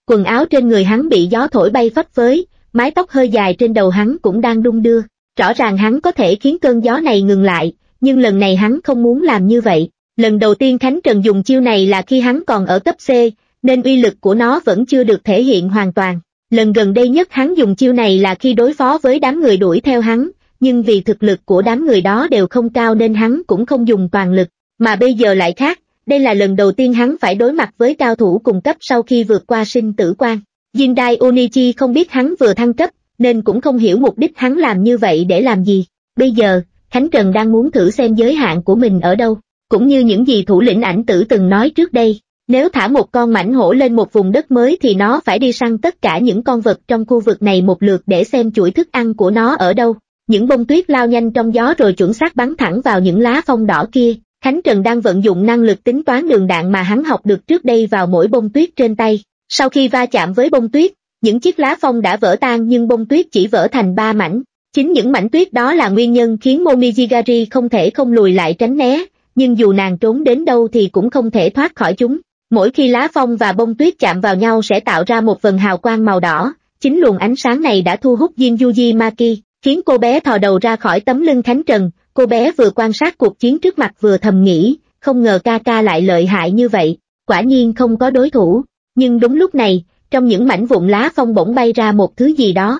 quần áo trên người hắn bị gió thổi bay phấp phới, mái tóc hơi dài trên đầu hắn cũng đang đung đưa, rõ ràng hắn có thể khiến cơn gió này ngừng lại, nhưng lần này hắn không muốn làm như vậy. Lần đầu tiên Khánh Trần dùng chiêu này là khi hắn còn ở cấp C, nên uy lực của nó vẫn chưa được thể hiện hoàn toàn. Lần gần đây nhất hắn dùng chiêu này là khi đối phó với đám người đuổi theo hắn, nhưng vì thực lực của đám người đó đều không cao nên hắn cũng không dùng toàn lực, mà bây giờ lại khác, đây là lần đầu tiên hắn phải đối mặt với cao thủ cùng cấp sau khi vượt qua sinh tử quan. Jindai Onichi không biết hắn vừa thăng cấp, nên cũng không hiểu mục đích hắn làm như vậy để làm gì. Bây giờ, Khánh Trần đang muốn thử xem giới hạn của mình ở đâu, cũng như những gì thủ lĩnh Ảnh Tử từng nói trước đây. Nếu thả một con mãnh hổ lên một vùng đất mới thì nó phải đi săn tất cả những con vật trong khu vực này một lượt để xem chuỗi thức ăn của nó ở đâu. Những bông tuyết lao nhanh trong gió rồi chuẩn xác bắn thẳng vào những lá phong đỏ kia. Khánh Trần đang vận dụng năng lực tính toán đường đạn mà hắn học được trước đây vào mỗi bông tuyết trên tay. Sau khi va chạm với bông tuyết, những chiếc lá phong đã vỡ tan nhưng bông tuyết chỉ vỡ thành ba mảnh. Chính những mảnh tuyết đó là nguyên nhân khiến Momijigari không thể không lùi lại tránh né, nhưng dù nàng trốn đến đâu thì cũng không thể thoát khỏi chúng. Mỗi khi lá phong và bông tuyết chạm vào nhau sẽ tạo ra một vầng hào quang màu đỏ, chính luồng ánh sáng này đã thu hút Jinjuji Maki, khiến cô bé thò đầu ra khỏi tấm lưng Khánh Trần. Cô bé vừa quan sát cuộc chiến trước mặt vừa thầm nghĩ, không ngờ ca ca lại lợi hại như vậy, quả nhiên không có đối thủ. Nhưng đúng lúc này, trong những mảnh vụn lá phong bỗng bay ra một thứ gì đó.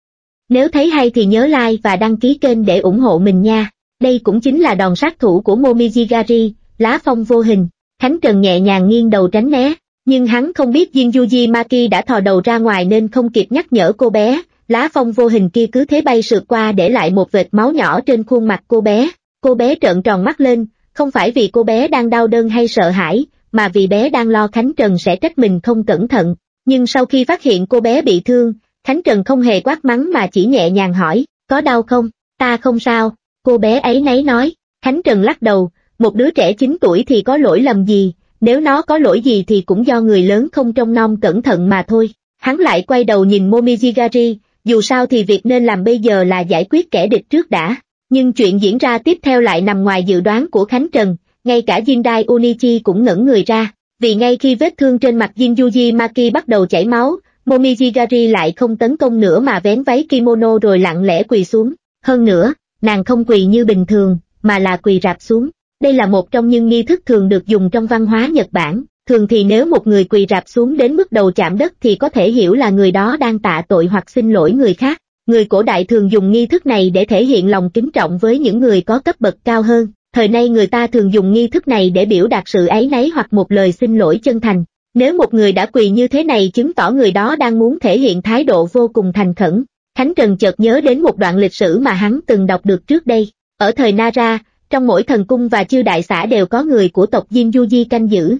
Nếu thấy hay thì nhớ like và đăng ký kênh để ủng hộ mình nha. Đây cũng chính là đòn sát thủ của Momijigari, lá phong vô hình. Khánh Trần nhẹ nhàng nghiêng đầu tránh né, nhưng hắn không biết Jinjuji Maki đã thò đầu ra ngoài nên không kịp nhắc nhở cô bé. Lá phong vô hình kia cứ thế bay sượt qua để lại một vệt máu nhỏ trên khuôn mặt cô bé. Cô bé trợn tròn mắt lên, không phải vì cô bé đang đau đớn hay sợ hãi, mà vì bé đang lo Khánh Trần sẽ trách mình không cẩn thận. Nhưng sau khi phát hiện cô bé bị thương, Khánh Trần không hề quát mắng mà chỉ nhẹ nhàng hỏi, có đau không? Ta không sao, cô bé ấy nấy nói. Khánh Trần lắc đầu, một đứa trẻ chín tuổi thì có lỗi lầm gì, nếu nó có lỗi gì thì cũng do người lớn không trông nom cẩn thận mà thôi. Hắn lại quay đầu nhìn Momijigari, dù sao thì việc nên làm bây giờ là giải quyết kẻ địch trước đã. Nhưng chuyện diễn ra tiếp theo lại nằm ngoài dự đoán của Khánh Trần, ngay cả Jindai Onichi cũng ngẩn người ra, vì ngay khi vết thương trên mặt Jinjuji Maki bắt đầu chảy máu, Momijigari lại không tấn công nữa mà vén váy kimono rồi lặng lẽ quỳ xuống. Hơn nữa, nàng không quỳ như bình thường, mà là quỳ rạp xuống. Đây là một trong những nghi thức thường được dùng trong văn hóa Nhật Bản. Thường thì nếu một người quỳ rạp xuống đến mức đầu chạm đất thì có thể hiểu là người đó đang tạ tội hoặc xin lỗi người khác. Người cổ đại thường dùng nghi thức này để thể hiện lòng kính trọng với những người có cấp bậc cao hơn. Thời nay người ta thường dùng nghi thức này để biểu đạt sự áy náy hoặc một lời xin lỗi chân thành. Nếu một người đã quỳ như thế này chứng tỏ người đó đang muốn thể hiện thái độ vô cùng thành khẩn. Khánh Trần chợt nhớ đến một đoạn lịch sử mà hắn từng đọc được trước đây. Ở thời Nara, trong mỗi thần cung và chư đại xã đều có người của tộc Jinjuji canh giữ.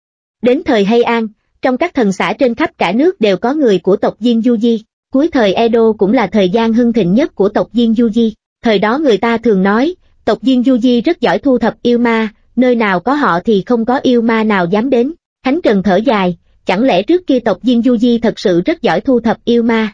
Đến thời Heian, trong các thần xã trên khắp cả nước đều có người của tộc Jinjuji. Cuối thời Edo cũng là thời gian hưng thịnh nhất của tộc Jinjuji. Thời đó người ta thường nói, tộc Jinjuji rất giỏi thu thập yêu ma, nơi nào có họ thì không có yêu ma nào dám đến. Khánh Trần thở dài, chẳng lẽ trước kia tộc Jinjuji thật sự rất giỏi thu thập yêu ma?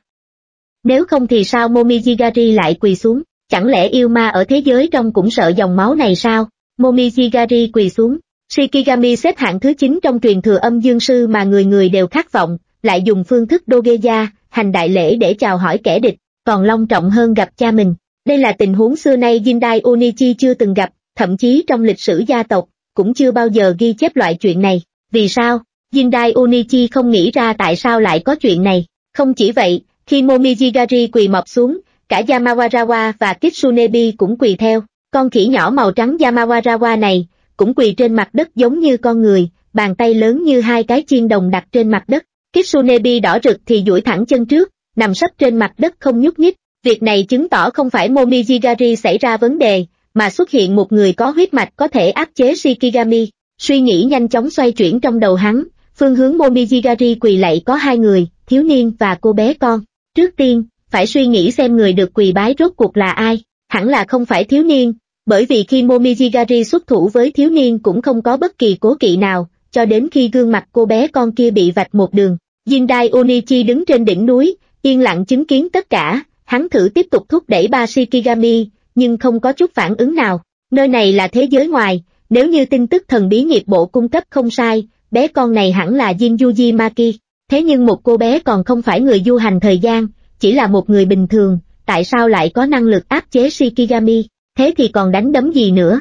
Nếu không thì sao Momijigari lại quỳ xuống? Chẳng lẽ yêu ma ở thế giới trong cũng sợ dòng máu này sao? Momijigari quỳ xuống. Shikigami xếp hạng thứ chín trong truyền thừa âm dương sư mà người người đều khát vọng, lại dùng phương thức Dogeya, hành đại lễ để chào hỏi kẻ địch, còn long trọng hơn gặp cha mình. Đây là tình huống xưa nay Jindai Onichi chưa từng gặp, thậm chí trong lịch sử gia tộc, cũng chưa bao giờ ghi chép loại chuyện này. Vì sao? Jindai Onichi không nghĩ ra tại sao lại có chuyện này. Không chỉ vậy, khi Momijigari quỳ mọp xuống, cả Yamawarawa và Kitsunebi cũng quỳ theo. Con khỉ nhỏ màu trắng Yamawarawa này cũng quỳ trên mặt đất giống như con người, bàn tay lớn như hai cái chiên đồng đặt trên mặt đất. Kitsunebi đỏ rực thì duỗi thẳng chân trước, nằm sấp trên mặt đất không nhúc nhích. Việc này chứng tỏ không phải Momijigari xảy ra vấn đề, mà xuất hiện một người có huyết mạch có thể áp chế Shikigami. Suy nghĩ nhanh chóng xoay chuyển trong đầu hắn, phương hướng Momijigari quỳ lạy có hai người, thiếu niên và cô bé con. Trước tiên, phải suy nghĩ xem người được quỳ bái rốt cuộc là ai, hẳn là không phải thiếu niên, bởi vì khi Momijigari xuất thủ với thiếu niên cũng không có bất kỳ cố kỵ nào, cho đến khi gương mặt cô bé con kia bị vạch một đường. Jindai Onichi đứng trên đỉnh núi, yên lặng chứng kiến tất cả, hắn thử tiếp tục thúc đẩy ba Shikigami, nhưng không có chút phản ứng nào. Nơi này là thế giới ngoài, nếu như tin tức thần bí nghiệp bộ cung cấp không sai, bé con này hẳn là Jinjuji Maki. Thế nhưng một cô bé còn không phải người du hành thời gian, chỉ là một người bình thường, tại sao lại có năng lực áp chế Shikigami, thế thì còn đánh đấm gì nữa?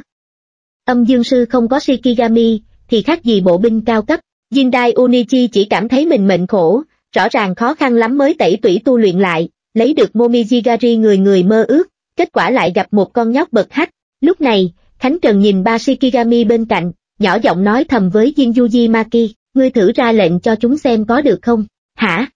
Âm dương sư không có Shikigami, thì khác gì bộ binh cao cấp. Jindai Unichi chỉ cảm thấy mình mệnh khổ, rõ ràng khó khăn lắm mới tẩy tủy tu luyện lại, lấy được Momijigari người người mơ ước, kết quả lại gặp một con nhóc bậc hách. Lúc này, Khánh Trần nhìn ba Shikigami bên cạnh, nhỏ giọng nói thầm với Jinjuji Maki, ngươi thử ra lệnh cho chúng xem có được không? Hả?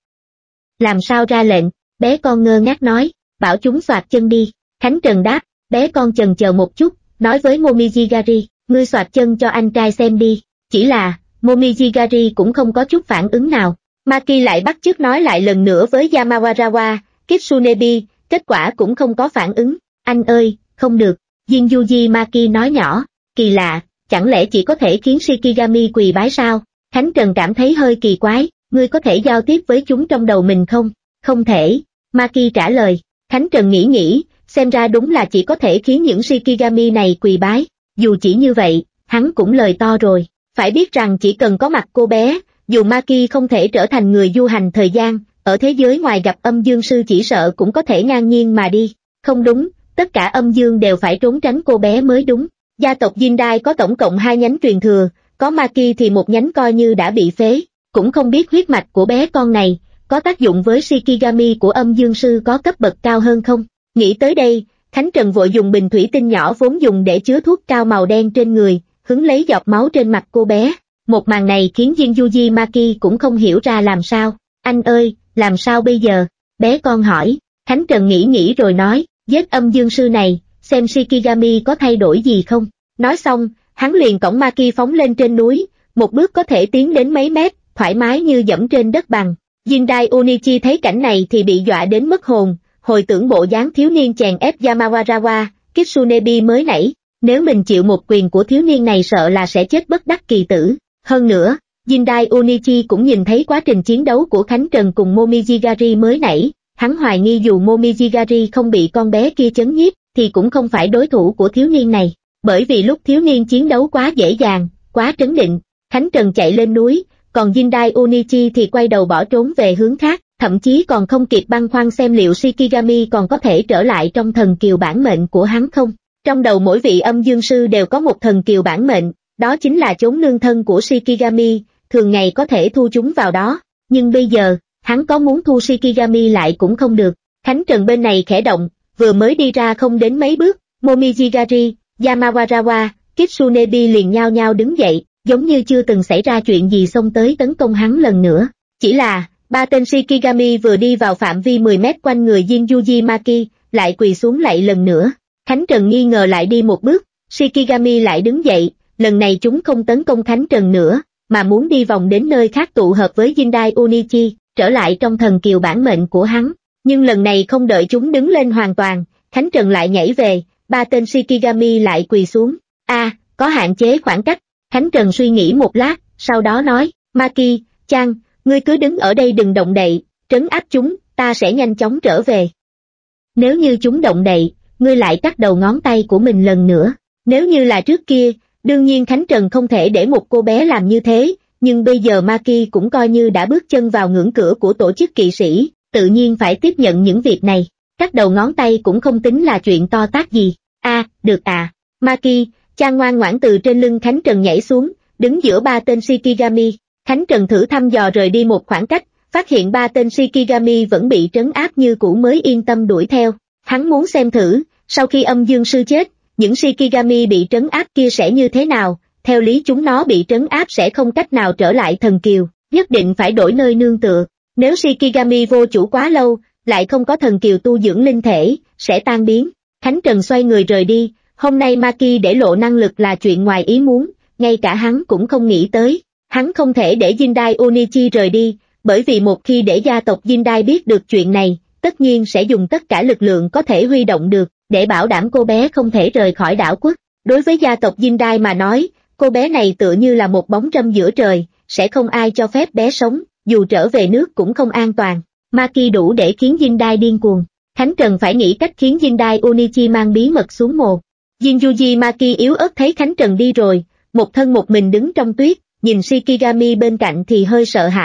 Làm sao ra lệnh? Bé con ngơ ngác nói, bảo chúng xoạc chân đi. Khánh Trần đáp, bé con chần chờ một chút, nói với Momijigari, ngươi xoạc chân cho anh trai xem đi. Chỉ là, Momijigari cũng không có chút phản ứng nào. Maki lại bắt chước nói lại lần nữa với Yamawarawa, Kitsunebi, kết quả cũng không có phản ứng. Anh ơi, không được. Jinjuji Maki nói nhỏ, kỳ lạ, chẳng lẽ chỉ có thể khiến Shikigami quỳ bái sao? Khánh Trần cảm thấy hơi kỳ quái, ngươi có thể giao tiếp với chúng trong đầu mình không? Không thể, Maki trả lời. Khánh Trần nghĩ nghĩ, xem ra đúng là chỉ có thể khiến những Shikigami này quỳ bái. Dù chỉ như vậy, hắn cũng lời to rồi. Phải biết rằng chỉ cần có mặt cô bé, dù Maki không thể trở thành người du hành thời gian, ở thế giới ngoài gặp âm dương sư chỉ sợ cũng có thể ngang nhiên mà đi. Không đúng, tất cả âm dương đều phải trốn tránh cô bé mới đúng. Gia tộc Jindai có tổng cộng hai nhánh truyền thừa, có Maki thì một nhánh coi như đã bị phế, cũng không biết huyết mạch của bé con này có tác dụng với Shikigami của âm dương sư có cấp bậc cao hơn không. Nghĩ tới đây, Khánh Trần vội dùng bình thủy tinh nhỏ vốn dùng để chứa thuốc cao màu đen trên người, hứng lấy giọt máu trên mặt cô bé. Một màn này khiến Jinjuji Maki cũng không hiểu ra làm sao. Anh ơi, làm sao bây giờ? Bé con hỏi. Khánh Trần nghĩ nghĩ rồi nói, giết âm dương sư này, xem Shikigami có thay đổi gì không. Nói xong, hắn liền cõng Maki phóng lên trên núi, một bước có thể tiến đến mấy mét, thoải mái như dẫm trên đất bằng. Jindai Unichi thấy cảnh này thì bị dọa đến mất hồn, hồi tưởng bộ dáng thiếu niên chèn ép Yamawarawa, Kitsunebi mới nãy, nếu mình chịu một quyền của thiếu niên này sợ là sẽ chết bất đắc kỳ tử. Hơn nữa, Jindai Unichi cũng nhìn thấy quá trình chiến đấu của Khánh Trần cùng Momijigari mới nãy, hắn hoài nghi dù Momijigari không bị con bé kia chấn nhiếp, thì cũng không phải đối thủ của thiếu niên này, bởi vì lúc thiếu niên chiến đấu quá dễ dàng, quá trấn định. Khánh Trần chạy lên núi, còn Jindai Unichi thì quay đầu bỏ trốn về hướng khác, thậm chí còn không kịp băn khoăn xem liệu Shikigami còn có thể trở lại trong thần kiều bản mệnh của hắn không. Trong đầu mỗi vị âm dương sư đều có một thần kiều bản mệnh, đó chính là chốn nương thân của Shikigami, thường ngày có thể thu chúng vào đó, nhưng bây giờ, hắn có muốn thu Shikigami lại cũng không được. Khánh Trần bên này khẽ động, vừa mới đi ra không đến mấy bước, Momijigari, Yamawarawa, Kitsunebi liền nhao nhao đứng dậy, giống như chưa từng xảy ra chuyện gì xông tới tấn công hắn lần nữa. Chỉ là, ba tên Shikigami vừa đi vào phạm vi mười mét quanh người Jinjuji Maki, lại quỳ xuống lại lần nữa. Khánh Trần nghi ngờ lại đi một bước, Shikigami lại đứng dậy, lần này chúng không tấn công Khánh Trần nữa, mà muốn đi vòng đến nơi khác tụ hợp với Jindai Unichi, trở lại trong thần kiều bản mệnh của hắn. Nhưng lần này không đợi chúng đứng lên hoàn toàn, Khánh Trần lại nhảy về, ba tên Shikigami lại quỳ xuống. A, à, có hạn chế khoảng cách. Khánh Trần suy nghĩ một lát, sau đó nói, Maki, Chan, ngươi cứ đứng ở đây đừng động đậy, trấn áp chúng, ta sẽ nhanh chóng trở về. Nếu như chúng động đậy, ngươi lại cắt đầu ngón tay của mình lần nữa. Nếu như là trước kia, đương nhiên Khánh Trần không thể để một cô bé làm như thế, nhưng bây giờ Maki cũng coi như đã bước chân vào ngưỡng cửa của tổ chức kỵ sĩ, tự nhiên phải tiếp nhận những việc này. Cắt đầu ngón tay cũng không tính là chuyện to tát gì. A, à, được à. Maki, Chan ngoan ngoãn từ trên lưng Khánh Trần nhảy xuống, đứng giữa ba tên Shikigami. Khánh Trần thử thăm dò rời đi một khoảng cách, phát hiện ba tên Shikigami vẫn bị trấn áp như cũ mới yên tâm đuổi theo. Hắn muốn xem thử, sau khi âm dương sư chết, những Shikigami bị trấn áp kia sẽ như thế nào. Theo lý chúng nó bị trấn áp sẽ không cách nào trở lại thần kiều, nhất định phải đổi nơi nương tựa. Nếu Shikigami vô chủ quá lâu, lại không có thần kiều tu dưỡng linh thể, sẽ tan biến. Khánh Trần xoay người rời đi, hôm nay Maki để lộ năng lực là chuyện ngoài ý muốn, ngay cả hắn cũng không nghĩ tới. Hắn không thể để Jindai Unichi rời đi, bởi vì một khi để gia tộc Jindai biết được chuyện này, tất nhiên sẽ dùng tất cả lực lượng có thể huy động được, để bảo đảm cô bé không thể rời khỏi đảo quốc. Đối với gia tộc Jindai mà nói, cô bé này tựa như là một bóng râm giữa trời, sẽ không ai cho phép bé sống, dù trở về nước cũng không an toàn. Maki đủ để khiến Jindai điên cuồng. Khánh Trần phải nghĩ cách khiến Jindai Unichi mang bí mật xuống mồ. Jinjuji Maki yếu ớt thấy Khánh Trần đi rồi, một thân một mình đứng trong tuyết, nhìn Shikigami bên cạnh thì hơi sợ hãi.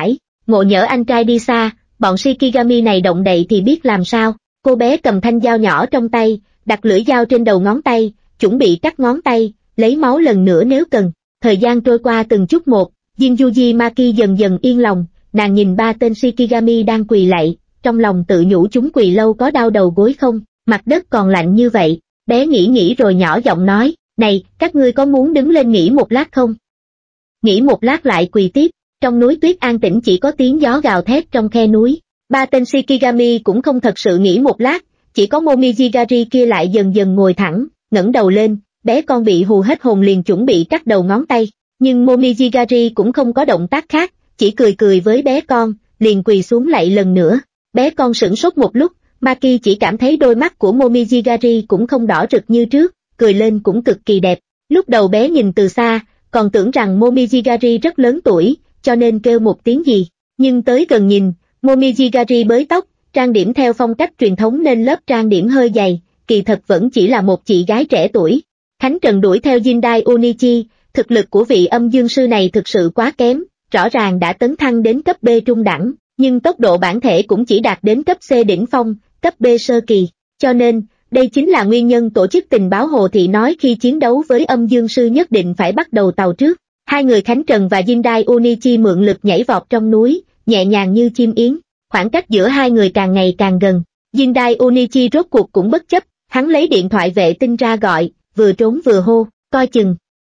ngộ nhỡ anh trai đi xa, bọn Shikigami này động đậy thì biết làm sao. Cô bé cầm thanh dao nhỏ trong tay, đặt lưỡi dao trên đầu ngón tay, chuẩn bị cắt ngón tay, lấy máu lần nữa nếu cần. Thời gian trôi qua từng chút một, Jinjuji Maki dần dần yên lòng, nàng nhìn ba tên Shikigami đang quỳ lạy, trong lòng tự nhủ chúng quỳ lâu có đau đầu gối không, mặt đất còn lạnh như vậy. Bé nghĩ nghĩ rồi nhỏ giọng nói, này, các ngươi có muốn đứng lên nghỉ một lát không? Nghỉ một lát lại quỳ tiếp, trong núi tuyết an tĩnh chỉ có tiếng gió gào thét trong khe núi. Ba tên Shikigami cũng không thật sự nghỉ một lát, chỉ có Momijigari kia lại dần dần ngồi thẳng, ngẩng đầu lên, bé con bị hù hết hồn liền chuẩn bị cắt đầu ngón tay, nhưng Momijigari cũng không có động tác khác, chỉ cười cười với bé con, liền quỳ xuống lạy lần nữa. Bé con sửng sốt một lúc, Maki chỉ cảm thấy đôi mắt của Momijigari cũng không đỏ rực như trước, cười lên cũng cực kỳ đẹp. Lúc đầu bé nhìn từ xa, còn tưởng rằng Momijigari rất lớn tuổi, cho nên kêu một tiếng gì, nhưng tới gần nhìn, Momijigari bới tóc, trang điểm theo phong cách truyền thống nên lớp trang điểm hơi dày, kỳ thật vẫn chỉ là một chị gái trẻ tuổi. Khánh Trần đuổi theo Jindai Onichi, thực lực của vị âm dương sư này thực sự quá kém, rõ ràng đã tấn thăng đến cấp B trung đẳng, nhưng tốc độ bản thể cũng chỉ đạt đến cấp C đỉnh phong, cấp B sơ kỳ, cho nên, đây chính là nguyên nhân tổ chức tình báo Hồ Thị nói khi chiến đấu với âm dương sư nhất định phải bắt đầu tàu trước. Hai người Khánh Trần và Jindai Onichi mượn lực nhảy vọt trong núi, nhẹ nhàng như chim yến, khoảng cách giữa hai người càng ngày càng gần. Jindai Onichi rốt cuộc cũng bất chấp, hắn lấy điện thoại vệ tinh ra gọi, vừa trốn vừa hô, coi chừng.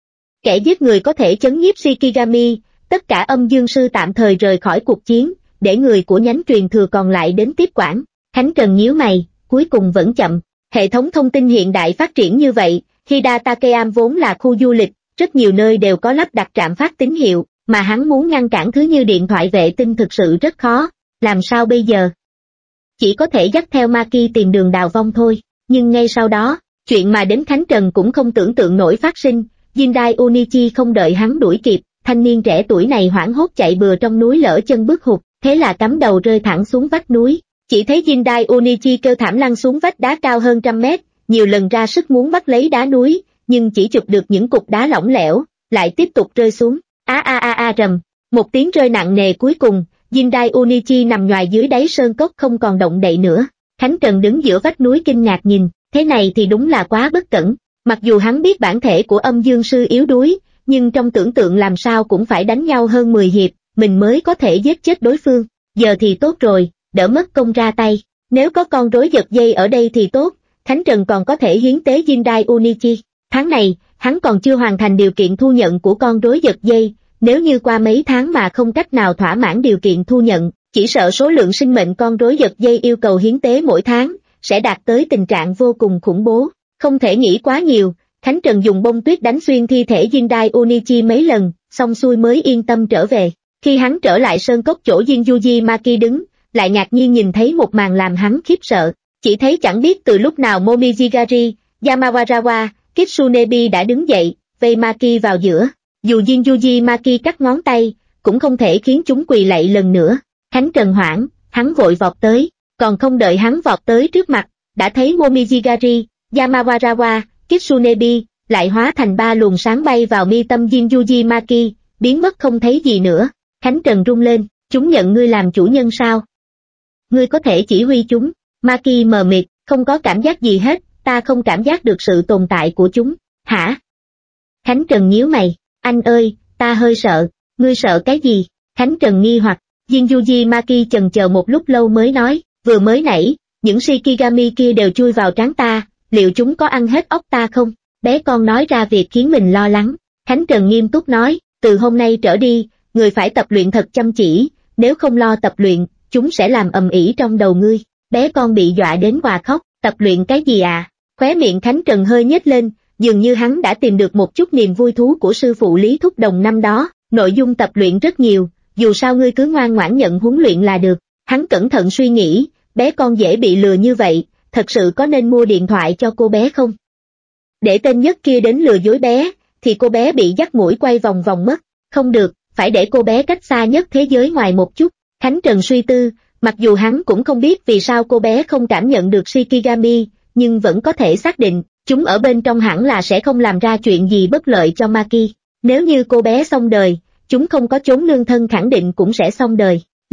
Kẻ giết người có thể chấn nhiếp Shikigami, tất cả âm dương sư tạm thời rời khỏi cuộc chiến, để người của nhánh truyền thừa còn lại đến tiếp quản. Khánh Trần nhíu mày, cuối cùng vẫn chậm. Hệ thống thông tin hiện đại phát triển như vậy, Hidatakeam vốn là khu du lịch, rất nhiều nơi đều có lắp đặt trạm phát tín hiệu, mà hắn muốn ngăn cản thứ như điện thoại vệ tinh thực sự rất khó, làm sao bây giờ? Chỉ có thể dắt theo Maki tìm đường đào vong thôi, nhưng ngay sau đó, chuyện mà đến Khánh Trần cũng không tưởng tượng nổi phát sinh, Jindai Onichi không đợi hắn đuổi kịp, thanh niên trẻ tuổi này hoảng hốt chạy bừa trong núi lỡ chân bước hụt, thế là cắm đầu rơi thẳng xuống vách núi. Chỉ thấy Jindai Onichi kêu thảm lăn xuống vách đá cao hơn trăm mét, nhiều lần ra sức muốn bắt lấy đá núi, nhưng chỉ chụp được những cục đá lỏng lẻo, lại tiếp tục rơi xuống. A a a a rầm, một tiếng rơi nặng nề cuối cùng, Jindai Onichi nằm nhoài dưới đáy sơn cốc không còn động đậy nữa. Khánh Trần đứng giữa vách núi kinh ngạc nhìn, thế này thì đúng là quá bất cẩn. Mặc dù hắn biết bản thể của âm dương sư yếu đuối, nhưng trong tưởng tượng làm sao cũng phải đánh nhau hơn mười hiệp, mình mới có thể giết chết đối phương. Giờ thì tốt rồi, đỡ mất công ra tay. Nếu có con rối giật dây ở đây thì tốt, Khánh Trần còn có thể hiến tế Jindai Onichi. Tháng này, hắn còn chưa hoàn thành điều kiện thu nhận của con rối giật dây, nếu như qua mấy tháng mà không cách nào thỏa mãn điều kiện thu nhận, chỉ sợ số lượng sinh mệnh con rối giật dây yêu cầu hiến tế mỗi tháng, sẽ đạt tới tình trạng vô cùng khủng bố. Không thể nghĩ quá nhiều, Khánh Trần dùng bông tuyết đánh xuyên thi thể Jindai Onichi mấy lần, xong xuôi mới yên tâm trở về. Khi hắn trở lại sơn cốc chỗ Jinjuji Maki đứng, lại ngạc nhiên nhìn thấy một màn làm hắn khiếp sợ, chỉ thấy chẳng biết từ lúc nào Momijigari, Yamawarawa, Kitsunebi đã đứng dậy, vây Maki vào giữa. Dù Jinjuji Maki cắt ngón tay, cũng không thể khiến chúng quỳ lạy lần nữa. Khánh Trần hoảng, hắn vội vọt tới, còn không đợi hắn vọt tới trước mặt, đã thấy Momijigari, Yamawarawa, Kitsunebi, lại hóa thành ba luồng sáng bay vào mi tâm Jinjuji Maki, biến mất không thấy gì nữa. Khánh Trần rung lên, chúng nhận ngươi làm chủ nhân sao? Ngươi có thể chỉ huy chúng. Maki mờ mịt, không có cảm giác gì hết, ta không cảm giác được sự tồn tại của chúng. Hả? Khánh Trần nhíu mày, anh ơi, ta hơi sợ. Ngươi sợ cái gì? Khánh Trần nghi hoặc, Jinjuji Maki chần chờ một lúc lâu mới nói, vừa mới nãy, những Shikigami kia đều chui vào trán ta, liệu chúng có ăn hết óc ta không? Bé con nói ra việc khiến mình lo lắng. Khánh Trần nghiêm túc nói, từ hôm nay trở đi, người phải tập luyện thật chăm chỉ, nếu không lo tập luyện, chúng sẽ làm ầm ĩ trong đầu ngươi. Bé con bị dọa đến hòa khóc, tập luyện cái gì à? Khóe miệng Khánh Trần hơi nhếch lên, dường như hắn đã tìm được một chút niềm vui thú của sư phụ Lý Thúc Đồng năm đó, nội dung tập luyện rất nhiều, dù sao ngươi cứ ngoan ngoãn nhận huấn luyện là được. Hắn cẩn thận suy nghĩ, bé con dễ bị lừa như vậy, thật sự có nên mua điện thoại cho cô bé không? Để tên nhất kia đến lừa dối bé, thì cô bé bị dắt mũi quay vòng vòng mất, không được, phải để cô bé cách xa nhất thế giới ngoài một chút. Khánh Trần suy tư, mặc dù hắn cũng không biết vì sao cô bé không cảm nhận được Shikigami, nhưng vẫn có thể xác định, chúng ở bên trong hẳn là sẽ không làm ra chuyện gì bất lợi cho Maki. Nếu như cô bé xong đời, chúng không có chốn nương thân khẳng định cũng sẽ xong đời.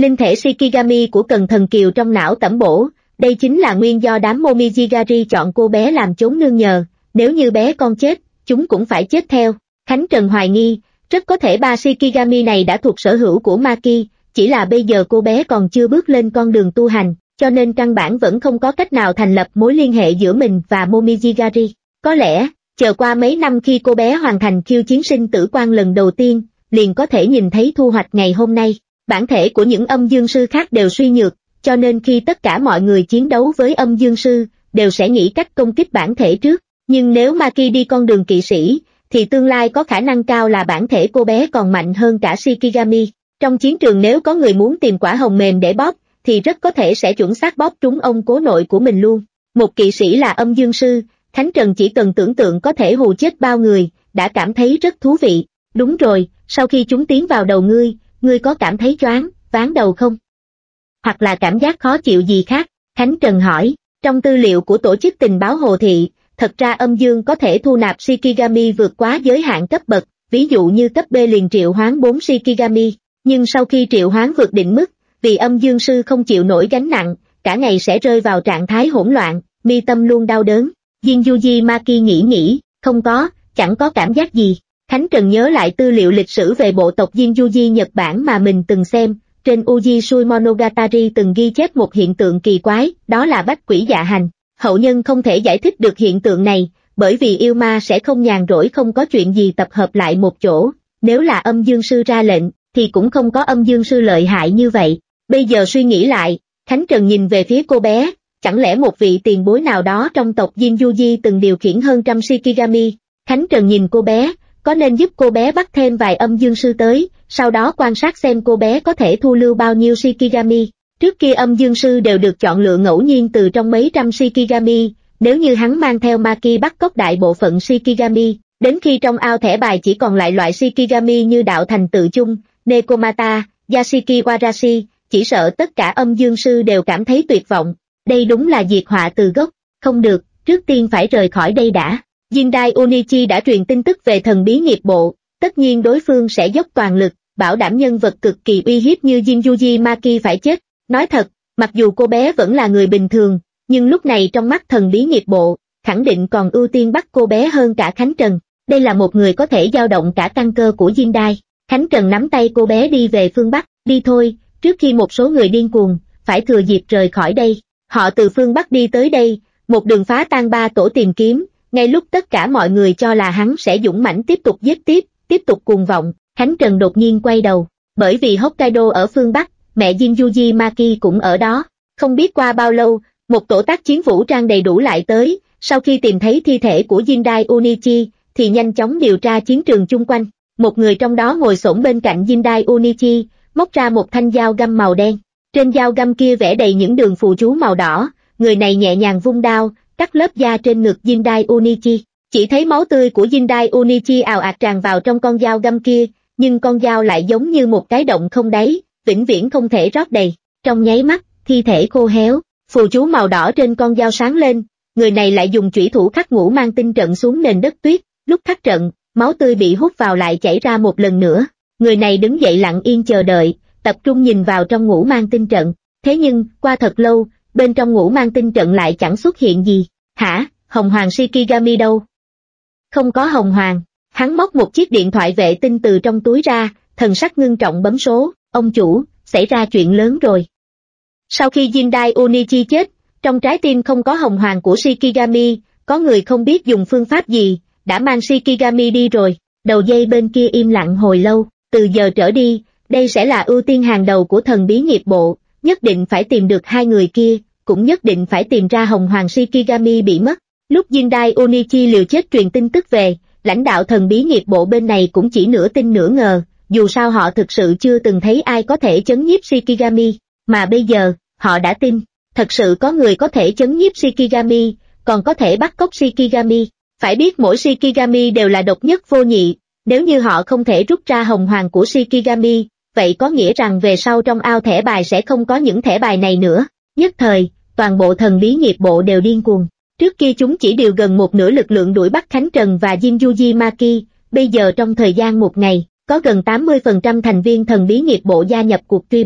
Linh thể Shikigami của Cần Thần Kiều trong não tẩm bổ, đây chính là nguyên do đám Momijigari chọn cô bé làm chốn nương nhờ, nếu như bé con chết, chúng cũng phải chết theo. Khánh Trần hoài nghi, rất có thể ba Shikigami này đã thuộc sở hữu của Maki, chỉ là bây giờ cô bé còn chưa bước lên con đường tu hành, cho nên căn bản vẫn không có cách nào thành lập mối liên hệ giữa mình và Momijigari. Có lẽ, chờ qua mấy năm khi cô bé hoàn thành khiêu chiến sinh tử quan lần đầu tiên, liền có thể nhìn thấy thu hoạch ngày hôm nay. Bản thể của những âm dương sư khác đều suy nhược, cho nên khi tất cả mọi người chiến đấu với âm dương sư, đều sẽ nghĩ cách công kích bản thể trước. Nhưng nếu Maki đi con đường kỵ sĩ, thì tương lai có khả năng cao là bản thể cô bé còn mạnh hơn cả Shikigami. Trong chiến trường nếu có người muốn tìm quả hồng mềm để bóp, thì rất có thể sẽ chuẩn xác bóp trúng ông cố nội của mình luôn. Một kỵ sĩ là âm dương sư, Khánh Trần chỉ cần tưởng tượng có thể hù chết bao người, đã cảm thấy rất thú vị. Đúng rồi, sau khi chúng tiến vào đầu ngươi, ngươi có cảm thấy choáng, váng đầu không? Hoặc là cảm giác khó chịu gì khác? Khánh Trần hỏi. Trong tư liệu của tổ chức tình báo Hồ Thị, thật ra âm dương có thể thu nạp Shikigami vượt quá giới hạn cấp bậc, ví dụ như cấp B liền triệu hoán bốn Shikigami, nhưng sau khi triệu hoán vượt định mức, vì âm dương sư không chịu nổi gánh nặng, cả ngày sẽ rơi vào trạng thái hỗn loạn, mi tâm luôn đau đớn. Jinjuji Maki nghĩ nghĩ, không có, chẳng có cảm giác gì. Khánh Trần nhớ lại tư liệu lịch sử về bộ tộc Jinjuji Nhật Bản mà mình từng xem, trên Uji Sui Monogatari từng ghi chép một hiện tượng kỳ quái, đó là bách quỷ dạ hành. Hậu nhân không thể giải thích được hiện tượng này, bởi vì yêu ma sẽ không nhàn rỗi không có chuyện gì tập hợp lại một chỗ, nếu là âm dương sư ra lệnh, thì cũng không có âm dương sư lợi hại như vậy. Bây giờ suy nghĩ lại, Khánh Trần nhìn về phía cô bé, chẳng lẽ một vị tiền bối nào đó trong tộc Jinjuji từng điều khiển hơn trăm Shikigami? Khánh Trần nhìn cô bé, có nên giúp cô bé bắt thêm vài âm dương sư tới, sau đó quan sát xem cô bé có thể thu lưu bao nhiêu Shikigami. Trước kia âm dương sư đều được chọn lựa ngẫu nhiên từ trong mấy trăm Shikigami, nếu như hắn mang theo Maki bắt cóc đại bộ phận Shikigami, đến khi trong ao thẻ bài chỉ còn lại loại Shikigami như đạo thành tự chung, Nekomata, Yashiki Warashi, chỉ sợ tất cả âm dương sư đều cảm thấy tuyệt vọng. Đây đúng là diệt họa từ gốc. Không được, trước tiên phải rời khỏi đây đã. Jindai Onichi đã truyền tin tức về thần bí nghiệp bộ, tất nhiên đối phương sẽ dốc toàn lực, bảo đảm nhân vật cực kỳ uy hiếp như Jinjuji Maki phải chết. Nói thật, mặc dù cô bé vẫn là người bình thường, nhưng lúc này trong mắt thần bí nghiệp bộ, khẳng định còn ưu tiên bắt cô bé hơn cả Khánh Trần. Đây là một người có thể dao động cả căn cơ của Jindai. Khánh Trần nắm tay cô bé đi về phương Bắc, đi thôi, trước khi một số người điên cuồng, phải thừa dịp rời khỏi đây. Họ từ phương Bắc đi tới đây, một đường phá tan ba tổ tìm kiếm, ngay lúc tất cả mọi người cho là hắn sẽ dũng mãnh tiếp tục giết tiếp, tiếp tục cuồng vọng, Khánh Trần đột nhiên quay đầu, bởi vì Hokkaido ở phương Bắc, mẹ Jinjuji Maki cũng ở đó. Không biết qua bao lâu, một tổ tác chiến vũ trang đầy đủ lại tới, sau khi tìm thấy thi thể của Jindai Onichi, thì nhanh chóng điều tra chiến trường chung quanh. Một người trong đó ngồi xổm bên cạnh Jindai Onichi, móc ra một thanh dao găm màu đen. Trên dao găm kia vẽ đầy những đường phù chú màu đỏ, người này nhẹ nhàng vung đao, cắt lớp da trên ngực Jindai Onichi. Chỉ thấy máu tươi của Jindai Onichi ào ạt tràn vào trong con dao găm kia, nhưng con dao lại giống như một cái động không đáy, vĩnh viễn không thể rót đầy. Trong nháy mắt, thi thể khô héo, phù chú màu đỏ trên con dao sáng lên, người này lại dùng chủy thủ khắc ngũ mang tinh trận xuống nền đất tuyết, lúc khắc trận, máu tươi bị hút vào lại chảy ra một lần nữa. Người này đứng dậy lặng yên chờ đợi, tập trung nhìn vào trong ngũ mang tinh trận. Thế nhưng, qua thật lâu, bên trong ngũ mang tinh trận lại chẳng xuất hiện gì. Hả, Hồng Hoàng Shikigami đâu? Không có Hồng Hoàng. Hắn móc một chiếc điện thoại vệ tinh từ trong túi ra, thần sắc ngưng trọng bấm số. Ông chủ, xảy ra chuyện lớn rồi. Sau khi Jindai Onichi chết, trong trái tim không có Hồng Hoàng của Shikigami, có người không biết dùng phương pháp gì, đã mang Shikigami đi rồi. Đầu dây bên kia im lặng hồi lâu, từ giờ trở đi, đây sẽ là ưu tiên hàng đầu của thần bí nghiệp bộ, nhất định phải tìm được hai người kia, cũng nhất định phải tìm ra Hồng Hoàng Shikigami bị mất. Lúc Jindai Onichi liều chết truyền tin tức về, lãnh đạo thần bí nghiệp bộ bên này cũng chỉ nửa tin nửa ngờ, dù sao họ thực sự chưa từng thấy ai có thể chấn nhiếp Shikigami, mà bây giờ, họ đã tin, thật sự có người có thể chấn nhiếp Shikigami, còn có thể bắt cóc Shikigami. Phải biết mỗi Shikigami đều là độc nhất vô nhị, nếu như họ không thể rút ra Hồng Hoàng của Shikigami, vậy có nghĩa rằng về sau trong ao thẻ bài sẽ không có những thẻ bài này nữa. Nhất thời, toàn bộ thần bí nghiệp bộ đều điên cuồng. Trước kia chúng chỉ điều gần một nửa lực lượng đuổi bắt Khánh Trần và Jinjuji Maki, bây giờ trong thời gian một ngày, có gần tám mươi phần trăm thành viên thần bí nghiệp bộ gia nhập cuộc truy bắt.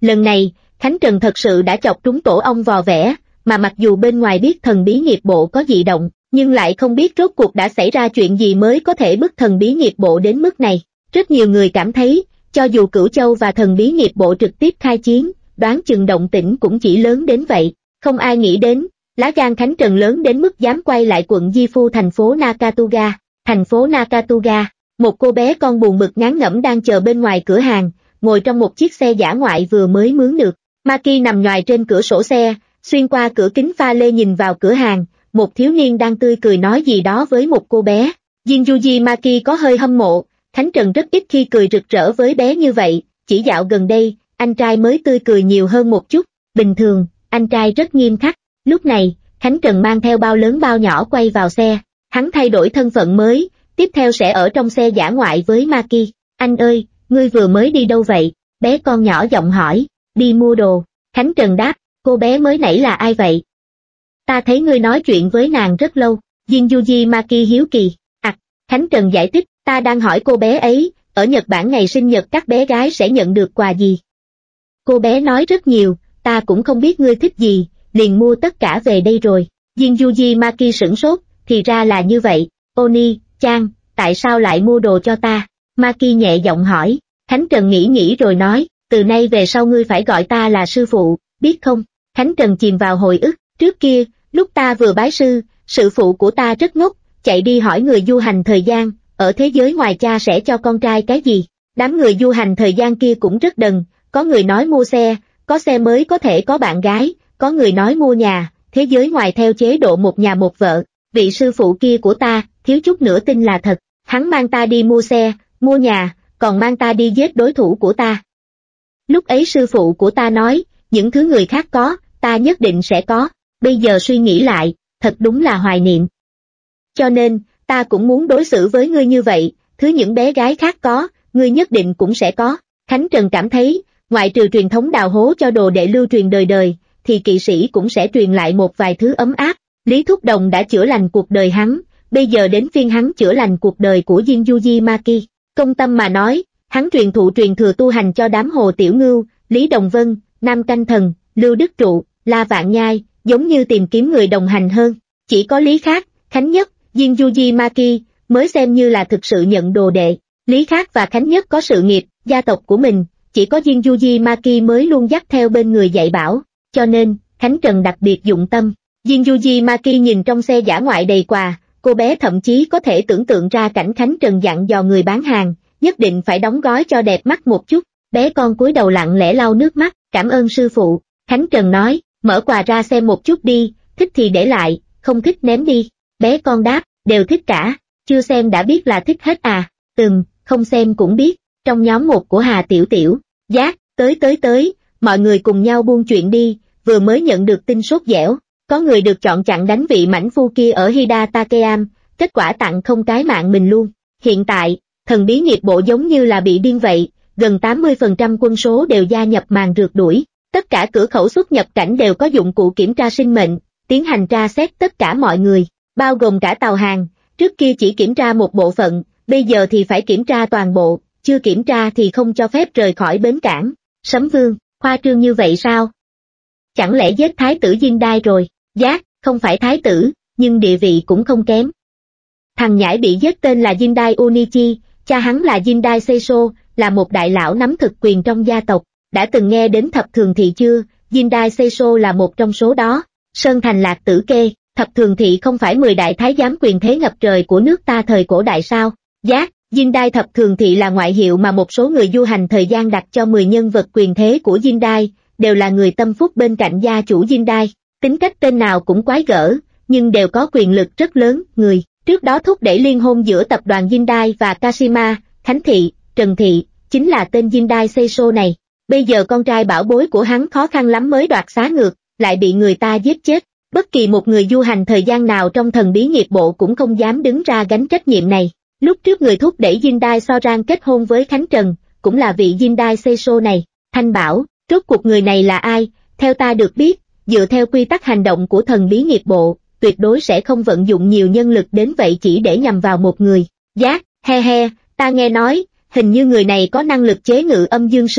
Lần này, Khánh Trần thật sự đã chọc trúng tổ ong vò vẽ, mà mặc dù bên ngoài biết thần bí nghiệp bộ có dị động, nhưng lại không biết rốt cuộc đã xảy ra chuyện gì mới có thể bức thần bí nghiệp bộ đến mức này. Rất nhiều người cảm thấy, cho dù Cửu Châu và thần bí nghiệp bộ trực tiếp khai chiến, đoán chừng động tĩnh cũng chỉ lớn đến vậy. Không ai nghĩ đến, lá gan Khánh Trần lớn đến mức dám quay lại quận Di Phu thành phố Nakatuga. Thành phố Nakatuga, một cô bé con buồn bực ngán ngẩm đang chờ bên ngoài cửa hàng, ngồi trong một chiếc xe dã ngoại vừa mới mướn được. Maki nằm nhoài trên cửa sổ xe, xuyên qua cửa kính pha lê nhìn vào cửa hàng, một thiếu niên đang tươi cười nói gì đó với một cô bé. Jinjuji Maki có hơi hâm mộ, Khánh Trần rất ít khi cười rực rỡ với bé như vậy, chỉ dạo gần đây, anh trai mới tươi cười nhiều hơn một chút, bình thường, anh trai rất nghiêm khắc. Lúc này, Khánh Trần mang theo bao lớn bao nhỏ quay vào xe, hắn thay đổi thân phận mới, tiếp theo sẽ ở trong xe dã ngoại với Maki. Anh ơi, ngươi vừa mới đi đâu vậy? Bé con nhỏ giọng hỏi. Đi mua đồ. Khánh Trần đáp, cô bé mới nãy là ai vậy? Ta thấy ngươi nói chuyện với nàng rất lâu. Jinjuji Maki hiếu kỳ. À, Khánh Trần giải thích, ta đang hỏi cô bé ấy, ở Nhật Bản ngày sinh nhật các bé gái sẽ nhận được quà gì? Cô bé nói rất nhiều, ta cũng không biết ngươi thích gì, liền mua tất cả về đây rồi. Jinjuji Maki sửng sốt, thì ra là như vậy. Oni-chan, tại sao lại mua đồ cho ta? Maki nhẹ giọng hỏi. Khánh Trần nghĩ nghĩ rồi nói, từ nay về sau ngươi phải gọi ta là sư phụ, biết không? Khánh Trần chìm vào hồi ức, trước kia, lúc ta vừa bái sư, sư phụ của ta rất ngốc, chạy đi hỏi người du hành thời gian, ở thế giới ngoài cha sẽ cho con trai cái gì? Đám người du hành thời gian kia cũng rất đần, có người nói mua xe, có xe mới có thể có bạn gái, có người nói mua nhà, thế giới ngoài theo chế độ một nhà một vợ. Vị sư phụ kia của ta, thiếu chút nữa tin là thật, hắn mang ta đi mua xe, mua nhà, còn mang ta đi giết đối thủ của ta. Lúc ấy sư phụ của ta nói, những thứ người khác có, ta nhất định sẽ có, bây giờ suy nghĩ lại, thật đúng là hoài niệm. Cho nên, ta cũng muốn đối xử với ngươi như vậy, thứ những bé gái khác có, ngươi nhất định cũng sẽ có. Khánh Trần cảm thấy, ngoại trừ truyền thống đào hố cho đồ đệ lưu truyền đời đời, thì kỵ sĩ cũng sẽ truyền lại một vài thứ ấm áp. Lý Thúc Đồng đã chữa lành cuộc đời hắn, bây giờ đến phiên hắn chữa lành cuộc đời của Jinjuji Maki. Công tâm mà nói, hắn truyền thụ truyền thừa tu hành cho đám Hồ Tiểu Ngưu, Lý Đồng Vân, Nam Canh Thần, Lưu Đức Trụ, La Vạn Nhai, giống như tìm kiếm người đồng hành hơn. Chỉ có Lý Khác, Khánh Nhất, Jinjuji Maki mới xem như là thực sự nhận đồ đệ. Lý Khác và Khánh Nhất có sự nghiệp, gia tộc của mình, chỉ có Jinjuji Maki mới luôn dắt theo bên người dạy bảo, cho nên, Khánh Trần đặc biệt dụng tâm. Jinjuji Maki nhìn trong xe dã ngoại đầy quà, cô bé thậm chí có thể tưởng tượng ra cảnh Khánh Trần dặn dò người bán hàng, nhất định phải đóng gói cho đẹp mắt một chút. Bé con cúi đầu lặng lẽ lau nước mắt, cảm ơn sư phụ. Khánh Trần nói, mở quà ra xem một chút đi, thích thì để lại, không thích ném đi. Bé con đáp, đều thích cả, chưa xem đã biết là thích hết à? Ừm, không xem cũng biết. Trong nhóm một của Hà Tiểu Tiểu, Giác, tới tới tới, mọi người cùng nhau buôn chuyện đi, vừa mới nhận được tin sốt dẻo. Có người được chọn chặn đánh vị mãnh phu kia ở Hida Takeam, kết quả tặng không cái mạng mình luôn. Hiện tại, thần bí nghiệp bộ giống như là bị điên vậy, gần tám mươi phần trăm quân số đều gia nhập màn rượt đuổi. Tất cả cửa khẩu xuất nhập cảnh đều có dụng cụ kiểm tra sinh mệnh, tiến hành tra xét tất cả mọi người, bao gồm cả tàu hàng. Trước kia chỉ kiểm tra một bộ phận, bây giờ thì phải kiểm tra toàn bộ, chưa kiểm tra thì không cho phép rời khỏi bến cảng. Sấm Vương, khoa trương như vậy sao? Chẳng lẽ giết thái tử Jindai rồi? Giác, không phải thái tử, nhưng địa vị cũng không kém. Thằng nhãi bị giết tên là Jindai Onichi, cha hắn là Jindai Seiso, là một đại lão nắm thực quyền trong gia tộc. Đã từng nghe đến thập thường thị chưa? Jindai Seiso là một trong số đó. Sơn Thành Lạc Tử Kê, thập thường thị không phải mười đại thái giám quyền thế ngập trời của nước ta thời cổ đại sao? Giác, Jindai thập thường thị là ngoại hiệu mà một số người du hành thời gian đặt cho mười nhân vật quyền thế của Jindai, đều là người tâm phúc bên cạnh gia chủ Jindai. Tính cách tên nào cũng quái gở, nhưng đều có quyền lực rất lớn. Người trước đó thúc đẩy liên hôn giữa tập đoàn Jindai và Kashima, Khánh Thị, Trần Thị, chính là tên Jindai Seiso này. Bây giờ con trai bảo bối của hắn khó khăn lắm mới đoạt xá ngược, lại bị người ta giết chết. Bất kỳ một người du hành thời gian nào trong thần bí nghiệp bộ cũng không dám đứng ra gánh trách nhiệm này. Lúc trước người thúc đẩy Jindai Soran kết hôn với Khánh Trần, cũng là vị Jindai Seiso này. Thanh bảo, rốt cuộc người này là ai? Theo ta được biết, dựa theo quy tắc hành động của thần bí nghiệp bộ, tuyệt đối sẽ không vận dụng nhiều nhân lực đến vậy chỉ để nhằm vào một người. Giác, he he, ta nghe nói, hình như người này có năng lực chế ngự âm dương sư,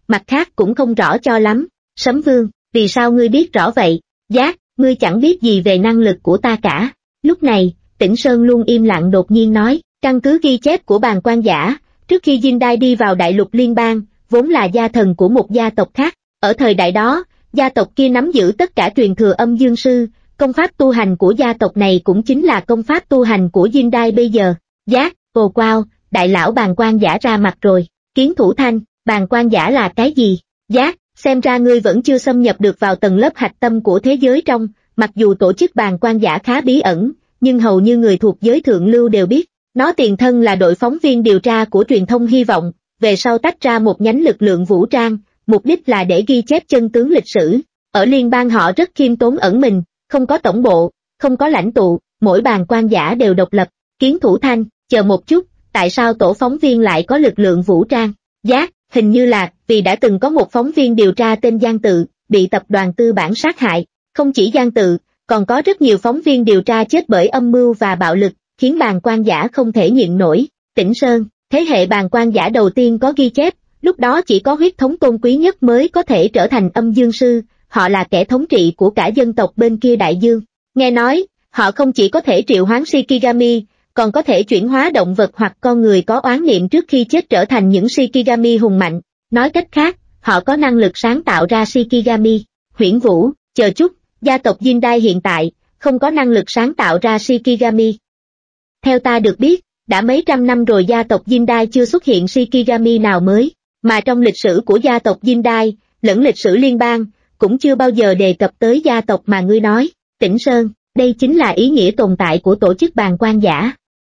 mặt khác cũng không rõ cho lắm. Sấm Vương, vì sao ngươi biết rõ vậy? Giác, ngươi chẳng biết gì về năng lực của ta cả. Lúc này, Tĩnh Sơn luôn im lặng đột nhiên nói, căn cứ ghi chép của Bàng Quan Giả, trước khi Jindai đi vào đại lục liên bang, vốn là gia thần của một gia tộc khác. Ở thời đại đó, gia tộc kia nắm giữ tất cả truyền thừa âm dương sư, công pháp tu hành của gia tộc này cũng chính là công pháp tu hành của Jindai bây giờ. Giác, ồ wow, đại lão Bàng Quan Giả ra mặt rồi. Kiến Thủ Thanh, Bàng Quan Giả là cái gì? Giác, xem ra ngươi vẫn chưa xâm nhập được vào tầng lớp hạch tâm của thế giới trong, mặc dù tổ chức Bàng Quan Giả khá bí ẩn, nhưng hầu như người thuộc giới thượng lưu đều biết. Nó tiền thân là đội phóng viên điều tra của truyền thông Hy vọng, về sau tách ra một nhánh lực lượng vũ trang, mục đích là để ghi chép chân tướng lịch sử. Ở liên bang họ rất khiêm tốn ẩn mình, không có tổng bộ, không có lãnh tụ, mỗi Bàng Quan Giả đều độc lập. Kiến Thủ Thanh, chờ một chút, tại sao tổ phóng viên lại có lực lượng vũ trang? Giác, hình như là vì đã từng có một phóng viên điều tra tên Giang Tự, bị tập đoàn tư bản sát hại. Không chỉ Giang Tự, còn có rất nhiều phóng viên điều tra chết bởi âm mưu và bạo lực, khiến Bàng Quan Giả không thể nhịn nổi. Tĩnh Sơn, thế hệ Bàng Quan Giả đầu tiên có ghi chép, lúc đó chỉ có huyết thống tôn quý nhất mới có thể trở thành âm dương sư, họ là kẻ thống trị của cả dân tộc bên kia đại dương. Nghe nói, họ không chỉ có thể triệu hoán Shikigami, còn có thể chuyển hóa động vật hoặc con người có oán niệm trước khi chết trở thành những Shikigami hùng mạnh. Nói cách khác, họ có năng lực sáng tạo ra Shikigami. Huyễn Vũ, chờ chút, gia tộc Jindai hiện tại, không có năng lực sáng tạo ra Shikigami. Theo ta được biết, đã mấy trăm năm rồi gia tộc Jindai chưa xuất hiện Shikigami nào mới, mà trong lịch sử của gia tộc Jindai, lẫn lịch sử liên bang, cũng chưa bao giờ đề cập tới gia tộc mà ngươi nói. Tĩnh Sơn, đây chính là ý nghĩa tồn tại của tổ chức Bàng Quan Giả.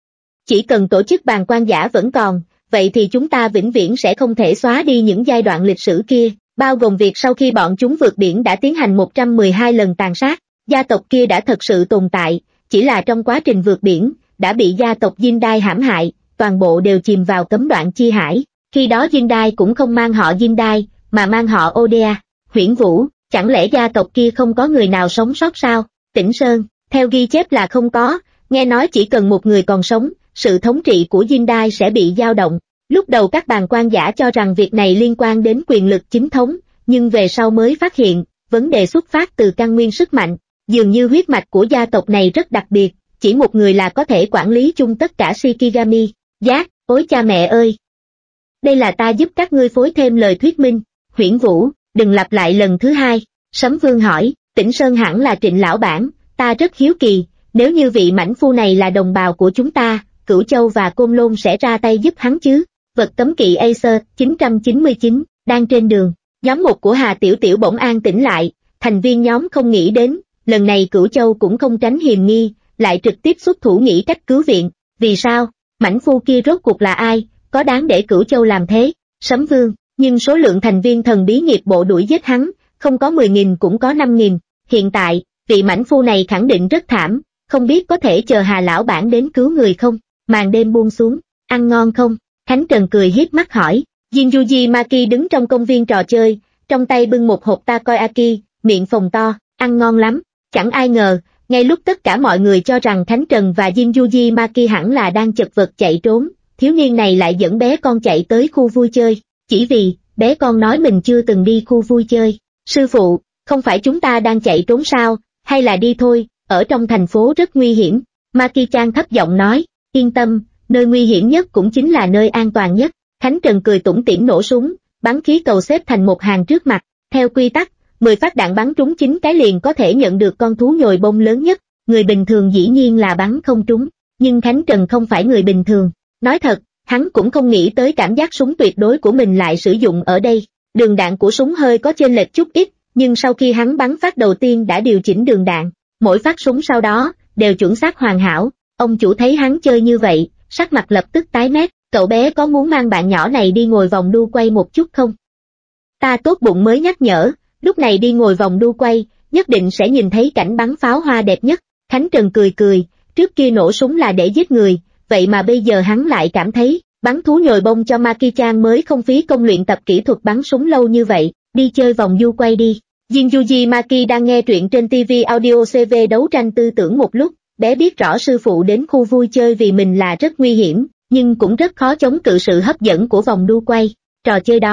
Chỉ cần tổ chức Bàng Quan Giả vẫn còn, vậy thì chúng ta vĩnh viễn sẽ không thể xóa đi những giai đoạn lịch sử kia, bao gồm việc sau khi bọn chúng vượt biển đã tiến hành một trăm mười hai lần tàn sát, gia tộc kia đã thật sự tồn tại, chỉ là trong quá trình vượt biển, đã bị gia tộc Jindai hãm hại, toàn bộ đều chìm vào cấm đoạn chi hải. Khi đó Jindai cũng không mang họ Jindai, mà mang họ Oda. Huyễn Vũ, chẳng lẽ gia tộc kia không có người nào sống sót sao? Tĩnh Sơn, theo ghi chép là không có, nghe nói chỉ cần một người còn sống, sự thống trị của Jindai sẽ bị dao động. Lúc đầu các Bàng Quan Giả cho rằng việc này liên quan đến quyền lực chính thống, nhưng về sau mới phát hiện, vấn đề xuất phát từ căn nguyên sức mạnh. Dường như huyết mạch của gia tộc này rất đặc biệt, chỉ một người là có thể quản lý chung tất cả Shikigami. Giác, ôi cha mẹ ơi! Đây là ta giúp các ngươi phối thêm lời thuyết minh. Huyễn Vũ, đừng lặp lại lần thứ hai. Sấm Vương hỏi, Tĩnh Sơn hẳn là Trịnh lão bản, ta rất hiếu kỳ, nếu như vị mãnh phu này là đồng bào của chúng ta, Cửu Châu và Côn Lôn sẽ ra tay giúp hắn chứ? Vật cấm kỵ Acer chín trăm chín mươi chín, đang trên đường, nhóm một của Hà Tiểu Tiểu bỗng an tĩnh lại, thành viên nhóm không nghĩ đến, lần này Cửu Châu cũng không tránh hiềm nghi, lại trực tiếp xuất thủ nghĩ cách cứu viện. Vì sao? Mãnh phu kia rốt cuộc là ai, có đáng để Cửu Châu làm thế? Sấm Vương, nhưng số lượng thành viên thần bí nghiệp bộ đuổi giết hắn, không có mười nghìn cũng có năm nghìn, hiện tại, vị mãnh phu này khẳng định rất thảm, không biết có thể chờ Hà lão bản đến cứu người không? Màn đêm buông xuống, ăn ngon không? Khánh Trần cười hiếp mắt hỏi. Jinjuji Maki đứng trong công viên trò chơi, trong tay bưng một hộp takoyaki, miệng phồng to, ăn ngon lắm. Chẳng ai ngờ, ngay lúc tất cả mọi người cho rằng Khánh Trần và Jinjuji Maki hẳn là đang chật vật chạy trốn, thiếu niên này lại dẫn bé con chạy tới khu vui chơi, chỉ vì, bé con nói mình chưa từng đi khu vui chơi. Sư phụ, không phải chúng ta đang chạy trốn sao, hay là đi thôi, ở trong thành phố rất nguy hiểm. Maki-chan thấp giọng nói, yên tâm, nơi nguy hiểm nhất cũng chính là nơi an toàn nhất. Khánh Trần cười tủm tỉm nổ súng, bắn khí cầu xếp thành một hàng trước mặt. Theo quy tắc, mười phát đạn bắn trúng chín cái liền có thể nhận được con thú nhồi bông lớn nhất. Người bình thường dĩ nhiên là bắn không trúng, nhưng Khánh Trần không phải người bình thường. Nói thật, hắn cũng không nghĩ tới cảm giác súng tuyệt đối của mình lại sử dụng ở đây. Đường đạn của súng hơi có chênh lệch chút ít, nhưng sau khi hắn bắn phát đầu tiên đã điều chỉnh đường đạn, mỗi phát súng sau đó đều chuẩn xác hoàn hảo. Ông chủ thấy hắn chơi như vậy, sắc mặt lập tức tái mét. Cậu bé có muốn mang bạn nhỏ này đi ngồi vòng đu quay một chút không? Ta tốt bụng mới nhắc nhở, lúc này đi ngồi vòng đu quay, nhất định sẽ nhìn thấy cảnh bắn pháo hoa đẹp nhất. Khánh Trần cười cười, trước kia nổ súng là để giết người, vậy mà bây giờ hắn lại cảm thấy, bắn thú nhồi bông cho Maki-chan mới không phí công luyện tập kỹ thuật bắn súng lâu như vậy, đi chơi vòng du quay đi. Jinjuji Maki đang nghe truyện trên ti vi Audio xê vê đấu tranh tư tưởng một lúc, bé biết rõ sư phụ đến khu vui chơi vì mình là rất nguy hiểm, nhưng cũng rất khó chống cự sự hấp dẫn của vòng đu quay. Trò chơi đó,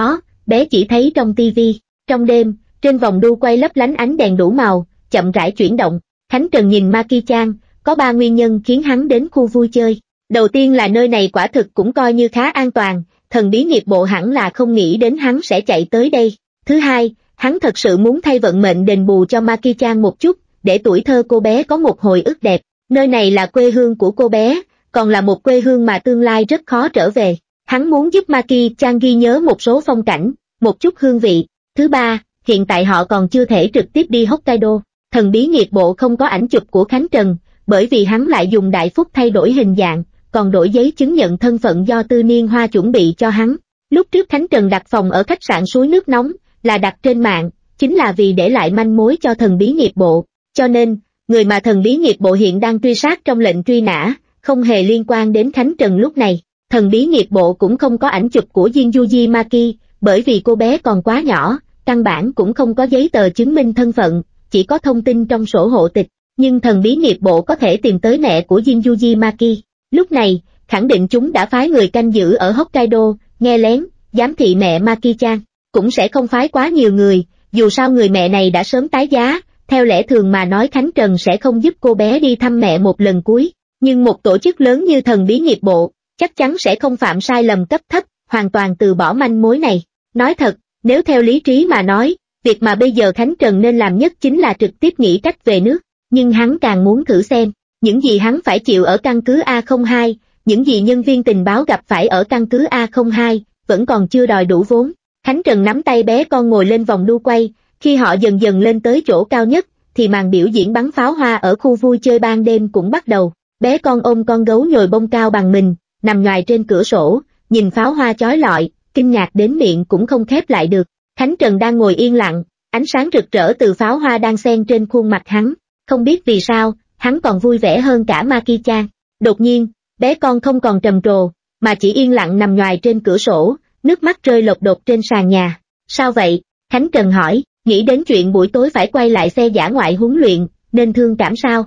bé chỉ thấy trong tivi. Trong đêm, trên vòng đu quay lấp lánh ánh đèn đủ màu, chậm rãi chuyển động. Khánh Trần nhìn Maki-chan, có ba nguyên nhân khiến hắn đến khu vui chơi. Đầu tiên là nơi này quả thực cũng coi như khá an toàn, thần bí nghiệp bộ hẳn là không nghĩ đến hắn sẽ chạy tới đây. Thứ hai, hắn thật sự muốn thay vận mệnh đền bù cho Maki-chan một chút, để tuổi thơ cô bé có một hồi ức đẹp. Nơi này là quê hương của cô bé, còn là một quê hương mà tương lai rất khó trở về. Hắn muốn giúp Maki-chan ghi nhớ một số phong cảnh, một chút hương vị. Thứ ba, hiện tại họ còn chưa thể trực tiếp đi Hokkaido. Thần bí nghiệp bộ không có ảnh chụp của Khánh Trần, bởi vì hắn lại dùng đại phúc thay đổi hình dạng, còn đổi giấy chứng nhận thân phận do Tư Niên Hoa chuẩn bị cho hắn. Lúc trước Khánh Trần đặt phòng ở khách sạn suối nước nóng, là đặt trên mạng, chính là vì để lại manh mối cho thần bí nghiệp bộ. Cho nên, người mà thần bí nghiệp bộ hiện đang truy sát trong lệnh truy nã, không hề liên quan đến Khánh Trần lúc này. Thần bí nghiệp bộ cũng không có ảnh chụp của Jin Yuji Maki, bởi vì cô bé còn quá nhỏ, căn bản cũng không có giấy tờ chứng minh thân phận, chỉ có thông tin trong sổ hộ tịch. Nhưng thần bí nghiệp bộ có thể tìm tới mẹ của Jin Yuji Maki. Lúc này, khẳng định chúng đã phái người canh giữ ở Hokkaido, nghe lén, giám thị mẹ Maki-chan. Cũng sẽ không phái quá nhiều người, dù sao người mẹ này đã sớm tái giá, theo lẽ thường mà nói Khánh Trần sẽ không giúp cô bé đi thăm mẹ một lần cuối. Nhưng một tổ chức lớn như thần bí nghiệp bộ, chắc chắn sẽ không phạm sai lầm cấp thấp, hoàn toàn từ bỏ manh mối này. Nói thật, nếu theo lý trí mà nói, việc mà bây giờ Khánh Trần nên làm nhất chính là trực tiếp nghĩ cách về nước. Nhưng hắn càng muốn thử xem, những gì hắn phải chịu ở căn cứ A không hai, những gì nhân viên tình báo gặp phải ở căn cứ A không hai, vẫn còn chưa đòi đủ vốn. Khánh Trần nắm tay bé con ngồi lên vòng đu quay, khi họ dần dần lên tới chỗ cao nhất, thì màn biểu diễn bắn pháo hoa ở khu vui chơi ban đêm cũng bắt đầu. Bé con ôm con gấu nhồi bông cao bằng mình, nằm nhoài trên cửa sổ, nhìn pháo hoa chói lọi, kinh ngạc đến miệng cũng không khép lại được. Khánh Trần đang ngồi yên lặng, ánh sáng rực rỡ từ pháo hoa đang xen trên khuôn mặt hắn. Không biết vì sao, hắn còn vui vẻ hơn cả Maki-chan. Đột nhiên, bé con không còn trầm trồ, mà chỉ yên lặng nằm nhoài trên cửa sổ, nước mắt rơi lột đột trên sàn nhà. Sao vậy? Khánh Trần hỏi, nghĩ đến chuyện buổi tối phải quay lại xe dã ngoại huấn luyện, nên thương cảm sao?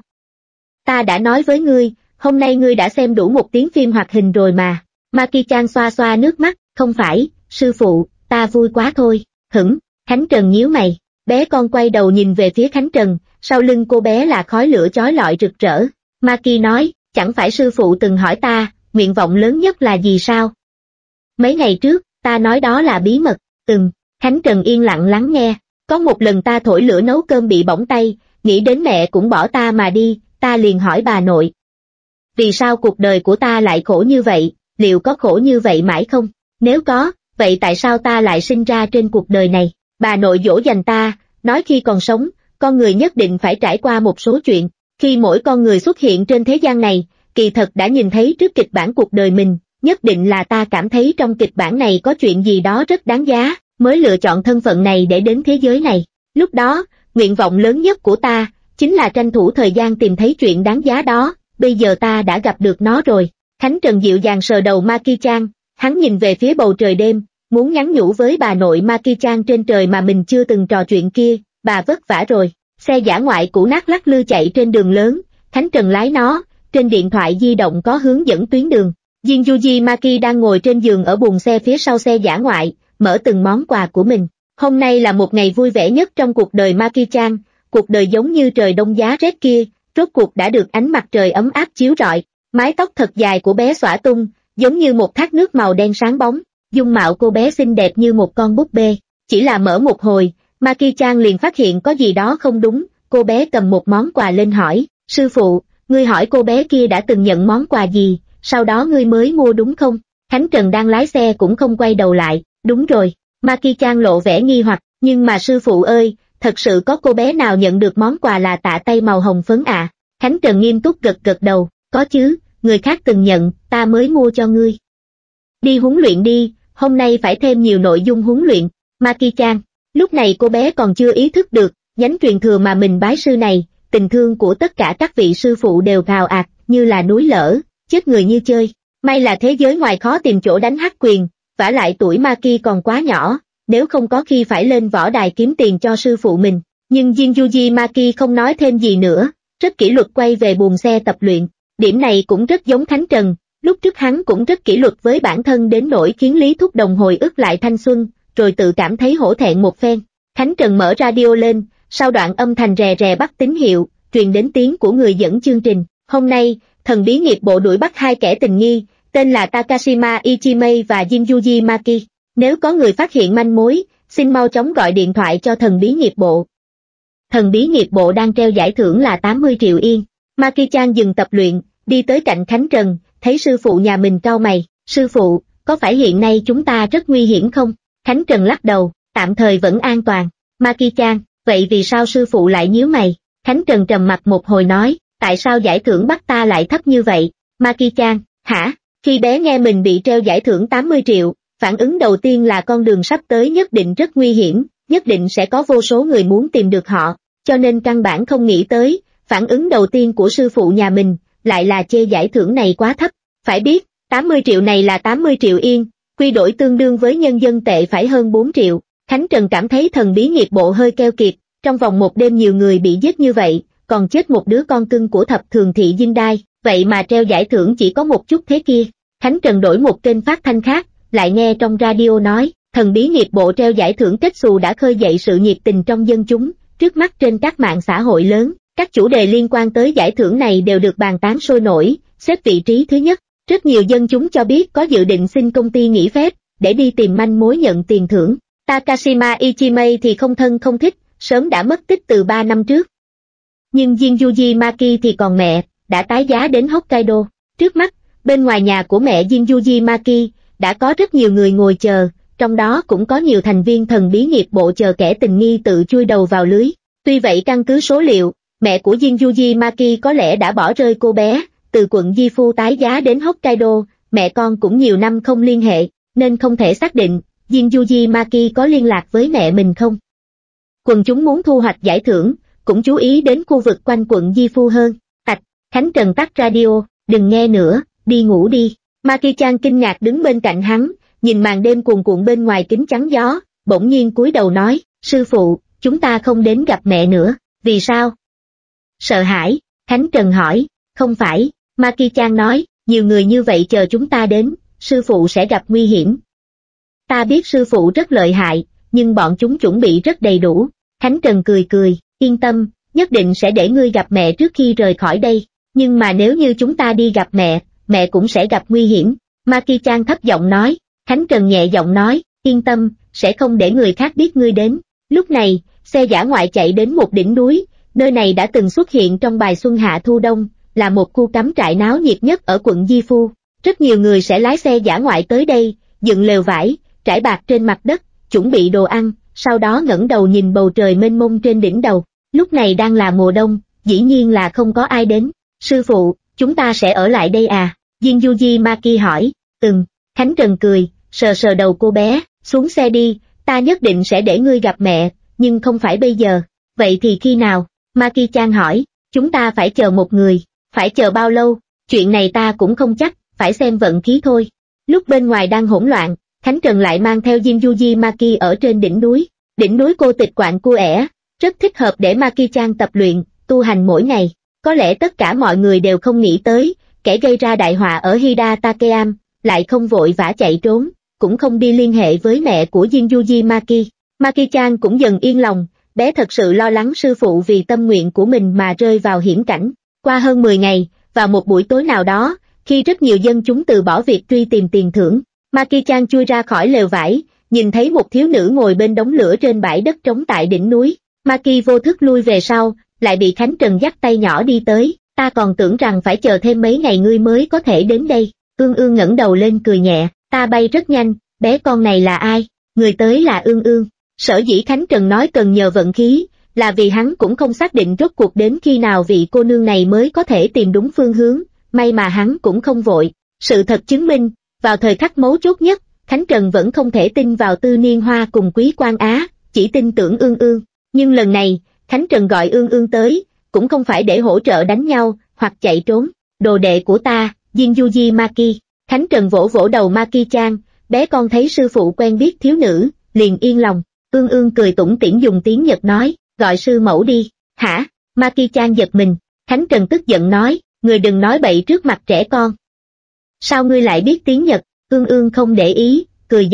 Ta đã nói với ngươi, hôm nay ngươi đã xem đủ một tiếng phim hoạt hình rồi mà. Maki-chan xoa xoa nước mắt, không phải, sư phụ, ta vui quá thôi. Hửng, Khánh Trần nhíu mày. Bé con quay đầu nhìn về phía Khánh Trần, sau lưng cô bé là khói lửa chói lọi rực rỡ. Maki nói, chẳng phải sư phụ từng hỏi ta, nguyện vọng lớn nhất là gì sao? Mấy ngày trước, ta nói đó là bí mật. Ừm, Khánh Trần yên lặng lắng nghe. Có một lần ta thổi lửa nấu cơm bị bỏng tay, nghĩ đến mẹ cũng bỏ ta mà đi, ta liền hỏi bà nội. Vì sao cuộc đời của ta lại khổ như vậy, liệu có khổ như vậy mãi không? Nếu có, vậy tại sao ta lại sinh ra trên cuộc đời này? Bà nội dỗ dành ta, nói khi còn sống, con người nhất định phải trải qua một số chuyện. Khi mỗi con người xuất hiện trên thế gian này, kỳ thật đã nhìn thấy trước kịch bản cuộc đời mình, nhất định là ta cảm thấy trong kịch bản này có chuyện gì đó rất đáng giá, mới lựa chọn thân phận này để đến thế giới này. Lúc đó, nguyện vọng lớn nhất của ta, chính là tranh thủ thời gian tìm thấy chuyện đáng giá đó, bây giờ ta đã gặp được nó rồi. Khánh Trần dịu dàng sờ đầu Maki-chan, hắn nhìn về phía bầu trời đêm, muốn nhắn nhủ với bà nội Maki-chan trên trời mà mình chưa từng trò chuyện kia, bà vất vả rồi. Xe dã ngoại cũ nát lắc lư chạy trên đường lớn, Khánh Trần lái nó, trên điện thoại di động có hướng dẫn tuyến đường. Jin Yuji Maki đang ngồi trên giường ở buồng xe phía sau xe dã ngoại, mở từng món quà của mình. Hôm nay là một ngày vui vẻ nhất trong cuộc đời Maki-chan, cuộc đời giống như trời đông giá rét kia, rốt cuộc đã được ánh mặt trời ấm áp chiếu rọi. Mái tóc thật dài của bé xõa tung, giống như một thác nước màu đen sáng bóng, dung mạo cô bé xinh đẹp như một con búp bê. Chỉ là mở một hồi, Maki-chan liền phát hiện có gì đó không đúng, cô bé cầm một món quà lên hỏi, sư phụ, ngươi hỏi cô bé kia đã từng nhận món quà gì, sau đó ngươi mới mua đúng không? Khánh Trần đang lái xe cũng không quay đầu lại, đúng rồi. Maki-chan lộ vẻ nghi hoặc, nhưng mà sư phụ ơi, thật sự có cô bé nào nhận được món quà là tạ tay màu hồng phấn à? Khánh Trần nghiêm túc gật gật đầu, có chứ, người khác từng nhận, ta mới mua cho ngươi. Đi huấn luyện đi, hôm nay phải thêm nhiều nội dung huấn luyện. Maki-chan, lúc này cô bé còn chưa ý thức được, nhánh truyền thừa mà mình bái sư này, tình thương của tất cả các vị sư phụ đều gào ạt, như là núi lở, chết người như chơi. May là thế giới ngoài khó tìm chỗ đánh hắc quyền, vả lại tuổi Maki còn quá nhỏ, nếu không có khi phải lên võ đài kiếm tiền cho sư phụ mình. Nhưng Jin Yuji Maki không nói thêm gì nữa, rất kỷ luật quay về buồng xe tập luyện. Điểm này cũng rất giống Khánh Trần, lúc trước hắn cũng rất kỷ luật với bản thân đến nỗi khiến Lý Thúc Đồng hồi ức lại thanh xuân, rồi tự cảm thấy hổ thẹn một phen. Khánh Trần mở radio lên, sau đoạn âm thanh rè rè bắt tín hiệu, truyền đến tiếng của người dẫn chương trình. Hôm nay, thần bí nghiệp bộ đuổi bắt hai kẻ tình nghi, tên là Takashima Ichimei và Jinjuji Maki. Nếu có người phát hiện manh mối, xin mau chóng gọi điện thoại cho thần bí nghiệp bộ. Thần bí nghiệp bộ đang treo giải thưởng là tám mươi triệu yên. Maki-chan dừng tập luyện, đi tới cạnh Khánh Trần, thấy sư phụ nhà mình cau mày. Sư phụ, có phải hiện nay chúng ta rất nguy hiểm không? Khánh Trần lắc đầu, tạm thời vẫn an toàn. Maki-chan, vậy vì sao sư phụ lại nhíu mày? Khánh Trần trầm mặt một hồi nói, tại sao giải thưởng bắt ta lại thấp như vậy? Maki-chan, hả? Khi bé nghe mình bị treo giải thưởng tám mươi triệu, phản ứng đầu tiên là con đường sắp tới nhất định rất nguy hiểm, nhất định sẽ có vô số người muốn tìm được họ, cho nên căn bản không nghĩ tới, phản ứng đầu tiên của sư phụ nhà mình, lại là chê giải thưởng này quá thấp. Phải biết, tám mươi triệu này là tám mươi triệu yên, quy đổi tương đương với nhân dân tệ phải hơn bốn triệu. Khánh Trần cảm thấy thần bí nghiệp bộ hơi keo kiệt, trong vòng một đêm nhiều người bị giết như vậy, còn chết một đứa con cưng của thập thường thị Dinh Đai, vậy mà treo giải thưởng chỉ có một chút thế kia. Khánh Trần đổi một kênh phát thanh khác, lại nghe trong radio nói, thần bí nghiệp bộ treo giải thưởng kết xù đã khơi dậy sự nhiệt tình trong dân chúng, trước mắt trên các mạng xã hội lớn, các chủ đề liên quan tới giải thưởng này đều được bàn tán sôi nổi, xếp vị trí thứ nhất. Rất nhiều dân chúng cho biết có dự định xin công ty nghỉ phép, để đi tìm manh mối nhận tiền thưởng. Takashima Ichimei thì không thân không thích, sớm đã mất tích từ ba năm trước. Nhưng Jinjuji Maki thì còn mẹ, đã tái giá đến Hokkaido. Trước mắt, bên ngoài nhà của mẹ Jinjuji Maki, đã có rất nhiều người ngồi chờ, trong đó cũng có nhiều thành viên thần bí nghiệp bộ chờ kẻ tình nghi tự chui đầu vào lưới. Tuy vậy căn cứ số liệu, mẹ của Jinjuji Maki có lẽ đã bỏ rơi cô bé, từ quận Gifu tái giá đến Hokkaido, mẹ con cũng nhiều năm không liên hệ, nên không thể xác định, Jinjuji Maki có liên lạc với mẹ mình không. Quần chúng muốn thu hoạch giải thưởng, cũng chú ý đến khu vực quanh quận Gifu hơn. Tạch, Khánh Trần tắt radio, đừng nghe nữa, đi ngủ đi. Maki-chan kinh ngạc đứng bên cạnh hắn, nhìn màn đêm cuồn cuộn bên ngoài kính chắn gió, bỗng nhiên cúi đầu nói, sư phụ, chúng ta không đến gặp mẹ nữa, vì sao? Sợ hãi, Khánh Trần hỏi, không phải, Maki-chan nói, nhiều người như vậy chờ chúng ta đến, sư phụ sẽ gặp nguy hiểm. Ta biết sư phụ rất lợi hại, nhưng bọn chúng chuẩn bị rất đầy đủ. Khánh Trần cười cười, yên tâm, nhất định sẽ để ngươi gặp mẹ trước khi rời khỏi đây, nhưng mà nếu như chúng ta đi gặp mẹ, mẹ cũng sẽ gặp nguy hiểm. Maki-chan thấp giọng nói. Khánh Trần nhẹ giọng nói, yên tâm, sẽ không để người khác biết ngươi đến. Lúc này, xe dã ngoại chạy đến một đỉnh núi, nơi này đã từng xuất hiện trong bài Xuân Hạ Thu Đông, là một khu cắm trại náo nhiệt nhất ở quận Gifu. Rất nhiều người sẽ lái xe dã ngoại tới đây, dựng lều vải, trải bạt trên mặt đất, chuẩn bị đồ ăn, sau đó ngẩng đầu nhìn bầu trời mênh mông trên đỉnh đầu. Lúc này đang là mùa đông, dĩ nhiên là không có ai đến. Sư phụ, chúng ta sẽ ở lại đây à? Jinjuji Maki hỏi. Ừm, Khánh Trần cười, sờ sờ đầu cô bé, xuống xe đi, ta nhất định sẽ để ngươi gặp mẹ, nhưng không phải bây giờ. Vậy thì khi nào? Maki-chan hỏi. Chúng ta phải chờ một người. Phải chờ bao lâu? Chuyện này ta cũng không chắc, phải xem vận khí thôi. Lúc bên ngoài đang hỗn loạn, Khánh Trần lại mang theo Jinjuji Maki ở trên đỉnh núi. Đỉnh núi cô tịch quạnh cua ẻ, rất thích hợp để Maki-chan tập luyện, tu hành mỗi ngày. Có lẽ tất cả mọi người đều không nghĩ tới, kẻ gây ra đại họa ở Hida Takeam, lại không vội vã chạy trốn, cũng không đi liên hệ với mẹ của Jinjuji Maki. Maki-chan cũng dần yên lòng, bé thật sự lo lắng sư phụ vì tâm nguyện của mình mà rơi vào hiểm cảnh. Qua hơn mười ngày, vào một buổi tối nào đó, khi rất nhiều dân chúng từ bỏ việc truy tìm tiền thưởng, Maki-chan chui ra khỏi lều vải, nhìn thấy một thiếu nữ ngồi bên đống lửa trên bãi đất trống tại đỉnh núi. Maki vô thức lui về sau, lại bị Khánh Trần dắt tay nhỏ đi tới, ta còn tưởng rằng phải chờ thêm mấy ngày ngươi mới có thể đến đây. Ương Ương ngẩng đầu lên cười nhẹ, ta bay rất nhanh, bé con này là ai? Người tới là Ương Ương. Sở dĩ Khánh Trần nói cần nhờ vận khí, là vì hắn cũng không xác định rốt cuộc đến khi nào vị cô nương này mới có thể tìm đúng phương hướng, may mà hắn cũng không vội. Sự thật chứng minh, vào thời khắc mấu chốt nhất, Khánh Trần vẫn không thể tin vào Tư Niên Hoa cùng Quý Quan Á, chỉ tin tưởng Ương Ương. Nhưng lần này, Khánh Trần gọi Ương Ương tới, cũng không phải để hỗ trợ đánh nhau, hoặc chạy trốn. Đồ đệ của ta, Jinjuji Maki. Khánh Trần vỗ vỗ đầu Maki-chan, bé con thấy sư phụ quen biết thiếu nữ, liền yên lòng. Ương Ương cười tủm tỉm dùng tiếng Nhật nói, gọi sư mẫu đi. Hả? Maki-chan giật mình. Khánh Trần tức giận nói, người đừng nói bậy trước mặt trẻ con. Sao ngươi lại biết tiếng Nhật? Ương Ương không để ý, cười giải thích,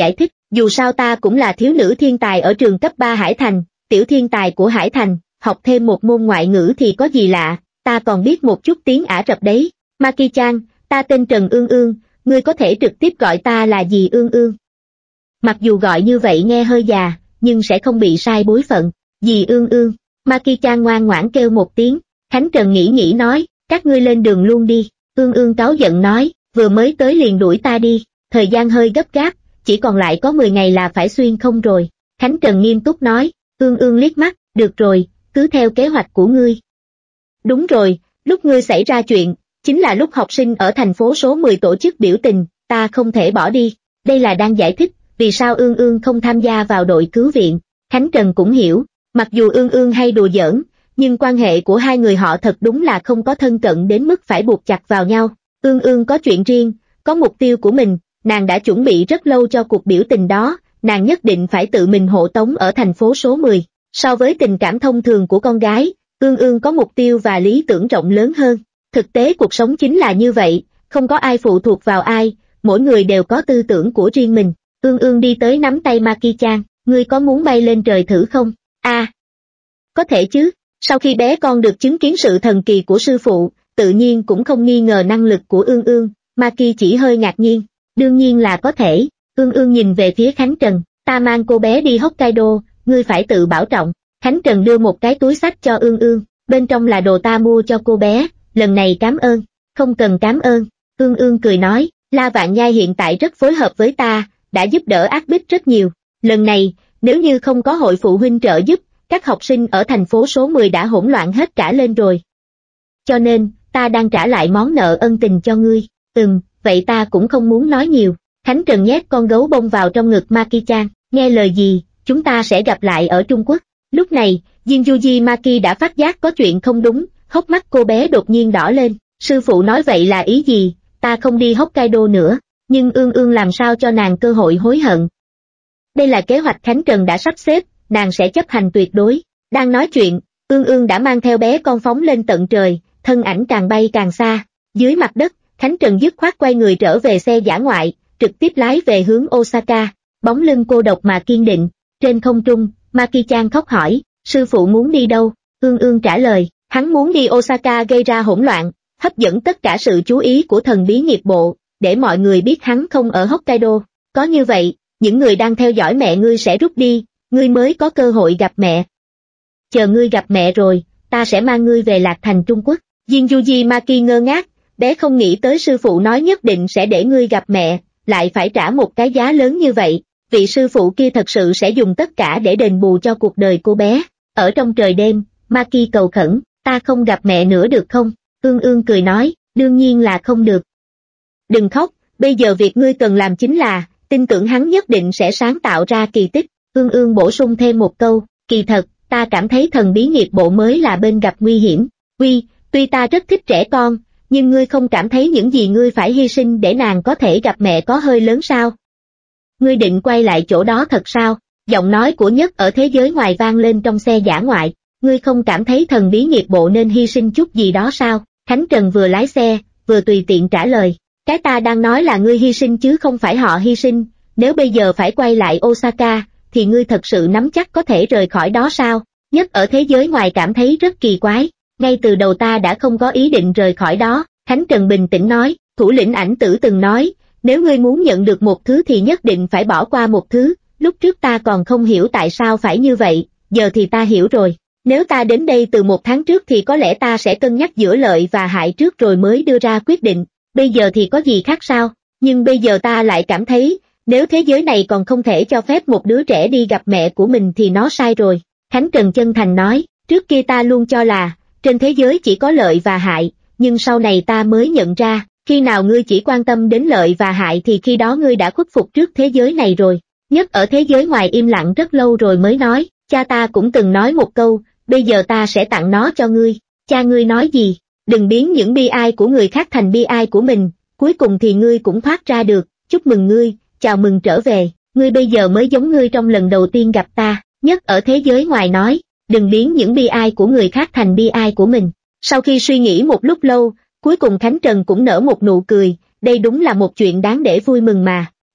Dù sao ta cũng là thiếu nữ thiên tài ở trường cấp ba Hải Thành, tiểu thiên tài của Hải Thành, học thêm một môn ngoại ngữ thì có gì lạ, ta còn biết một chút tiếng Ả Rập đấy. Maki-chan, ta tên Trần Ương Ương, ngươi có thể trực tiếp gọi ta là dì Ương Ương. Mặc dù gọi như vậy nghe hơi già, nhưng sẽ không bị sai bối phận. Dì Ương Ương, Maki-chan ngoan ngoãn kêu một tiếng. Khánh Trần nghĩ nghĩ nói, các ngươi lên đường luôn đi. Ương Ương cáu giận nói, vừa mới tới liền đuổi ta đi, thời gian hơi gấp gáp, chỉ còn lại có mười ngày là phải xuyên không rồi. Khánh Trần nghiêm túc nói. Ương Ương liếc mắt, được rồi, cứ theo kế hoạch của ngươi. Đúng rồi, lúc ngươi xảy ra chuyện, chính là lúc học sinh ở thành phố số mười tổ chức biểu tình, ta không thể bỏ đi. Đây là đang giải thích vì sao Ương Ương không tham gia vào đội cứu viện. Khánh Trần cũng hiểu, mặc dù Ương Ương hay đùa giỡn, nhưng quan hệ của hai người họ thật đúng là không có thân cận đến mức phải buộc chặt vào nhau. Ương Ương có chuyện riêng, có mục tiêu của mình, nàng đã chuẩn bị rất lâu cho cuộc biểu tình đó, nàng nhất định phải tự mình hộ tống ở thành phố số mười. So với tình cảm thông thường của con gái, Ương Ương có mục tiêu và lý tưởng rộng lớn hơn. Thực tế cuộc sống chính là như vậy, không có ai phụ thuộc vào ai, mỗi người đều có tư tưởng của riêng mình. Ương Ương đi tới nắm tay Maki-chan, ngươi có muốn bay lên trời thử không? A, à, có thể chứ. Sau khi bé con được chứng kiến sự thần kỳ của sư phụ, tự nhiên cũng không nghi ngờ năng lực của Ương Ương. Maki chỉ hơi ngạc nhiên, đương nhiên là có thể. Ương Ương nhìn về phía Khánh Trần, ta mang cô bé đi Hokkaido, ngươi phải tự bảo trọng. Khánh Trần đưa một cái túi xách cho Ương Ương, bên trong là đồ ta mua cho cô bé, lần này cảm ơn. Không cần cảm ơn. Ương Ương cười nói, La Vạn Nhai hiện tại rất phối hợp với ta, đã giúp đỡ Ác Bích rất nhiều. Lần này, nếu như không có hội phụ huynh trợ giúp, các học sinh ở thành phố số mười đã hỗn loạn hết cả lên rồi. Cho nên, ta đang trả lại món nợ ân tình cho ngươi. Ừm, vậy ta cũng không muốn nói nhiều. Khánh Trần nhét con gấu bông vào trong ngực Maki-chan, nghe lời gì, chúng ta sẽ gặp lại ở Trung Quốc. Lúc này, Jinjuji Maki đã phát giác có chuyện không đúng, hốc mắt cô bé đột nhiên đỏ lên. Sư phụ nói vậy là ý gì, ta không đi Hokkaido nữa, nhưng Ương Ương làm sao cho nàng cơ hội hối hận. Đây là kế hoạch Khánh Trần đã sắp xếp, nàng sẽ chấp hành tuyệt đối. Đang nói chuyện, Ương Ương đã mang theo bé con phóng lên tận trời, thân ảnh càng bay càng xa. Dưới mặt đất, Khánh Trần dứt khoát quay người trở về xe dã ngoại, trực tiếp lái về hướng Osaka, bóng lưng cô độc mà kiên định. Trên không trung, Maki-chan khóc hỏi, sư phụ muốn đi đâu? Ương Ương trả lời, hắn muốn đi Osaka gây ra hỗn loạn, hấp dẫn tất cả sự chú ý của thần bí nghiệp bộ, để mọi người biết hắn không ở Hokkaido. Có như vậy, những người đang theo dõi mẹ ngươi sẽ rút đi, ngươi mới có cơ hội gặp mẹ. Chờ ngươi gặp mẹ rồi, ta sẽ mang ngươi về Lạc Thành Trung Quốc. Jinjuji Maki ngơ ngác, bé không nghĩ tới sư phụ nói nhất định sẽ để ngươi gặp mẹ, lại phải trả một cái giá lớn như vậy. Vị sư phụ kia thật sự sẽ dùng tất cả để đền bù cho cuộc đời cô bé. Ở trong trời đêm, Maki cầu khẩn, ta không gặp mẹ nữa được không? Ương Ương cười nói, đương nhiên là không được. Đừng khóc, bây giờ việc ngươi cần làm chính là, tin tưởng hắn nhất định sẽ sáng tạo ra kỳ tích. Ương Ương bổ sung thêm một câu, kỳ thật, ta cảm thấy thần bí nghiệp bộ mới là bên gặp nguy hiểm. Uy, tuy ta rất thích trẻ con, nhưng ngươi không cảm thấy những gì ngươi phải hy sinh để nàng có thể gặp mẹ có hơi lớn sao? Ngươi định quay lại chỗ đó thật sao? Giọng nói của Nhất ở thế giới ngoài vang lên trong xe dã ngoại. Ngươi không cảm thấy thần bí nghiệp bộ nên hy sinh chút gì đó sao? Khánh Trần vừa lái xe, vừa tùy tiện trả lời. Cái ta đang nói là ngươi hy sinh chứ không phải họ hy sinh. Nếu bây giờ phải quay lại Osaka, thì ngươi thật sự nắm chắc có thể rời khỏi đó sao? Nhất ở thế giới ngoài cảm thấy rất kỳ quái. Ngay từ đầu ta đã không có ý định rời khỏi đó. Khánh Trần bình tĩnh nói, thủ lĩnh Ảnh Tử từng nói, nếu ngươi muốn nhận được một thứ thì nhất định phải bỏ qua một thứ. Lúc trước ta còn không hiểu tại sao phải như vậy, giờ thì ta hiểu rồi. Nếu ta đến đây từ một tháng trước thì có lẽ ta sẽ cân nhắc giữa lợi và hại trước rồi mới đưa ra quyết định. Bây giờ thì có gì khác sao? Nhưng bây giờ ta lại cảm thấy, nếu thế giới này còn không thể cho phép một đứa trẻ đi gặp mẹ của mình thì nó sai rồi. Khánh Trần chân thành nói, trước kia ta luôn cho là, trên thế giới chỉ có lợi và hại, nhưng sau này ta mới nhận ra, khi nào ngươi chỉ quan tâm đến lợi và hại thì khi đó ngươi đã khuất phục trước thế giới này rồi. Nhất ở thế giới ngoài im lặng rất lâu rồi mới nói, cha ta cũng từng nói một câu, bây giờ ta sẽ tặng nó cho ngươi. Cha ngươi nói gì? Đừng biến những bi ai của người khác thành bi ai của mình, cuối cùng thì ngươi cũng thoát ra được, chúc mừng ngươi, chào mừng trở về, ngươi bây giờ mới giống ngươi trong lần đầu tiên gặp ta. Nhất ở thế giới ngoài nói, đừng biến những bi ai của người khác thành bi ai của mình. Sau khi suy nghĩ một lúc lâu, cuối cùng Khánh Trần cũng nở một nụ cười, đây đúng là một chuyện đáng để vui mừng mà.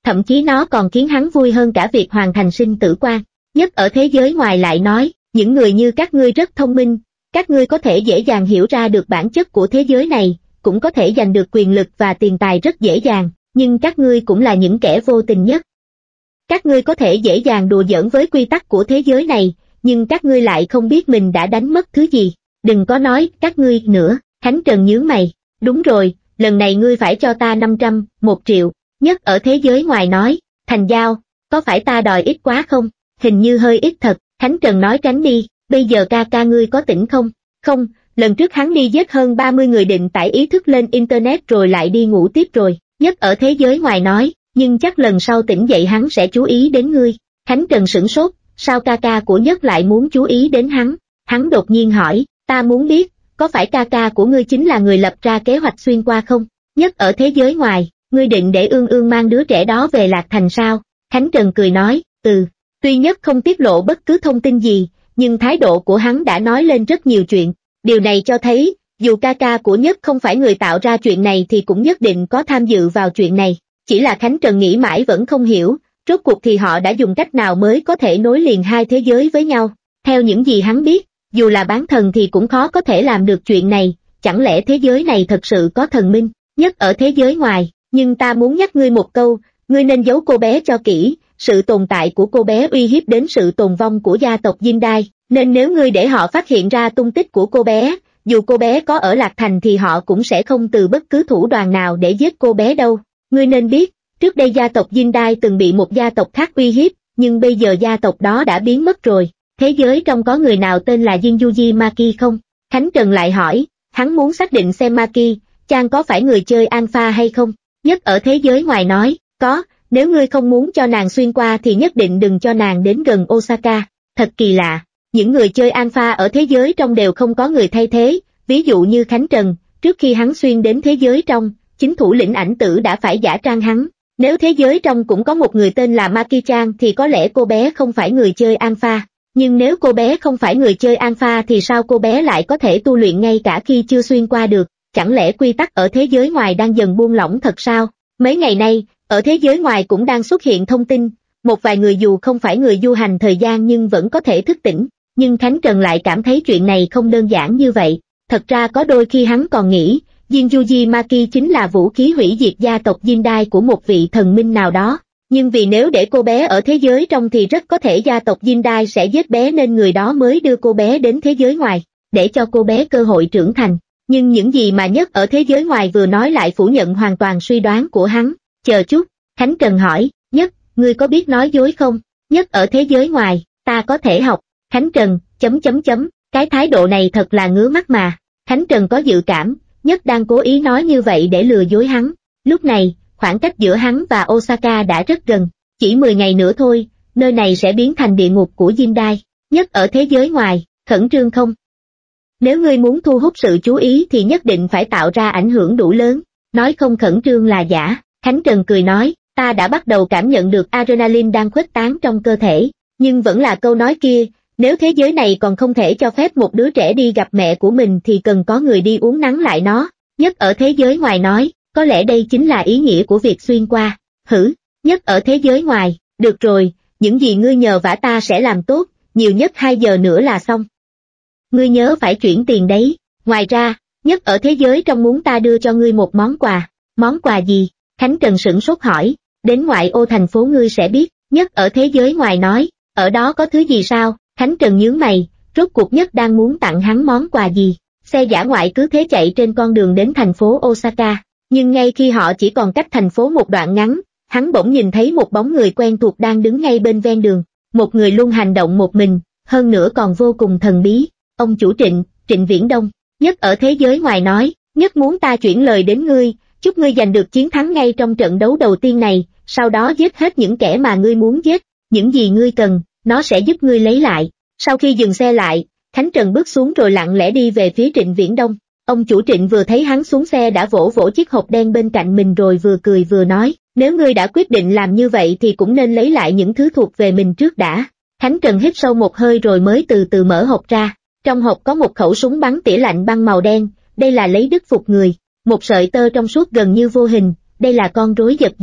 thậm chí nó còn khiến hắn vui hơn cả việc hoàn thành sinh tử quan. Nhất ở thế giới ngoài lại nói, những người như các ngươi rất thông minh, các ngươi có thể dễ dàng hiểu ra được bản chất của thế giới này, cũng có thể giành được quyền lực và tiền tài rất dễ dàng, nhưng các ngươi cũng là những kẻ vô tình nhất. Các ngươi có thể dễ dàng đùa giỡn với quy tắc của thế giới này, nhưng các ngươi lại không biết mình đã đánh mất thứ gì. Đừng có nói các ngươi nữa. Khánh Trần nhướng mày. Đúng rồi, lần này ngươi phải cho ta năm trăm, một triệu. Nhất ở thế giới ngoài nói, thành giao, có phải ta đòi ít quá không? Hình như hơi ít thật. Khánh Trần nói tránh đi, bây giờ ca ca ngươi có tỉnh không? Không, lần trước hắn đi giết hơn ba mươi người định tải ý thức lên internet rồi lại đi ngủ tiếp rồi. Nhất ở thế giới ngoài nói, nhưng chắc lần sau tỉnh dậy hắn sẽ chú ý đến ngươi. Khánh Trần sửng sốt, sao ca ca của Nhất lại muốn chú ý đến hắn? Hắn đột nhiên hỏi, ta muốn biết, có phải ca ca của ngươi chính là người lập ra kế hoạch xuyên qua không? Nhất ở thế giới ngoài, ngươi định để Ương Ương mang đứa trẻ đó về Lạc Thành sao? Khánh Trần cười nói, ừ, tuy Nhất không tiết lộ bất cứ thông tin gì, nhưng thái độ của hắn đã nói lên rất nhiều chuyện. Điều này cho thấy, dù ca ca của Nhất không phải người tạo ra chuyện này thì cũng nhất định có tham dự vào chuyện này. Chỉ là Khánh Trần nghĩ mãi vẫn không hiểu, rốt cuộc thì họ đã dùng cách nào mới có thể nối liền hai thế giới với nhau. Theo những gì hắn biết, dù là bán thần thì cũng khó có thể làm được chuyện này, chẳng lẽ thế giới này thật sự có thần minh? Nhất ở thế giới ngoài, nhưng ta muốn nhắc ngươi một câu, ngươi nên giấu cô bé cho kỹ, sự tồn tại của cô bé uy hiếp đến sự tồn vong của gia tộc Diên Đai, nên nếu ngươi để họ phát hiện ra tung tích của cô bé, dù cô bé có ở Lạc Thành thì họ cũng sẽ không từ bất cứ thủ đoạn nào để giết cô bé đâu. Ngươi nên biết, trước đây gia tộc Diên Đai từng bị một gia tộc khác uy hiếp, nhưng bây giờ gia tộc đó đã biến mất rồi. Thế giới trong có người nào tên là Jinjuji Maki không? Khánh Trần lại hỏi, hắn muốn xác định xem Maki, chàng có phải người chơi alpha hay không? Nhất ở thế giới ngoài nói, có, nếu ngươi không muốn cho nàng xuyên qua thì nhất định đừng cho nàng đến gần Osaka. Thật kỳ lạ, những người chơi alpha ở thế giới trong đều không có người thay thế, ví dụ như Khánh Trần, trước khi hắn xuyên đến thế giới trong, chính thủ lĩnh ảnh tử đã phải giả trang hắn. Nếu thế giới trong cũng có một người tên là Maki-chan thì có lẽ cô bé không phải người chơi alpha. Nhưng nếu cô bé không phải người chơi alpha thì sao cô bé lại có thể tu luyện ngay cả khi chưa xuyên qua được? Chẳng lẽ quy tắc ở thế giới ngoài đang dần buông lỏng thật sao? Mấy ngày nay, ở thế giới ngoài cũng đang xuất hiện thông tin, một vài người dù không phải người du hành thời gian nhưng vẫn có thể thức tỉnh. Nhưng Khánh Trần lại cảm thấy chuyện này không đơn giản như vậy. Thật ra có đôi khi hắn còn nghĩ, Jinjuji Maki chính là vũ khí hủy diệt gia tộc Diên Đai của một vị thần minh nào đó. Nhưng vì nếu để cô bé ở thế giới trong thì rất có thể gia tộc Diên Đai sẽ giết bé nên người đó mới đưa cô bé đến thế giới ngoài, để cho cô bé cơ hội trưởng thành. Nhưng những gì mà Nhất ở thế giới ngoài vừa nói lại phủ nhận hoàn toàn suy đoán của hắn. Chờ chút, Khánh Trần hỏi, Nhất, ngươi có biết nói dối không? Nhất ở thế giới ngoài, ta có thể học. Khánh Trần, chấm chấm chấm, cái thái độ này thật là ngứa mắt mà. Khánh Trần có dự cảm, Nhất đang cố ý nói như vậy để lừa dối hắn. Lúc này, khoảng cách giữa hắn và Osaka đã rất gần, chỉ mười ngày nữa thôi, nơi này sẽ biến thành địa ngục của Diên Đai. Nhất ở thế giới ngoài, khẩn trương không? Nếu ngươi muốn thu hút sự chú ý thì nhất định phải tạo ra ảnh hưởng đủ lớn, nói không khẩn trương là giả. Khánh Trần cười nói, ta đã bắt đầu cảm nhận được adrenaline đang khuếch tán trong cơ thể, nhưng vẫn là câu nói kia, nếu thế giới này còn không thể cho phép một đứa trẻ đi gặp mẹ của mình thì cần có người đi uốn nắn lại nó. Nhất ở thế giới ngoài nói, có lẽ đây chính là ý nghĩa của việc xuyên qua. Hử, Nhất ở thế giới ngoài, được rồi, những gì ngươi nhờ vả ta sẽ làm tốt, nhiều nhất hai giờ nữa là xong. Ngươi nhớ phải chuyển tiền đấy, ngoài ra, Nhất ở thế giới trong muốn ta đưa cho ngươi một món quà. Món quà gì? Khánh Trần sửng sốt hỏi, đến ngoại ô thành phố ngươi sẽ biết. Nhất ở thế giới ngoài nói, ở đó có thứ gì sao? Khánh Trần nhướng mày, rốt cuộc Nhất đang muốn tặng hắn món quà gì? Xe dã ngoại cứ thế chạy trên con đường đến thành phố Osaka. Nhưng ngay khi họ chỉ còn cách thành phố một đoạn ngắn, hắn bỗng nhìn thấy một bóng người quen thuộc đang đứng ngay bên ven đường, một người luôn hành động một mình, hơn nữa còn vô cùng thần bí, ông chủ Trịnh, Trịnh Viễn Đông. Nhất ở thế giới ngoài nói, Nhất muốn ta chuyển lời đến ngươi, chúc ngươi giành được chiến thắng ngay trong trận đấu đầu tiên này, sau đó giết hết những kẻ mà ngươi muốn giết, những gì ngươi cần, nó sẽ giúp ngươi lấy lại. Sau khi dừng xe lại, Khánh Trần bước xuống rồi lặng lẽ đi về phía Trịnh Viễn Đông. Ông chủ Trịnh vừa thấy hắn xuống xe đã vỗ vỗ chiếc hộp đen bên cạnh mình rồi vừa cười vừa nói, nếu ngươi đã quyết định làm như vậy thì cũng nên lấy lại những thứ thuộc về mình trước đã. Khánh Trần hít sâu một hơi rồi mới từ từ mở hộp ra. Trong hộp có một khẩu súng bắn tỉa lạnh băng màu đen, đây là lấy đức phục người. Một sợi tơ trong suốt gần như vô hình, đây là con rối giật dây.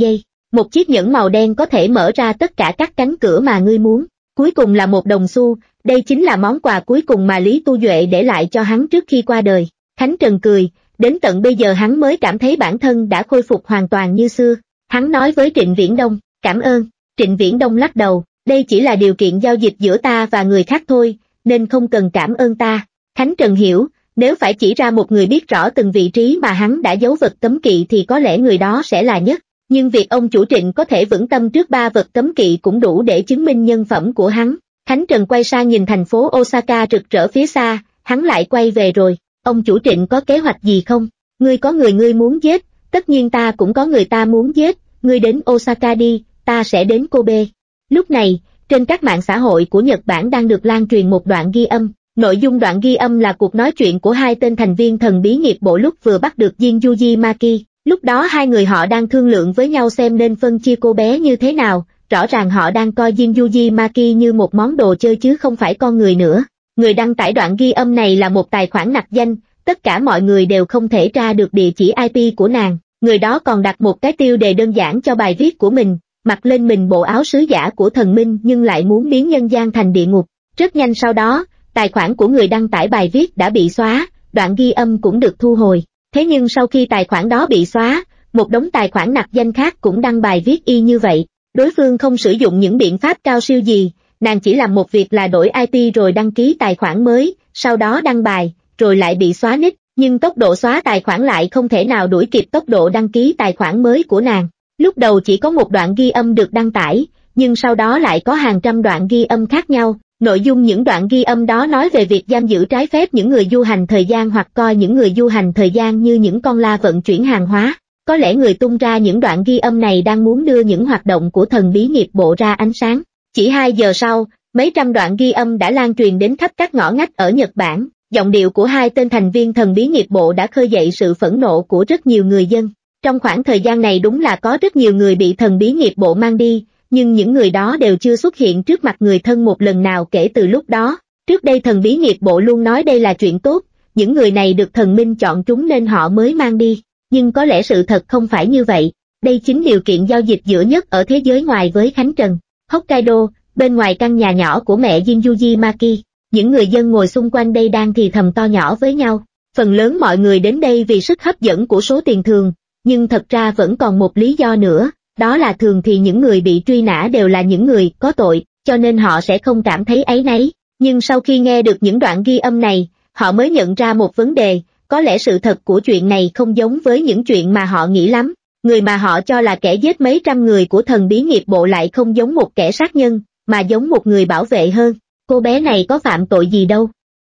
Một chiếc nhẫn màu đen có thể mở ra tất cả các cánh cửa mà ngươi muốn. Cuối cùng là một đồng xu, đây chính là món quà cuối cùng mà Lý Tu Duệ để lại cho hắn trước khi qua đời. Khánh Trần cười, đến tận bây giờ hắn mới cảm thấy bản thân đã khôi phục hoàn toàn như xưa. Hắn nói với Trịnh Viễn Đông, cảm ơn. Trịnh Viễn Đông lắc đầu, đây chỉ là điều kiện giao dịch giữa ta và người khác thôi, nên không cần cảm ơn ta. Khánh Trần hiểu, nếu phải chỉ ra một người biết rõ từng vị trí mà hắn đã giấu vật cấm kỵ thì có lẽ người đó sẽ là nhất. Nhưng việc ông chủ Trịnh có thể vững tâm trước ba vật cấm kỵ cũng đủ để chứng minh nhân phẩm của hắn. Khánh Trần quay sang nhìn thành phố Osaka rực rỡ phía xa, hắn lại quay về rồi. Ông chủ Trịnh có kế hoạch gì không? Ngươi có người ngươi muốn giết, tất nhiên ta cũng có người ta muốn giết, ngươi đến Osaka đi, ta sẽ đến Kobe. Lúc này, trên các mạng xã hội của Nhật Bản đang được lan truyền một đoạn ghi âm. Nội dung đoạn ghi âm là cuộc nói chuyện của hai tên thành viên thần bí nghiệp bộ lúc vừa bắt được Jin Yuji Maki. Lúc đó hai người họ đang thương lượng với nhau xem nên phân chia cô bé như thế nào, rõ ràng họ đang coi Jin Yuji Maki như một món đồ chơi chứ không phải con người nữa. Người đăng tải đoạn ghi âm này là một tài khoản nặc danh, tất cả mọi người đều không thể tra được địa chỉ i pê của nàng. Người đó còn đặt một cái tiêu đề đơn giản cho bài viết của mình, mặc lên mình bộ áo sứ giả của thần minh nhưng lại muốn biến nhân gian thành địa ngục. Rất nhanh sau đó, tài khoản của người đăng tải bài viết đã bị xóa, đoạn ghi âm cũng được thu hồi. Thế nhưng sau khi tài khoản đó bị xóa, một đống tài khoản nặc danh khác cũng đăng bài viết y như vậy. Đối phương không sử dụng những biện pháp cao siêu gì, nàng chỉ làm một việc là đổi i pê rồi đăng ký tài khoản mới, sau đó đăng bài, rồi lại bị xóa nick, nhưng tốc độ xóa tài khoản lại không thể nào đuổi kịp tốc độ đăng ký tài khoản mới của nàng. Lúc đầu chỉ có một đoạn ghi âm được đăng tải, nhưng sau đó lại có hàng trăm đoạn ghi âm khác nhau. Nội dung những đoạn ghi âm đó nói về việc giam giữ trái phép những người du hành thời gian hoặc coi những người du hành thời gian như những con la vận chuyển hàng hóa. Có lẽ người tung ra những đoạn ghi âm này đang muốn đưa những hoạt động của thần bí nghiệp bộ ra ánh sáng. Chỉ hai giờ sau, mấy trăm đoạn ghi âm đã lan truyền đến khắp các ngõ ngách ở Nhật Bản. Giọng điệu của hai tên thành viên thần bí nghiệp bộ đã khơi dậy sự phẫn nộ của rất nhiều người dân. Trong khoảng thời gian này đúng là có rất nhiều người bị thần bí nghiệp bộ mang đi, nhưng những người đó đều chưa xuất hiện trước mặt người thân một lần nào kể từ lúc đó. Trước đây thần bí nghiệp bộ luôn nói đây là chuyện tốt, những người này được thần minh chọn chúng nên họ mới mang đi. Nhưng có lẽ sự thật không phải như vậy. Đây chính điều kiện giao dịch giữa nhất ở thế giới ngoài với Khánh Trần. Hokkaido, bên ngoài căn nhà nhỏ của mẹ Jin Yuji Maki, những người dân ngồi xung quanh đây đang thì thầm to nhỏ với nhau. Phần lớn mọi người đến đây vì sức hấp dẫn của số tiền thường, nhưng thật ra vẫn còn một lý do nữa, đó là thường thì những người bị truy nã đều là những người có tội, cho nên họ sẽ không cảm thấy áy náy. Nhưng sau khi nghe được những đoạn ghi âm này, họ mới nhận ra một vấn đề, có lẽ sự thật của chuyện này không giống với những chuyện mà họ nghĩ lắm. Người mà họ cho là kẻ giết mấy trăm người của thần bí nghiệp bộ lại không giống một kẻ sát nhân, mà giống một người bảo vệ hơn. Cô bé này có phạm tội gì đâu.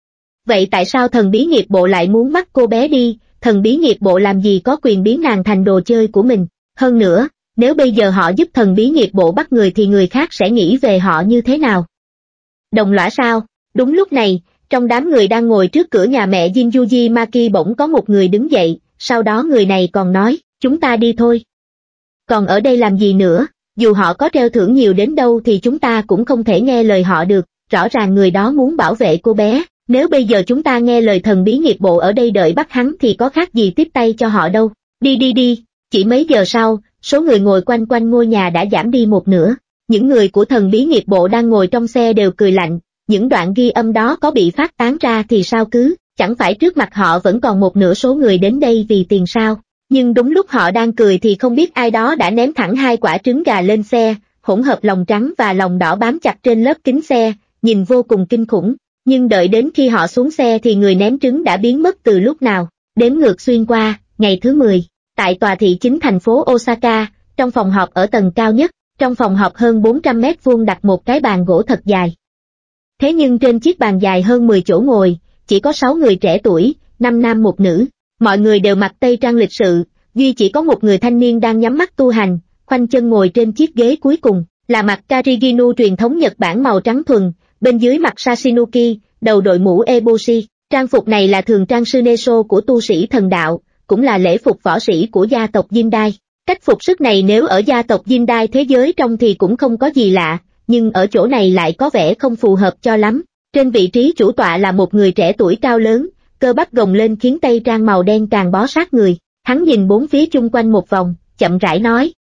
Vậy tại sao thần bí nghiệp bộ lại muốn bắt cô bé đi? Thần bí nghiệp bộ làm gì có quyền biến nàng thành đồ chơi của mình? Hơn nữa, nếu bây giờ họ giúp thần bí nghiệp bộ bắt người thì người khác sẽ nghĩ về họ như thế nào? Đồng lõa sao? Đúng lúc này, trong đám người đang ngồi trước cửa nhà mẹ Jin Yuji Maki bỗng có một người đứng dậy, sau đó người này còn nói, chúng ta đi thôi. Còn ở đây làm gì nữa, dù họ có treo thưởng nhiều đến đâu thì chúng ta cũng không thể nghe lời họ được, rõ ràng người đó muốn bảo vệ cô bé, nếu bây giờ chúng ta nghe lời thần bí nghiệp bộ ở đây đợi bắt hắn thì có khác gì tiếp tay cho họ đâu. Đi đi đi, chỉ mấy giờ sau, số người ngồi quanh quanh ngôi nhà đã giảm đi một nửa, những người của thần bí nghiệp bộ đang ngồi trong xe đều cười lạnh. Những đoạn ghi âm đó có bị phát tán ra thì sao cứ, chẳng phải trước mặt họ vẫn còn một nửa số người đến đây vì tiền sao. Nhưng đúng lúc họ đang cười thì không biết ai đó đã ném thẳng hai quả trứng gà lên xe, hỗn hợp lòng trắng và lòng đỏ bám chặt trên lớp kính xe, nhìn vô cùng kinh khủng. Nhưng đợi đến khi họ xuống xe thì người ném trứng đã biến mất từ lúc nào. Đếm ngược xuyên qua, ngày thứ mười, tại tòa thị chính thành phố Osaka, trong phòng họp ở tầng cao nhất, trong phòng họp hơn bốn trăm mét vuông đặt một cái bàn gỗ thật dài. Thế nhưng trên chiếc bàn dài hơn mười chỗ ngồi, chỉ có sáu người trẻ tuổi, năm nam một nữ. Mọi người đều mặc tây trang lịch sự, duy chỉ có một người thanh niên đang nhắm mắt tu hành, khoanh chân ngồi trên chiếc ghế cuối cùng, là mặc kariginu truyền thống Nhật Bản màu trắng thuần, bên dưới mặc sashinuki, đầu đội mũ eboshi. Trang phục này là thường trang sunesho của tu sĩ thần đạo, cũng là lễ phục võ sĩ của gia tộc Jindai. Cách phục sức này nếu ở gia tộc Jindai thế giới trong thì cũng không có gì lạ, nhưng ở chỗ này lại có vẻ không phù hợp cho lắm. Trên vị trí chủ tọa là một người trẻ tuổi cao lớn, cơ bắp gồng lên khiến tây trang màu đen càng bó sát người. Hắn nhìn bốn phía chung quanh một vòng, chậm rãi nói,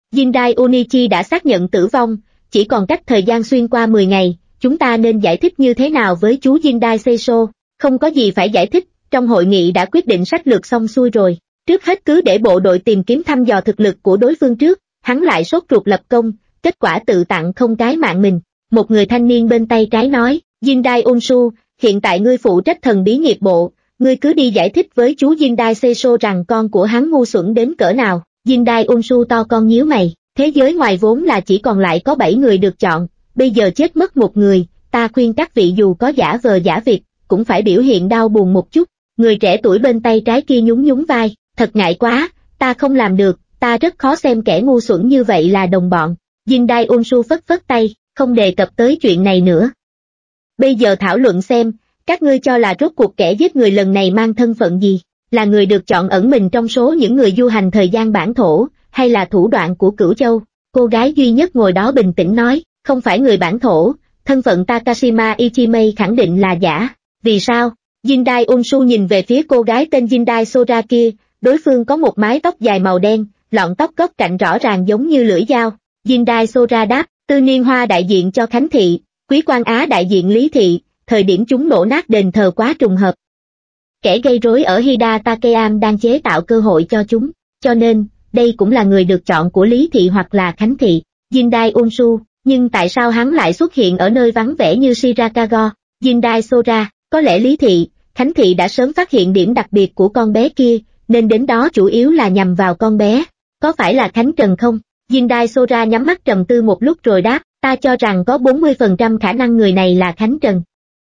Jindai Unichi đã xác nhận tử vong, chỉ còn cách thời gian xuyên qua mười ngày, chúng ta nên giải thích như thế nào với chú Jindai Seiso? Không có gì phải giải thích, trong hội nghị đã quyết định sách lược xong xuôi rồi. Trước hết cứ để bộ đội tìm kiếm thăm dò thực lực của đối phương trước, hắn lại sốt ruột lập công, kết quả tự tặng không cái mạng mình. Một người thanh niên bên tay trái nói, Jindai Onshu, hiện tại ngươi phụ trách thần bí nghiệp bộ, ngươi cứ đi giải thích với chú Jindai Seiso rằng con của hắn ngu xuẩn đến cỡ nào. Jindai Onshu to con nhíu mày, thế giới ngoài vốn là chỉ còn lại có bảy người được chọn, bây giờ chết mất một người, ta khuyên các vị dù có giả vờ giả việc, cũng phải biểu hiện đau buồn một chút. Người trẻ tuổi bên tay trái kia nhún nhún vai, thật ngại quá, ta không làm được, ta rất khó xem kẻ ngu xuẩn như vậy là đồng bọn. Jindai Onshu phất phất tay, không đề cập tới chuyện này nữa. Bây giờ thảo luận xem, các ngươi cho là rốt cuộc kẻ giết người lần này mang thân phận gì, là người được chọn ẩn mình trong số những người du hành thời gian bản thổ, hay là thủ đoạn của Cửu Châu? Cô gái duy nhất ngồi đó bình tĩnh nói, không phải người bản thổ, thân phận Takashima Ichimei khẳng định là giả. Vì sao? Jindai Onshu nhìn về phía cô gái tên Jindai Sora kia, đối phương có một mái tóc dài màu đen, lọn tóc góc cạnh rõ ràng giống như lưỡi dao. Jindai Sora đáp, Tư Niên Hoa đại diện cho Khánh Thị, Quý Quan Á đại diện Lý Thị, thời điểm chúng nổ nát đền thờ quá trùng hợp. Kẻ gây rối ở Hida Takeam đang chế tạo cơ hội cho chúng, cho nên, đây cũng là người được chọn của Lý Thị hoặc là Khánh Thị. Jindai Onshu, nhưng tại sao hắn lại xuất hiện ở nơi vắng vẻ như Shirakago? Jindai Sora, có lẽ Lý Thị, Khánh Thị đã sớm phát hiện điểm đặc biệt của con bé kia, nên đến đó chủ yếu là nhằm vào con bé. Có phải là Khánh Trần không? Jindai Sora nhắm mắt trầm tư một lúc rồi đáp, ta cho rằng có bốn mươi phần trăm khả năng người này là Khánh Trần.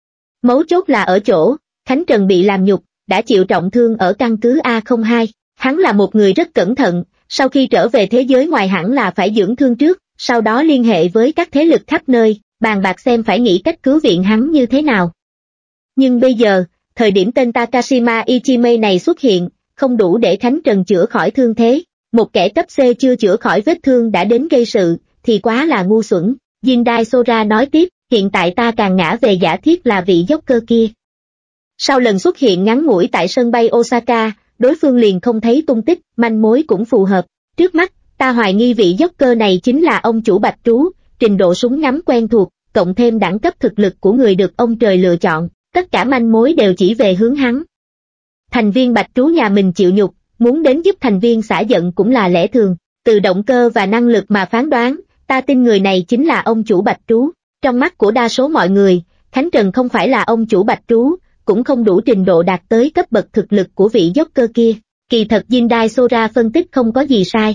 Mấu chốt là ở chỗ, Khánh Trần bị làm nhục, đã chịu trọng thương ở căn cứ A không hai. Hắn là một người rất cẩn thận, sau khi trở về thế giới ngoài hẳn là phải dưỡng thương trước, sau đó liên hệ với các thế lực khắp nơi, bàn bạc xem phải nghĩ cách cứu viện hắn như thế nào. Nhưng bây giờ, thời điểm tên Takashima Ichimei này xuất hiện, không đủ để Khánh Trần chữa khỏi thương thế. Một kẻ cấp C chưa chữa khỏi vết thương đã đến gây sự, thì quá là ngu xuẩn. Jindai Sora nói tiếp, hiện tại ta càng ngã về giả thiết là vị Joker kia. Sau lần xuất hiện ngắn ngủi tại sân bay Osaka, đối phương liền không thấy tung tích, manh mối cũng phù hợp. Trước mắt, ta hoài nghi vị Joker này chính là ông chủ Bạch Trú, trình độ súng ngắm quen thuộc, cộng thêm đẳng cấp thực lực của người được ông trời lựa chọn, tất cả manh mối đều chỉ về hướng hắn. Thành viên Bạch Trú nhà mình chịu nhục, muốn đến giúp thành viên xả giận cũng là lẽ thường, từ động cơ và năng lực mà phán đoán, ta tin người này chính là ông chủ Bạch Trú. Trong mắt của đa số mọi người, Khánh Trần không phải là ông chủ Bạch Trú, cũng không đủ trình độ đạt tới cấp bậc thực lực của vị Joker kia. Kỳ thật Jindai Sora phân tích không có gì sai.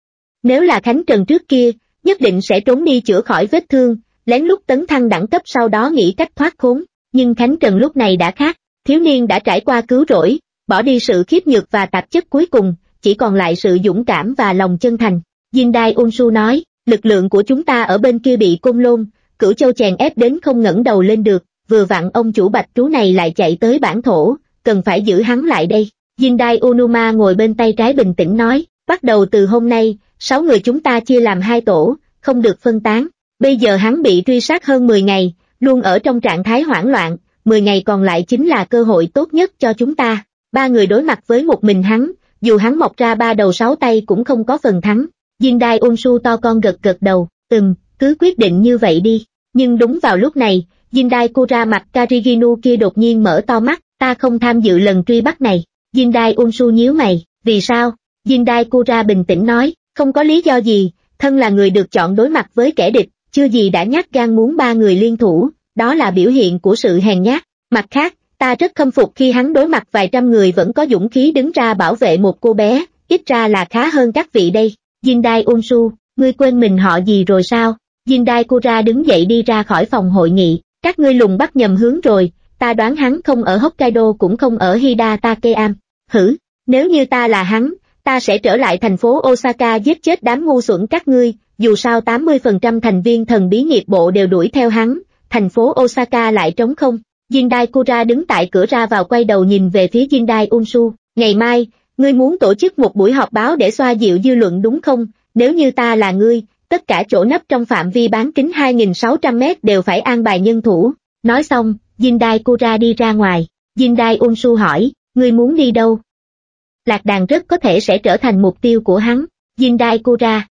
Nếu là Khánh Trần trước kia, nhất định sẽ trốn đi chữa khỏi vết thương, lén lút tấn thăng đẳng cấp sau đó nghĩ cách thoát khốn. Nhưng Khánh Trần lúc này đã khác, thiếu niên đã trải qua cứu rỗi, bỏ đi sự khiếp nhược và tạp chất cuối cùng, chỉ còn lại sự dũng cảm và lòng chân thành. Jindai Onshu nói, lực lượng của chúng ta ở bên kia bị Côn Lôn, Cửu Châu chèn ép đến không ngẩng đầu lên được, vừa vặn ông chủ Bạch Trú này lại chạy tới bản thổ, cần phải giữ hắn lại đây. Jindai Onuma ngồi bên tay trái bình tĩnh nói, bắt đầu từ hôm nay, sáu người chúng ta chia làm hai tổ, không được phân tán. Bây giờ hắn bị truy sát hơn mười ngày, luôn ở trong trạng thái hoảng loạn, mười ngày còn lại chính là cơ hội tốt nhất cho chúng ta. Ba người đối mặt với một mình hắn, dù hắn mọc ra ba đầu sáu tay cũng không có phần thắng. Jindai Onshu to con gật gật đầu, ừm, cứ quyết định như vậy đi. Nhưng đúng vào lúc này, Jindai Kura mặt Kariginu kia đột nhiên mở to mắt, ta không tham dự lần truy bắt này. Jindai Onshu nhíu mày, vì sao? Jindai Kura bình tĩnh nói, không có lý do gì, thân là người được chọn đối mặt với kẻ địch, chưa gì đã nhát gan muốn ba người liên thủ, đó là biểu hiện của sự hèn nhát. Mặt khác, ta rất khâm phục khi hắn đối mặt vài trăm người vẫn có dũng khí đứng ra bảo vệ một cô bé, ít ra là khá hơn các vị đây. Jindai Onshu, ngươi quên mình họ gì rồi sao? Jindai Kura đứng dậy đi ra khỏi phòng hội nghị, các ngươi lùng bắt nhầm hướng rồi, ta đoán hắn không ở Hokkaido cũng không ở Hida Takeam. Hử, nếu như ta là hắn, ta sẽ trở lại thành phố Osaka giết chết đám ngu xuẩn các ngươi, dù sao tám mươi phần trăm thành viên thần bí nghiệp bộ đều đuổi theo hắn, thành phố Osaka lại trống không. Jindai Kura đứng tại cửa ra vào quay đầu nhìn về phía Jindai Onshu, ngày mai, ngươi muốn tổ chức một buổi họp báo để xoa dịu dư luận đúng không? Nếu như ta là ngươi, tất cả chỗ nấp trong phạm vi bán kính hai nghìn sáu trăm mét đều phải an bài nhân thủ. Nói xong, Jindai Kura đi ra ngoài. Jindai Onshu hỏi, ngươi muốn đi đâu? Lạc đàn rất có thể sẽ trở thành mục tiêu của hắn. Jindai Kura,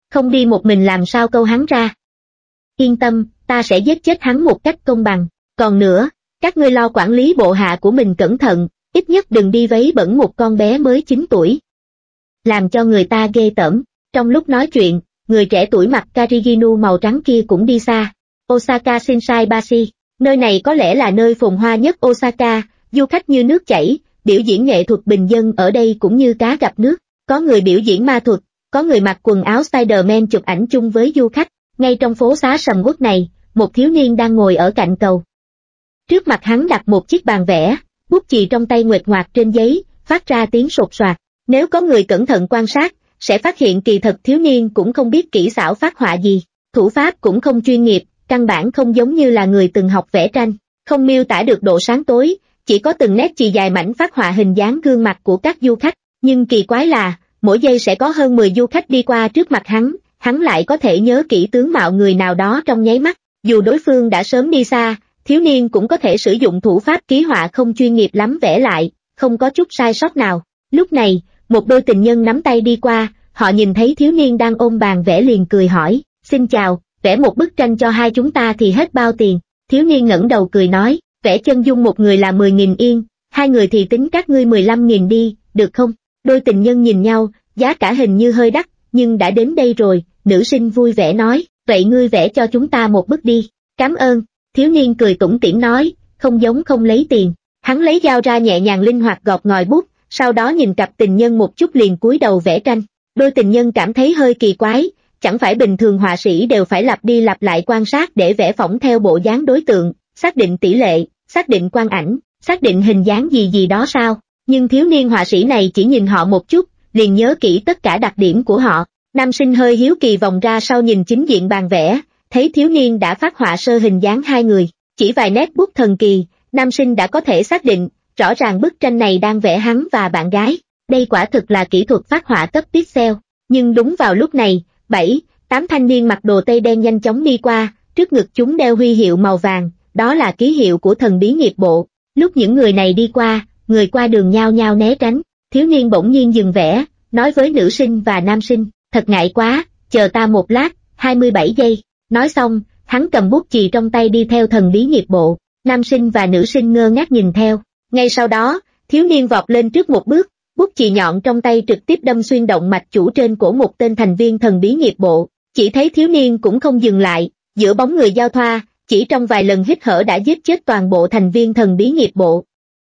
không đi một mình làm sao câu hắn ra. Yên tâm, ta sẽ giết chết hắn một cách công bằng, còn nữa, các ngươi lo quản lý bộ hạ của mình cẩn thận, ít nhất đừng đi vấy bẩn một con bé mới chín tuổi. Làm cho người ta ghê tởm. Trong lúc nói chuyện, người trẻ tuổi mặc Kariginu màu trắng kia cũng đi xa. Osaka Shinsaibashi, nơi này có lẽ là nơi phồn hoa nhất Osaka, du khách như nước chảy, biểu diễn nghệ thuật bình dân ở đây cũng như cá gặp nước, có người biểu diễn ma thuật, có người mặc quần áo Spider-Man chụp ảnh chung với du khách. Ngay trong phố xá sầm uất này, một thiếu niên đang ngồi ở cạnh cầu. Trước mặt hắn đặt một chiếc bàn vẽ, bút chì trong tay nguệch ngoạc trên giấy, phát ra tiếng sột soạt. Nếu có người cẩn thận quan sát, sẽ phát hiện kỳ thật thiếu niên cũng không biết kỹ xảo phác họa gì, thủ pháp cũng không chuyên nghiệp, căn bản không giống như là người từng học vẽ tranh, không miêu tả được độ sáng tối, chỉ có từng nét chì dài mảnh phác họa hình dáng gương mặt của các du khách, nhưng kỳ quái là, mỗi giây sẽ có hơn mười du khách đi qua trước mặt hắn, hắn lại có thể nhớ kỹ tướng mạo người nào đó trong nháy mắt, dù đối phương đã sớm đi xa, thiếu niên cũng có thể sử dụng thủ pháp ký họa không chuyên nghiệp lắm vẽ lại, không có chút sai sót nào. Lúc này, một đôi tình nhân nắm tay đi qua, họ nhìn thấy thiếu niên đang ôm bàn vẽ liền cười hỏi, xin chào, vẽ một bức tranh cho hai chúng ta thì hết bao tiền. Thiếu niên ngẩng đầu cười nói, vẽ chân dung một người là mười nghìn yên, hai người thì tính các ngươi mười lăm nghìn đi, được không? Đôi tình nhân nhìn nhau, giá cả hình như hơi đắt, nhưng đã đến đây rồi, nữ sinh vui vẻ nói, vậy ngươi vẽ cho chúng ta một bức đi, cảm ơn. Thiếu niên cười tủm tỉm nói, không giống không lấy tiền. Hắn lấy dao ra nhẹ nhàng linh hoạt gọt ngòi bút, sau đó nhìn cặp tình nhân một chút liền cúi đầu vẽ tranh. Đôi tình nhân cảm thấy hơi kỳ quái, chẳng phải bình thường họa sĩ đều phải lặp đi lặp lại quan sát để vẽ phỏng theo bộ dáng đối tượng, xác định tỷ lệ, xác định quang ảnh, xác định hình dáng gì gì đó sao? Nhưng thiếu niên họa sĩ này chỉ nhìn họ một chút, liền nhớ kỹ tất cả đặc điểm của họ. Nam sinh hơi hiếu kỳ vòng ra sau nhìn chính diện bàn vẽ, thấy thiếu niên đã phác họa sơ hình dáng hai người, chỉ vài nét bút thần kỳ, nam sinh đã có thể xác định, rõ ràng bức tranh này đang vẽ hắn và bạn gái. Đây quả thực là kỹ thuật phác họa cấp pixel. Nhưng đúng vào lúc này, bảy, tám thanh niên mặc đồ tây đen nhanh chóng đi qua, trước ngực chúng đeo huy hiệu màu vàng, đó là ký hiệu của thần bí nghiệp bộ. Lúc những người này đi qua, người qua đường nhao nhao né tránh, thiếu niên bỗng nhiên dừng vẽ, nói với nữ sinh và nam sinh, thật ngại quá, chờ ta một lát, hai mươi bảy giây. Nói xong, hắn cầm bút chì trong tay đi theo thần bí nghiệp bộ, nam sinh và nữ sinh ngơ ngác nhìn theo. Ngay sau đó, thiếu niên vọt lên trước một bước, bút chì nhọn trong tay trực tiếp đâm xuyên động mạch chủ trên cổ một tên thành viên thần bí nghiệp bộ. Chỉ thấy thiếu niên cũng không dừng lại, giữa bóng người giao thoa, chỉ trong vài lần hít thở đã giết chết toàn bộ thành viên thần bí nghiệp bộ.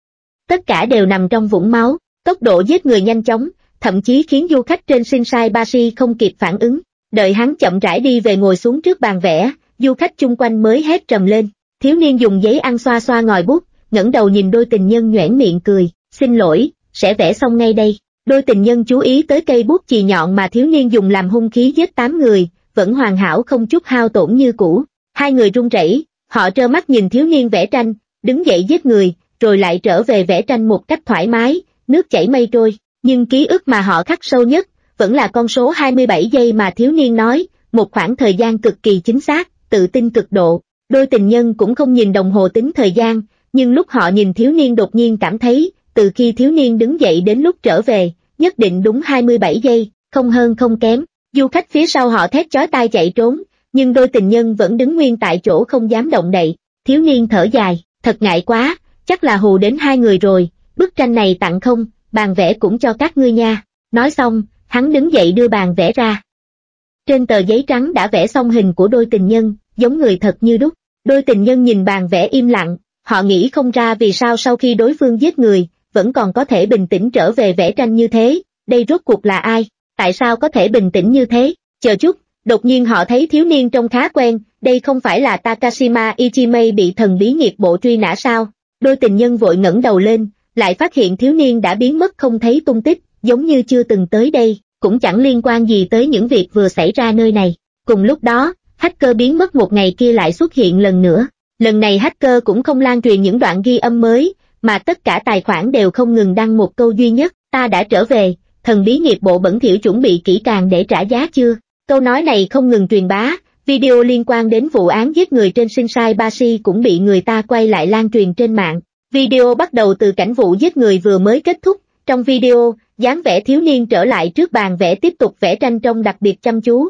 Tất cả đều nằm trong vũng máu, tốc độ giết người nhanh chóng, thậm chí khiến du khách trên Shinsaibashi không kịp phản ứng. Đợi hắn chậm rãi đi về ngồi xuống trước bàn vẽ, du khách chung quanh mới hét trầm lên. Thiếu niên dùng giấy ăn xoa xoa ngòi bút, ngẩng đầu nhìn đôi tình nhân nhoẻn miệng cười, xin lỗi, sẽ vẽ xong ngay đây. Đôi tình nhân chú ý tới cây bút chì nhọn mà thiếu niên dùng làm hung khí giết tám người, vẫn hoàn hảo không chút hao tổn như cũ. Hai người run rẩy, họ trơ mắt nhìn thiếu niên vẽ tranh, đứng dậy giết người, rồi lại trở về vẽ tranh một cách thoải mái, nước chảy mây trôi. Nhưng ký ức mà họ khắc sâu nhất, vẫn là con số hai mươi bảy giây mà thiếu niên nói, một khoảng thời gian cực kỳ chính xác, tự tin cực độ. Đôi tình nhân cũng không nhìn đồng hồ tính thời gian, nhưng lúc họ nhìn thiếu niên đột nhiên cảm thấy, từ khi thiếu niên đứng dậy đến lúc trở về, nhất định đúng hai mươi bảy giây, không hơn không kém. Du khách phía sau họ thét chói tai chạy trốn, nhưng đôi tình nhân vẫn đứng nguyên tại chỗ không dám động đậy. Thiếu niên thở dài, thật ngại quá, chắc là hù đến hai người rồi, bức tranh này tặng không, bàn vẽ cũng cho các ngươi nha. Nói xong, hắn đứng dậy đưa bàn vẽ ra. Trên tờ giấy trắng đã vẽ xong hình của đôi tình nhân, giống người thật như đúc. Đôi tình nhân nhìn bàn vẽ im lặng, họ nghĩ không ra vì sao sau khi đối phương giết người, vẫn còn có thể bình tĩnh trở về vẽ tranh như thế, đây rốt cuộc là ai, tại sao có thể bình tĩnh như thế. Chờ chút, đột nhiên họ thấy thiếu niên trông khá quen, đây không phải là Takashima Ichimei bị thần bí nghiệp bộ truy nã sao. Đôi tình nhân vội ngẩng đầu lên, lại phát hiện thiếu niên đã biến mất không thấy tung tích, giống như chưa từng tới đây, cũng chẳng liên quan gì tới những việc vừa xảy ra nơi này. Cùng lúc đó, hacker biến mất một ngày kia lại xuất hiện lần nữa. Lần này hacker cũng không lan truyền những đoạn ghi âm mới, mà tất cả tài khoản đều không ngừng đăng một câu duy nhất, ta đã trở về, thần bí nghiệp bộ bẩn thỉu chuẩn bị kỹ càng để trả giá chưa? Câu nói này không ngừng truyền bá, video liên quan đến vụ án giết người trên Shinsaibashi cũng bị người ta quay lại lan truyền trên mạng. Video bắt đầu từ cảnh vụ giết người vừa mới kết thúc, trong video, dáng vẻ thiếu niên trở lại trước bàn vẽ tiếp tục vẽ tranh trông đặc biệt chăm chú.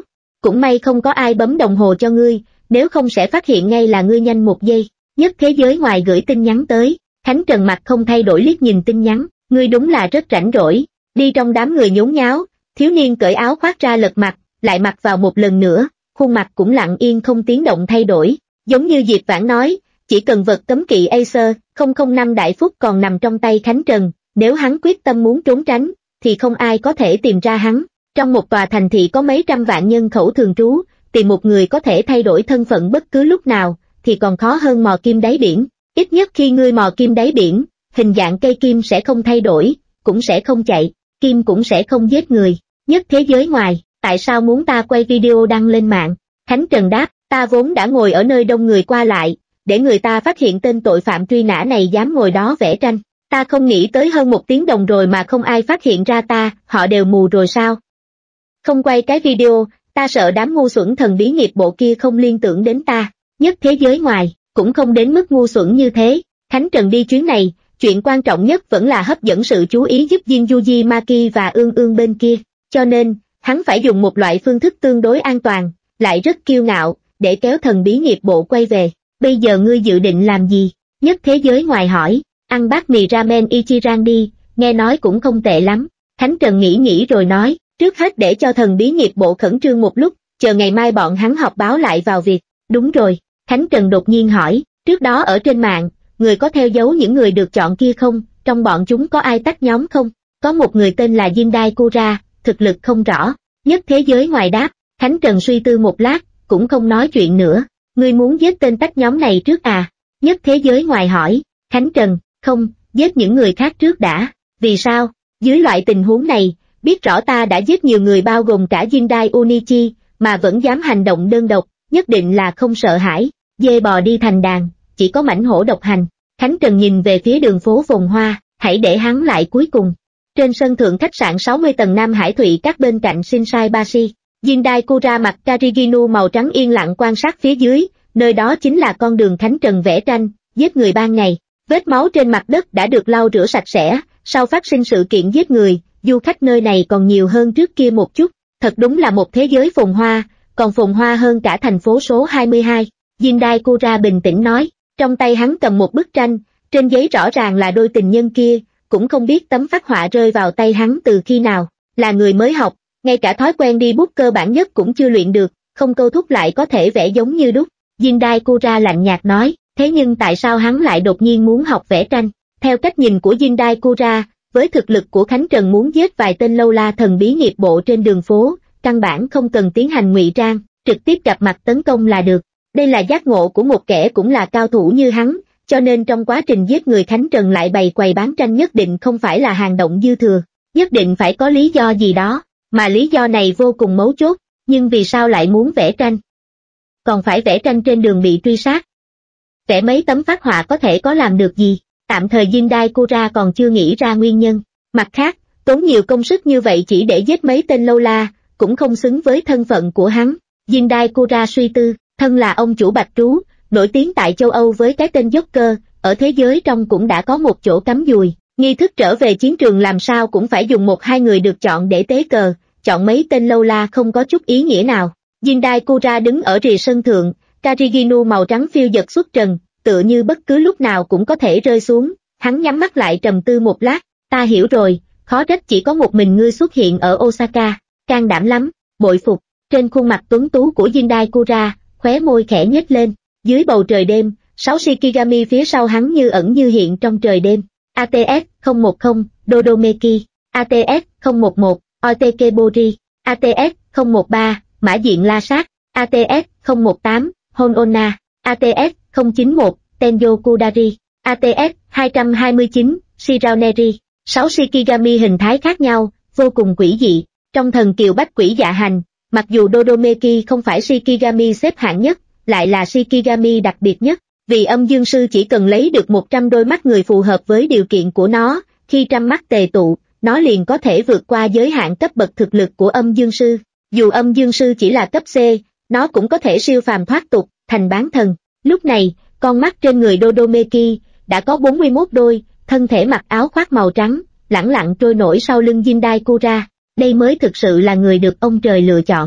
cũng may không có ai bấm đồng hồ cho ngươi, nếu không sẽ phát hiện ngay là ngươi nhanh một giây. Nhất thế giới ngoài gửi tin nhắn tới, Khánh Trần mặt không thay đổi liếc nhìn tin nhắn, ngươi đúng là rất rảnh rỗi. Đi trong đám người nhốn nháo, thiếu niên cởi áo khoác ra lật mặt, lại mặc vào một lần nữa, khuôn mặt cũng lặng yên không tiếng động thay đổi, giống như Diệp Vãn nói, chỉ cần vật cấm kỵ Acer không không năm đại phúc còn nằm trong tay Khánh Trần, nếu hắn quyết tâm muốn trốn tránh, thì không ai có thể tìm ra hắn. Trong một tòa thành thị có mấy trăm vạn nhân khẩu thường trú, tìm một người có thể thay đổi thân phận bất cứ lúc nào, thì còn khó hơn mò kim đáy biển. Ít nhất khi ngươi mò kim đáy biển, hình dạng cây kim sẽ không thay đổi, cũng sẽ không chạy, kim cũng sẽ không giết người. Nhất thế giới ngoài, tại sao muốn ta quay video đăng lên mạng? Khánh Trần đáp, ta vốn đã ngồi ở nơi đông người qua lại, để người ta phát hiện tên tội phạm truy nã này dám ngồi đó vẽ tranh. Ta không nghĩ tới hơn một tiếng đồng rồi mà không ai phát hiện ra ta, họ đều mù rồi sao? Không quay cái video, ta sợ đám ngu xuẩn thần bí nghiệp bộ kia không liên tưởng đến ta. Nhất thế giới ngoài, cũng không đến mức ngu xuẩn như thế. Khánh Trần đi chuyến này, chuyện quan trọng nhất vẫn là hấp dẫn sự chú ý giúp Jin Yuji Maki và Ương Ương bên kia. Cho nên, hắn phải dùng một loại phương thức tương đối an toàn, lại rất kiêu ngạo, để kéo thần bí nghiệp bộ quay về. Bây giờ ngươi dự định làm gì? Nhất thế giới ngoài hỏi. Ăn bát mì ramen Ichiran đi, nghe nói cũng không tệ lắm. Khánh Trần nghĩ nghĩ rồi nói, trước hết để cho thần bí nghiệp bộ khẩn trương một lúc, chờ ngày mai bọn hắn họp báo lại vào việc. Đúng rồi, Khánh Trần đột nhiên hỏi, trước đó ở trên mạng, người có theo dấu những người được chọn kia không, trong bọn chúng có ai tách nhóm không? Có một người tên là Jindai Kura, thực lực không rõ. Nhất thế giới ngoài đáp. Khánh Trần suy tư một lát, cũng không nói chuyện nữa. Ngươi muốn giết tên tách nhóm này trước à? Nhất thế giới ngoài hỏi. Khánh Trần, không, giết những người khác trước đã. Vì sao? Dưới loại tình huống này, biết rõ ta đã giết nhiều người bao gồm cả Jindai Unichi, mà vẫn dám hành động đơn độc, nhất định là không sợ hãi. Dê bò đi thành đàn, chỉ có mãnh hổ độc hành. Khánh Trần nhìn về phía đường phố phồn hoa, hãy để hắn lại cuối cùng. Trên sân thượng khách sạn sáu mươi tầng Nam Hải Thụy các bên cạnh Shinsai Bashi, Jindai Kura mặc Kariginu màu trắng yên lặng quan sát phía dưới, nơi đó chính là con đường Khánh Trần vẽ tranh, giết người ban ngày. Vết máu trên mặt đất đã được lau rửa sạch sẽ, sau phát sinh sự kiện giết người, du khách nơi này còn nhiều hơn trước kia một chút, thật đúng là một thế giới phồn hoa, còn phồn hoa hơn cả thành phố số hai mươi hai. Jindai Kura bình tĩnh nói, trong tay hắn cầm một bức tranh, trên giấy rõ ràng là đôi tình nhân kia, cũng không biết tấm phác họa rơi vào tay hắn từ khi nào, là người mới học, ngay cả thói quen đi bút cơ bản nhất cũng chưa luyện được, không câu thúc lại có thể vẽ giống như đúc. Jindai Kura lạnh nhạt nói, thế nhưng tại sao hắn lại đột nhiên muốn học vẽ tranh? Theo cách nhìn của Jindai Kura, với thực lực của Khánh Trần muốn giết vài tên lâu la thần bí nghiệp bộ trên đường phố, căn bản không cần tiến hành ngụy trang, trực tiếp gặp mặt tấn công là được. Đây là giác ngộ của một kẻ cũng là cao thủ như hắn, cho nên trong quá trình giết người Khánh Trần lại bày quầy bán tranh nhất định không phải là hàng động dư thừa, nhất định phải có lý do gì đó, mà lý do này vô cùng mấu chốt, nhưng vì sao lại muốn vẽ tranh? Còn phải vẽ tranh trên đường bị truy sát. Vẽ mấy tấm phác họa có thể có làm được gì? Tạm thời Jindai Kura còn chưa nghĩ ra nguyên nhân. Mặt khác, tốn nhiều công sức như vậy chỉ để giết mấy tên lâu la, cũng không xứng với thân phận của hắn. Jindai Kura suy tư, thân là ông chủ Bạch Trú, nổi tiếng tại châu Âu với cái tên Joker, ở thế giới trong cũng đã có một chỗ cắm dùi. Nghi thức trở về chiến trường làm sao cũng phải dùng một hai người được chọn để tế cờ, chọn mấy tên lâu la không có chút ý nghĩa nào. Jindai Kura đứng ở rìa sân thượng, Kariginu màu trắng phiêu dật xuất trần, tựa như bất cứ lúc nào cũng có thể rơi xuống. Hắn nhắm mắt lại trầm tư một lát, ta hiểu rồi, khó trách chỉ có một mình ngươi xuất hiện ở Osaka, can đảm lắm, bội phục. Trên khuôn mặt tuấn tú của Jindai Kura, khóe môi khẽ nhếch lên, dưới bầu trời đêm, sáu Shikigami phía sau hắn như ẩn như hiện trong trời đêm. a tê ét không một không, Dodomeki, a tê ét không một một, Otekebori, a tê ét không một ba, Mã Diện La Sát, a tê ét không một tám, Hononna, a tê ét không chín một, Tenjo Kudari, a tê ét hai hai chín, Shiraoneri. Sáu Shikigami hình thái khác nhau, vô cùng quỷ dị. Trong thần kiều bách quỷ dạ hành, mặc dù Dodomeki không phải Shikigami xếp hạng nhất, lại là Shikigami đặc biệt nhất, vì âm dương sư chỉ cần lấy được một trăm đôi mắt người phù hợp với điều kiện của nó, khi trăm mắt tề tụ, nó liền có thể vượt qua giới hạn cấp bậc thực lực của âm dương sư. Dù âm dương sư chỉ là cấp C, nó cũng có thể siêu phàm thoát tục, thành bán thần. Lúc này, con mắt trên người Dodomeki đã có bốn mươi mốt đôi, thân thể mặc áo khoác màu trắng, lẳng lặng trôi nổi sau lưng Jindai Kura. Đây mới thực sự là người được ông trời lựa chọn.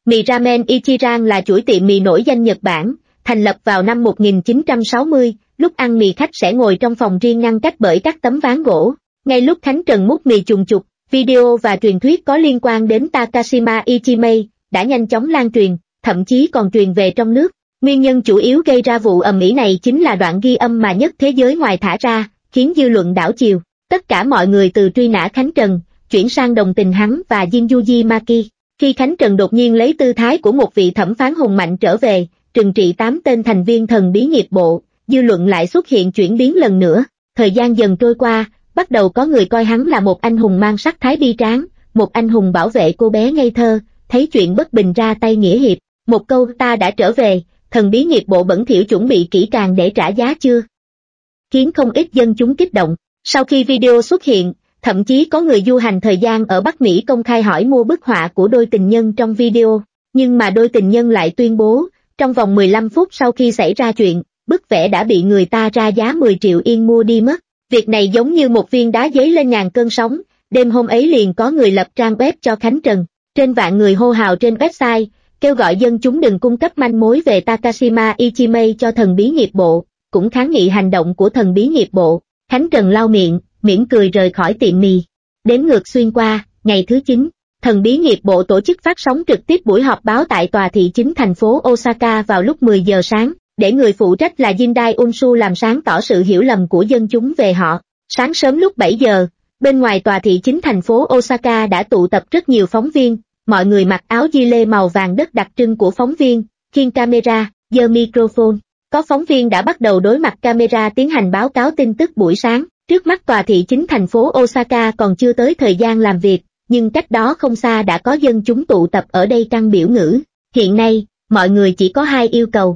Mì ramen Ichiran là chuỗi tiệm mì nổi danh Nhật Bản, thành lập vào năm một nghìn chín trăm sáu mươi, lúc ăn mì khách sẽ ngồi trong phòng riêng ngăn cách bởi các tấm ván gỗ. Ngay lúc Khánh Trần múc mì trùng trục, video và truyền thuyết có liên quan đến Takashima Ichimei đã nhanh chóng lan truyền, thậm chí còn truyền về trong nước. Nguyên nhân chủ yếu gây ra vụ ầm ĩ này chính là đoạn ghi âm mà nhất thế giới ngoài thả ra, khiến dư luận đảo chiều. Tất cả mọi người từ truy nã Khánh Trần, chuyển sang đồng tình hắn và Jinjuji Maki. Khi Khánh Trần đột nhiên lấy tư thái của một vị thẩm phán hùng mạnh trở về, trừng trị tám tên thành viên thần bí nghiệp bộ, dư luận lại xuất hiện chuyển biến lần nữa. Thời gian dần trôi qua, bắt đầu có người coi hắn là một anh hùng mang sắc thái bi tráng, một anh hùng bảo vệ cô bé ngây thơ, thấy chuyện bất bình ra tay nghĩa hiệp. Một câu ta đã trở về, thần bí nghiệp bộ bẩn thỉu chuẩn bị kỹ càng để trả giá chưa? Khiến không ít dân chúng kích động. Sau khi video xuất hiện, thậm chí có người du hành thời gian ở Bắc Mỹ công khai hỏi mua bức họa của đôi tình nhân trong video, nhưng mà đôi tình nhân lại tuyên bố, trong vòng mười lăm phút sau khi xảy ra chuyện, bức vẽ đã bị người ta ra giá mười triệu yên mua đi mất. Việc này giống như một viên đá giấy lên ngàn cơn sóng, đêm hôm ấy liền có người lập trang web cho Khánh Trần. Trên vạn người hô hào trên website, kêu gọi dân chúng đừng cung cấp manh mối về Takashima Ichimei cho thần bí nghiệp bộ, cũng kháng nghị hành động của thần bí nghiệp bộ. Khánh Trần lau miệng, mỉm cười rời khỏi tiệm mì. Đếm ngược xuyên qua, ngày thứ chín, thần bí nghiệp bộ tổ chức phát sóng trực tiếp buổi họp báo tại tòa thị chính thành phố Osaka vào lúc mười giờ sáng, để người phụ trách là Jindai Unsu làm sáng tỏ sự hiểu lầm của dân chúng về họ. Sáng sớm lúc bảy giờ, bên ngoài tòa thị chính thành phố Osaka đã tụ tập rất nhiều phóng viên, mọi người mặc áo gi-lê màu vàng đất đặc trưng của phóng viên, khiêng camera, giơ microphone. Có phóng viên đã bắt đầu đối mặt camera tiến hành báo cáo tin tức buổi sáng. Trước mắt tòa thị chính thành phố Osaka còn chưa tới thời gian làm việc, nhưng cách đó không xa đã có dân chúng tụ tập ở đây căng biểu ngữ. Hiện nay, mọi người chỉ có hai yêu cầu.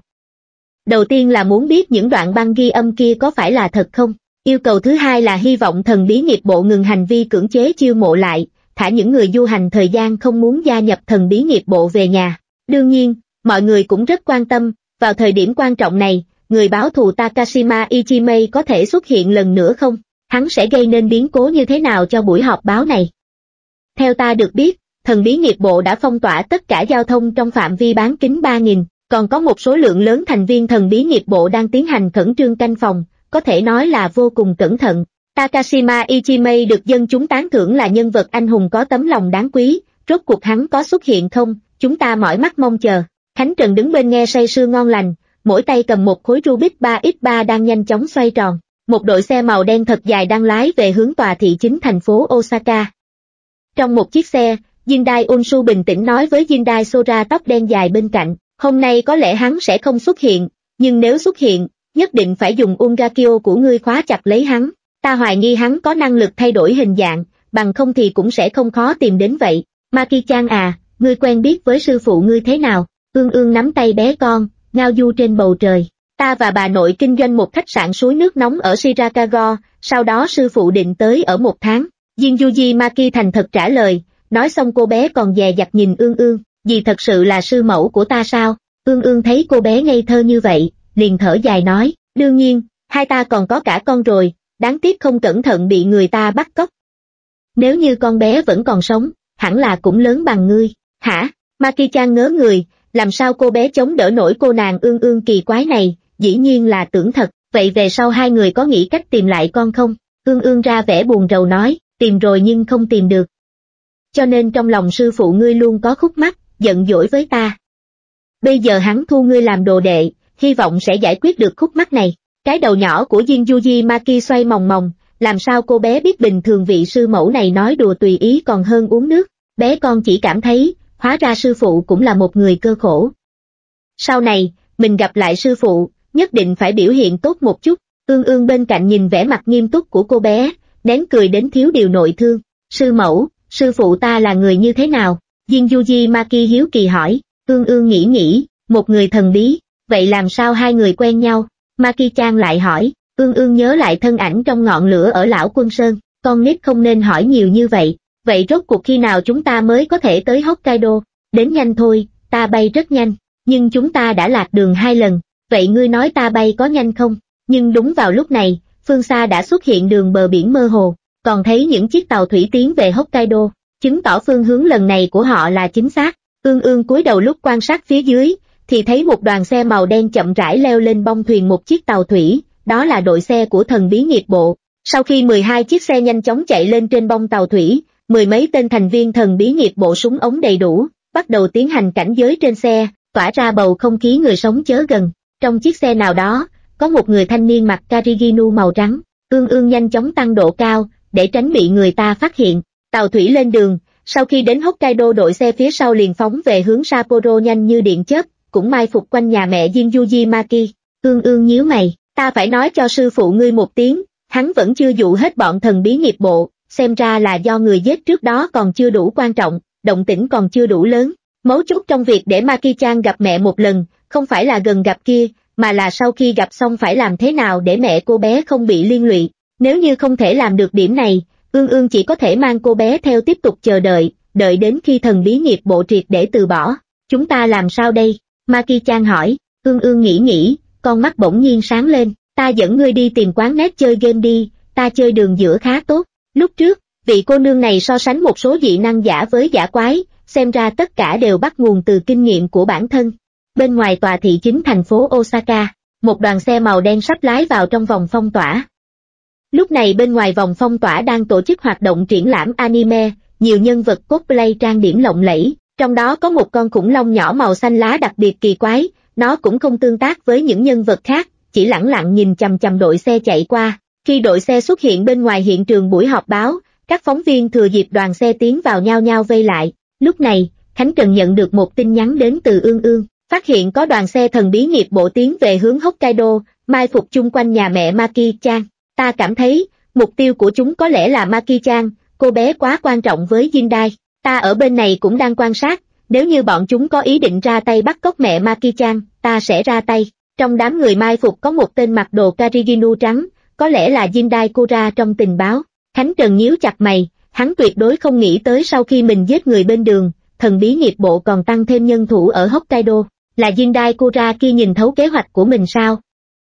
Đầu tiên là muốn biết những đoạn băng ghi âm kia có phải là thật không. Yêu cầu thứ hai là hy vọng thần bí nghiệp bộ ngừng hành vi cưỡng chế chiêu mộ lại, thả những người du hành thời gian không muốn gia nhập thần bí nghiệp bộ về nhà. Đương nhiên, mọi người cũng rất quan tâm, vào thời điểm quan trọng này, người báo thù Takashima Ichimei có thể xuất hiện lần nữa không? Hắn sẽ gây nên biến cố như thế nào cho buổi họp báo này? Theo ta được biết, thần bí nghiệp bộ đã phong tỏa tất cả giao thông trong phạm vi bán kính ba nghìn, còn có một số lượng lớn thành viên thần bí nghiệp bộ đang tiến hành khẩn trương canh phòng, có thể nói là vô cùng cẩn thận. Takashima Ichimei được dân chúng tán thưởng là nhân vật anh hùng có tấm lòng đáng quý, rốt cuộc hắn có xuất hiện không? Chúng ta mỏi mắt mong chờ. Khánh Trần đứng bên nghe say sưa ngon lành, mỗi tay cầm một khối Rubik ba nhân ba đang nhanh chóng xoay tròn. Một đội xe màu đen thật dài đang lái về hướng tòa thị chính thành phố Osaka. Trong một chiếc xe, Jindai Unsu bình tĩnh nói với Jindai Sora tóc đen dài bên cạnh, hôm nay có lẽ hắn sẽ không xuất hiện, nhưng nếu xuất hiện, nhất định phải dùng Ungakyo của ngươi khóa chặt lấy hắn. Ta hoài nghi hắn có năng lực thay đổi hình dạng, bằng không thì cũng sẽ không khó tìm đến vậy. Maki-chan à, ngươi quen biết với sư phụ ngươi thế nào? Ương Ương nắm tay bé con, ngao du trên bầu trời. Ta và bà nội kinh doanh một khách sạn suối nước nóng ở Shirakago, sau đó sư phụ định tới ở một tháng. Jinjuji Maki thành thật trả lời, nói xong cô bé còn dè dặt nhìn Ương Ương, dì thật sự là sư mẫu của ta sao? Ương Ương thấy cô bé ngây thơ như vậy, liền thở dài nói, đương nhiên, hai ta còn có cả con rồi, đáng tiếc không cẩn thận bị người ta bắt cóc. Nếu như con bé vẫn còn sống, hẳn là cũng lớn bằng ngươi. Hả? Maki-chan ngớ người, làm sao cô bé chống đỡ nổi cô nàng Ương Ương kỳ quái này, dĩ nhiên là tưởng thật. Vậy về sau hai người có nghĩ cách tìm lại con không? Ương Ương ra vẻ buồn rầu nói, tìm rồi nhưng không tìm được. Cho nên trong lòng sư phụ ngươi luôn có khúc mắc, giận dỗi với ta. Bây giờ hắn thu ngươi làm đồ đệ, hy vọng sẽ giải quyết được khúc mắc này. Cái đầu nhỏ của Jinjuji Maki xoay mòng mòng, làm sao cô bé biết bình thường vị sư mẫu này nói đùa tùy ý còn hơn uống nước. Bé con chỉ cảm thấy, hóa ra sư phụ cũng là một người cơ khổ. Sau này, mình gặp lại sư phụ, nhất định phải biểu hiện tốt một chút. Ương Ương bên cạnh nhìn vẻ mặt nghiêm túc của cô bé, nén cười đến thiếu điều nội thương. Sư mẫu, sư phụ ta là người như thế nào? Jinjuji Maki hiếu kỳ hỏi. Ương Ương nghĩ nghĩ, một người thần bí, vậy làm sao hai người quen nhau? Maki-chan lại hỏi. Ương Ương nhớ lại thân ảnh trong ngọn lửa ở lão quân sơn, con nít không nên hỏi nhiều như vậy. Vậy rốt cuộc khi nào chúng ta mới có thể tới Hokkaido? Đến nhanh thôi, ta bay rất nhanh, nhưng chúng ta đã lạc đường hai lần, vậy ngươi nói ta bay có nhanh không? Nhưng đúng vào lúc này, phương xa đã xuất hiện đường bờ biển mơ hồ, còn thấy những chiếc tàu thủy tiến về Hokkaido, chứng tỏ phương hướng lần này của họ là chính xác. Ương Ương cúi đầu lúc quan sát phía dưới, thì thấy một đoàn xe màu đen chậm rãi leo lên bông thuyền một chiếc tàu thủy, đó là đội xe của thần bí nghiệp bộ. Sau khi mười hai chiếc xe nhanh chóng chạy lên trên bông tàu thủy, mười mấy tên thành viên thần bí nghiệp bộ súng ống đầy đủ, bắt đầu tiến hành cảnh giới trên xe, tỏa ra bầu không khí người sống chớ gần. Trong chiếc xe nào đó, có một người thanh niên mặc Kariginu màu trắng. Ương Ương nhanh chóng tăng độ cao, để tránh bị người ta phát hiện. Tàu thủy lên đường, sau khi đến Hokkaido đội xe phía sau liền phóng về hướng Sapporo nhanh như điện chớp, cũng mai phục quanh nhà mẹ Jinjuji Maki. Ương Ương nhíu mày, ta phải nói cho sư phụ ngươi một tiếng, hắn vẫn chưa dụ hết bọn thần bí nghiệp bộ, xem ra là do người giết trước đó còn chưa đủ quan trọng, động tĩnh còn chưa đủ lớn. Mấu chốt trong việc để Maki-chan gặp mẹ một lần, không phải là gần gặp kia, mà là sau khi gặp xong phải làm thế nào để mẹ cô bé không bị liên lụy. Nếu như không thể làm được điểm này, Ương Ương chỉ có thể mang cô bé theo tiếp tục chờ đợi, đợi đến khi thần bí nghiệp bộ triệt để từ bỏ. Chúng ta làm sao đây? Maki-chan hỏi. Ương Ương nghĩ nghĩ, con mắt bỗng nhiên sáng lên. Ta dẫn ngươi đi tìm quán net chơi game đi, ta chơi đường giữa khá tốt. Lúc trước, vị cô nương này so sánh một số dị năng giả với giả quái, xem ra tất cả đều bắt nguồn từ kinh nghiệm của bản thân. Bên ngoài tòa thị chính thành phố Osaka, một đoàn xe màu đen sắp lái vào trong vòng phong tỏa. Lúc này bên ngoài vòng phong tỏa đang tổ chức hoạt động triển lãm anime, nhiều nhân vật cosplay trang điểm lộng lẫy, trong đó có một con khủng long nhỏ màu xanh lá đặc biệt kỳ quái, nó cũng không tương tác với những nhân vật khác, chỉ lẳng lặng nhìn chằm chằm đội xe chạy qua. Khi đội xe xuất hiện bên ngoài hiện trường buổi họp báo, các phóng viên thừa dịp đoàn xe tiến vào nhao nhao vây lại. Lúc này, Khánh Trần nhận được một tin nhắn đến từ Ương Ương, phát hiện có đoàn xe thần bí nghiệp bộ tiến về hướng Hokkaido, mai phục chung quanh nhà mẹ Maki-chan. Ta cảm thấy, mục tiêu của chúng có lẽ là Maki-chan, cô bé quá quan trọng với Jindai. Ta ở bên này cũng đang quan sát, nếu như bọn chúng có ý định ra tay bắt cóc mẹ Maki-chan, ta sẽ ra tay. Trong đám người mai phục có một tên mặc đồ Kariginu trắng, có lẽ là Jindai Kura trong tình báo. Khánh Trần nhíu chặt mày, hắn tuyệt đối không nghĩ tới sau khi mình giết người bên đường, thần bí nghiệp bộ còn tăng thêm nhân thủ ở Hokkaido. Là Jindai Kura kia nhìn thấu kế hoạch của mình sao?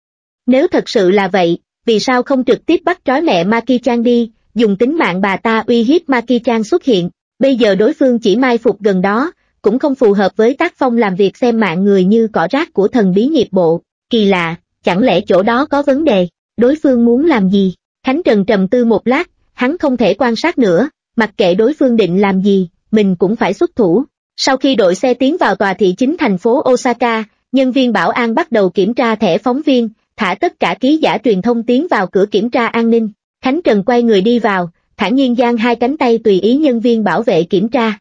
Nếu thật sự là vậy, vì sao không trực tiếp bắt trói mẹ Maki-chan đi, dùng tính mạng bà ta uy hiếp Maki-chan xuất hiện? Bây giờ đối phương chỉ mai phục gần đó, cũng không phù hợp với tác phong làm việc xem mạng người như cỏ rác của thần bí nghiệp bộ. Kỳ lạ, chẳng lẽ chỗ đó có vấn đề? Đối phương muốn làm gì? Khánh Trần trầm tư một lát, hắn không thể quan sát nữa, mặc kệ đối phương định làm gì, mình cũng phải xuất thủ. Sau khi đội xe tiến vào tòa thị chính thành phố Osaka, nhân viên bảo an bắt đầu kiểm tra thẻ phóng viên, thả tất cả ký giả truyền thông tiến vào cửa kiểm tra an ninh. Khánh Trần quay người đi vào, thản nhiên giang hai cánh tay tùy ý nhân viên bảo vệ kiểm tra.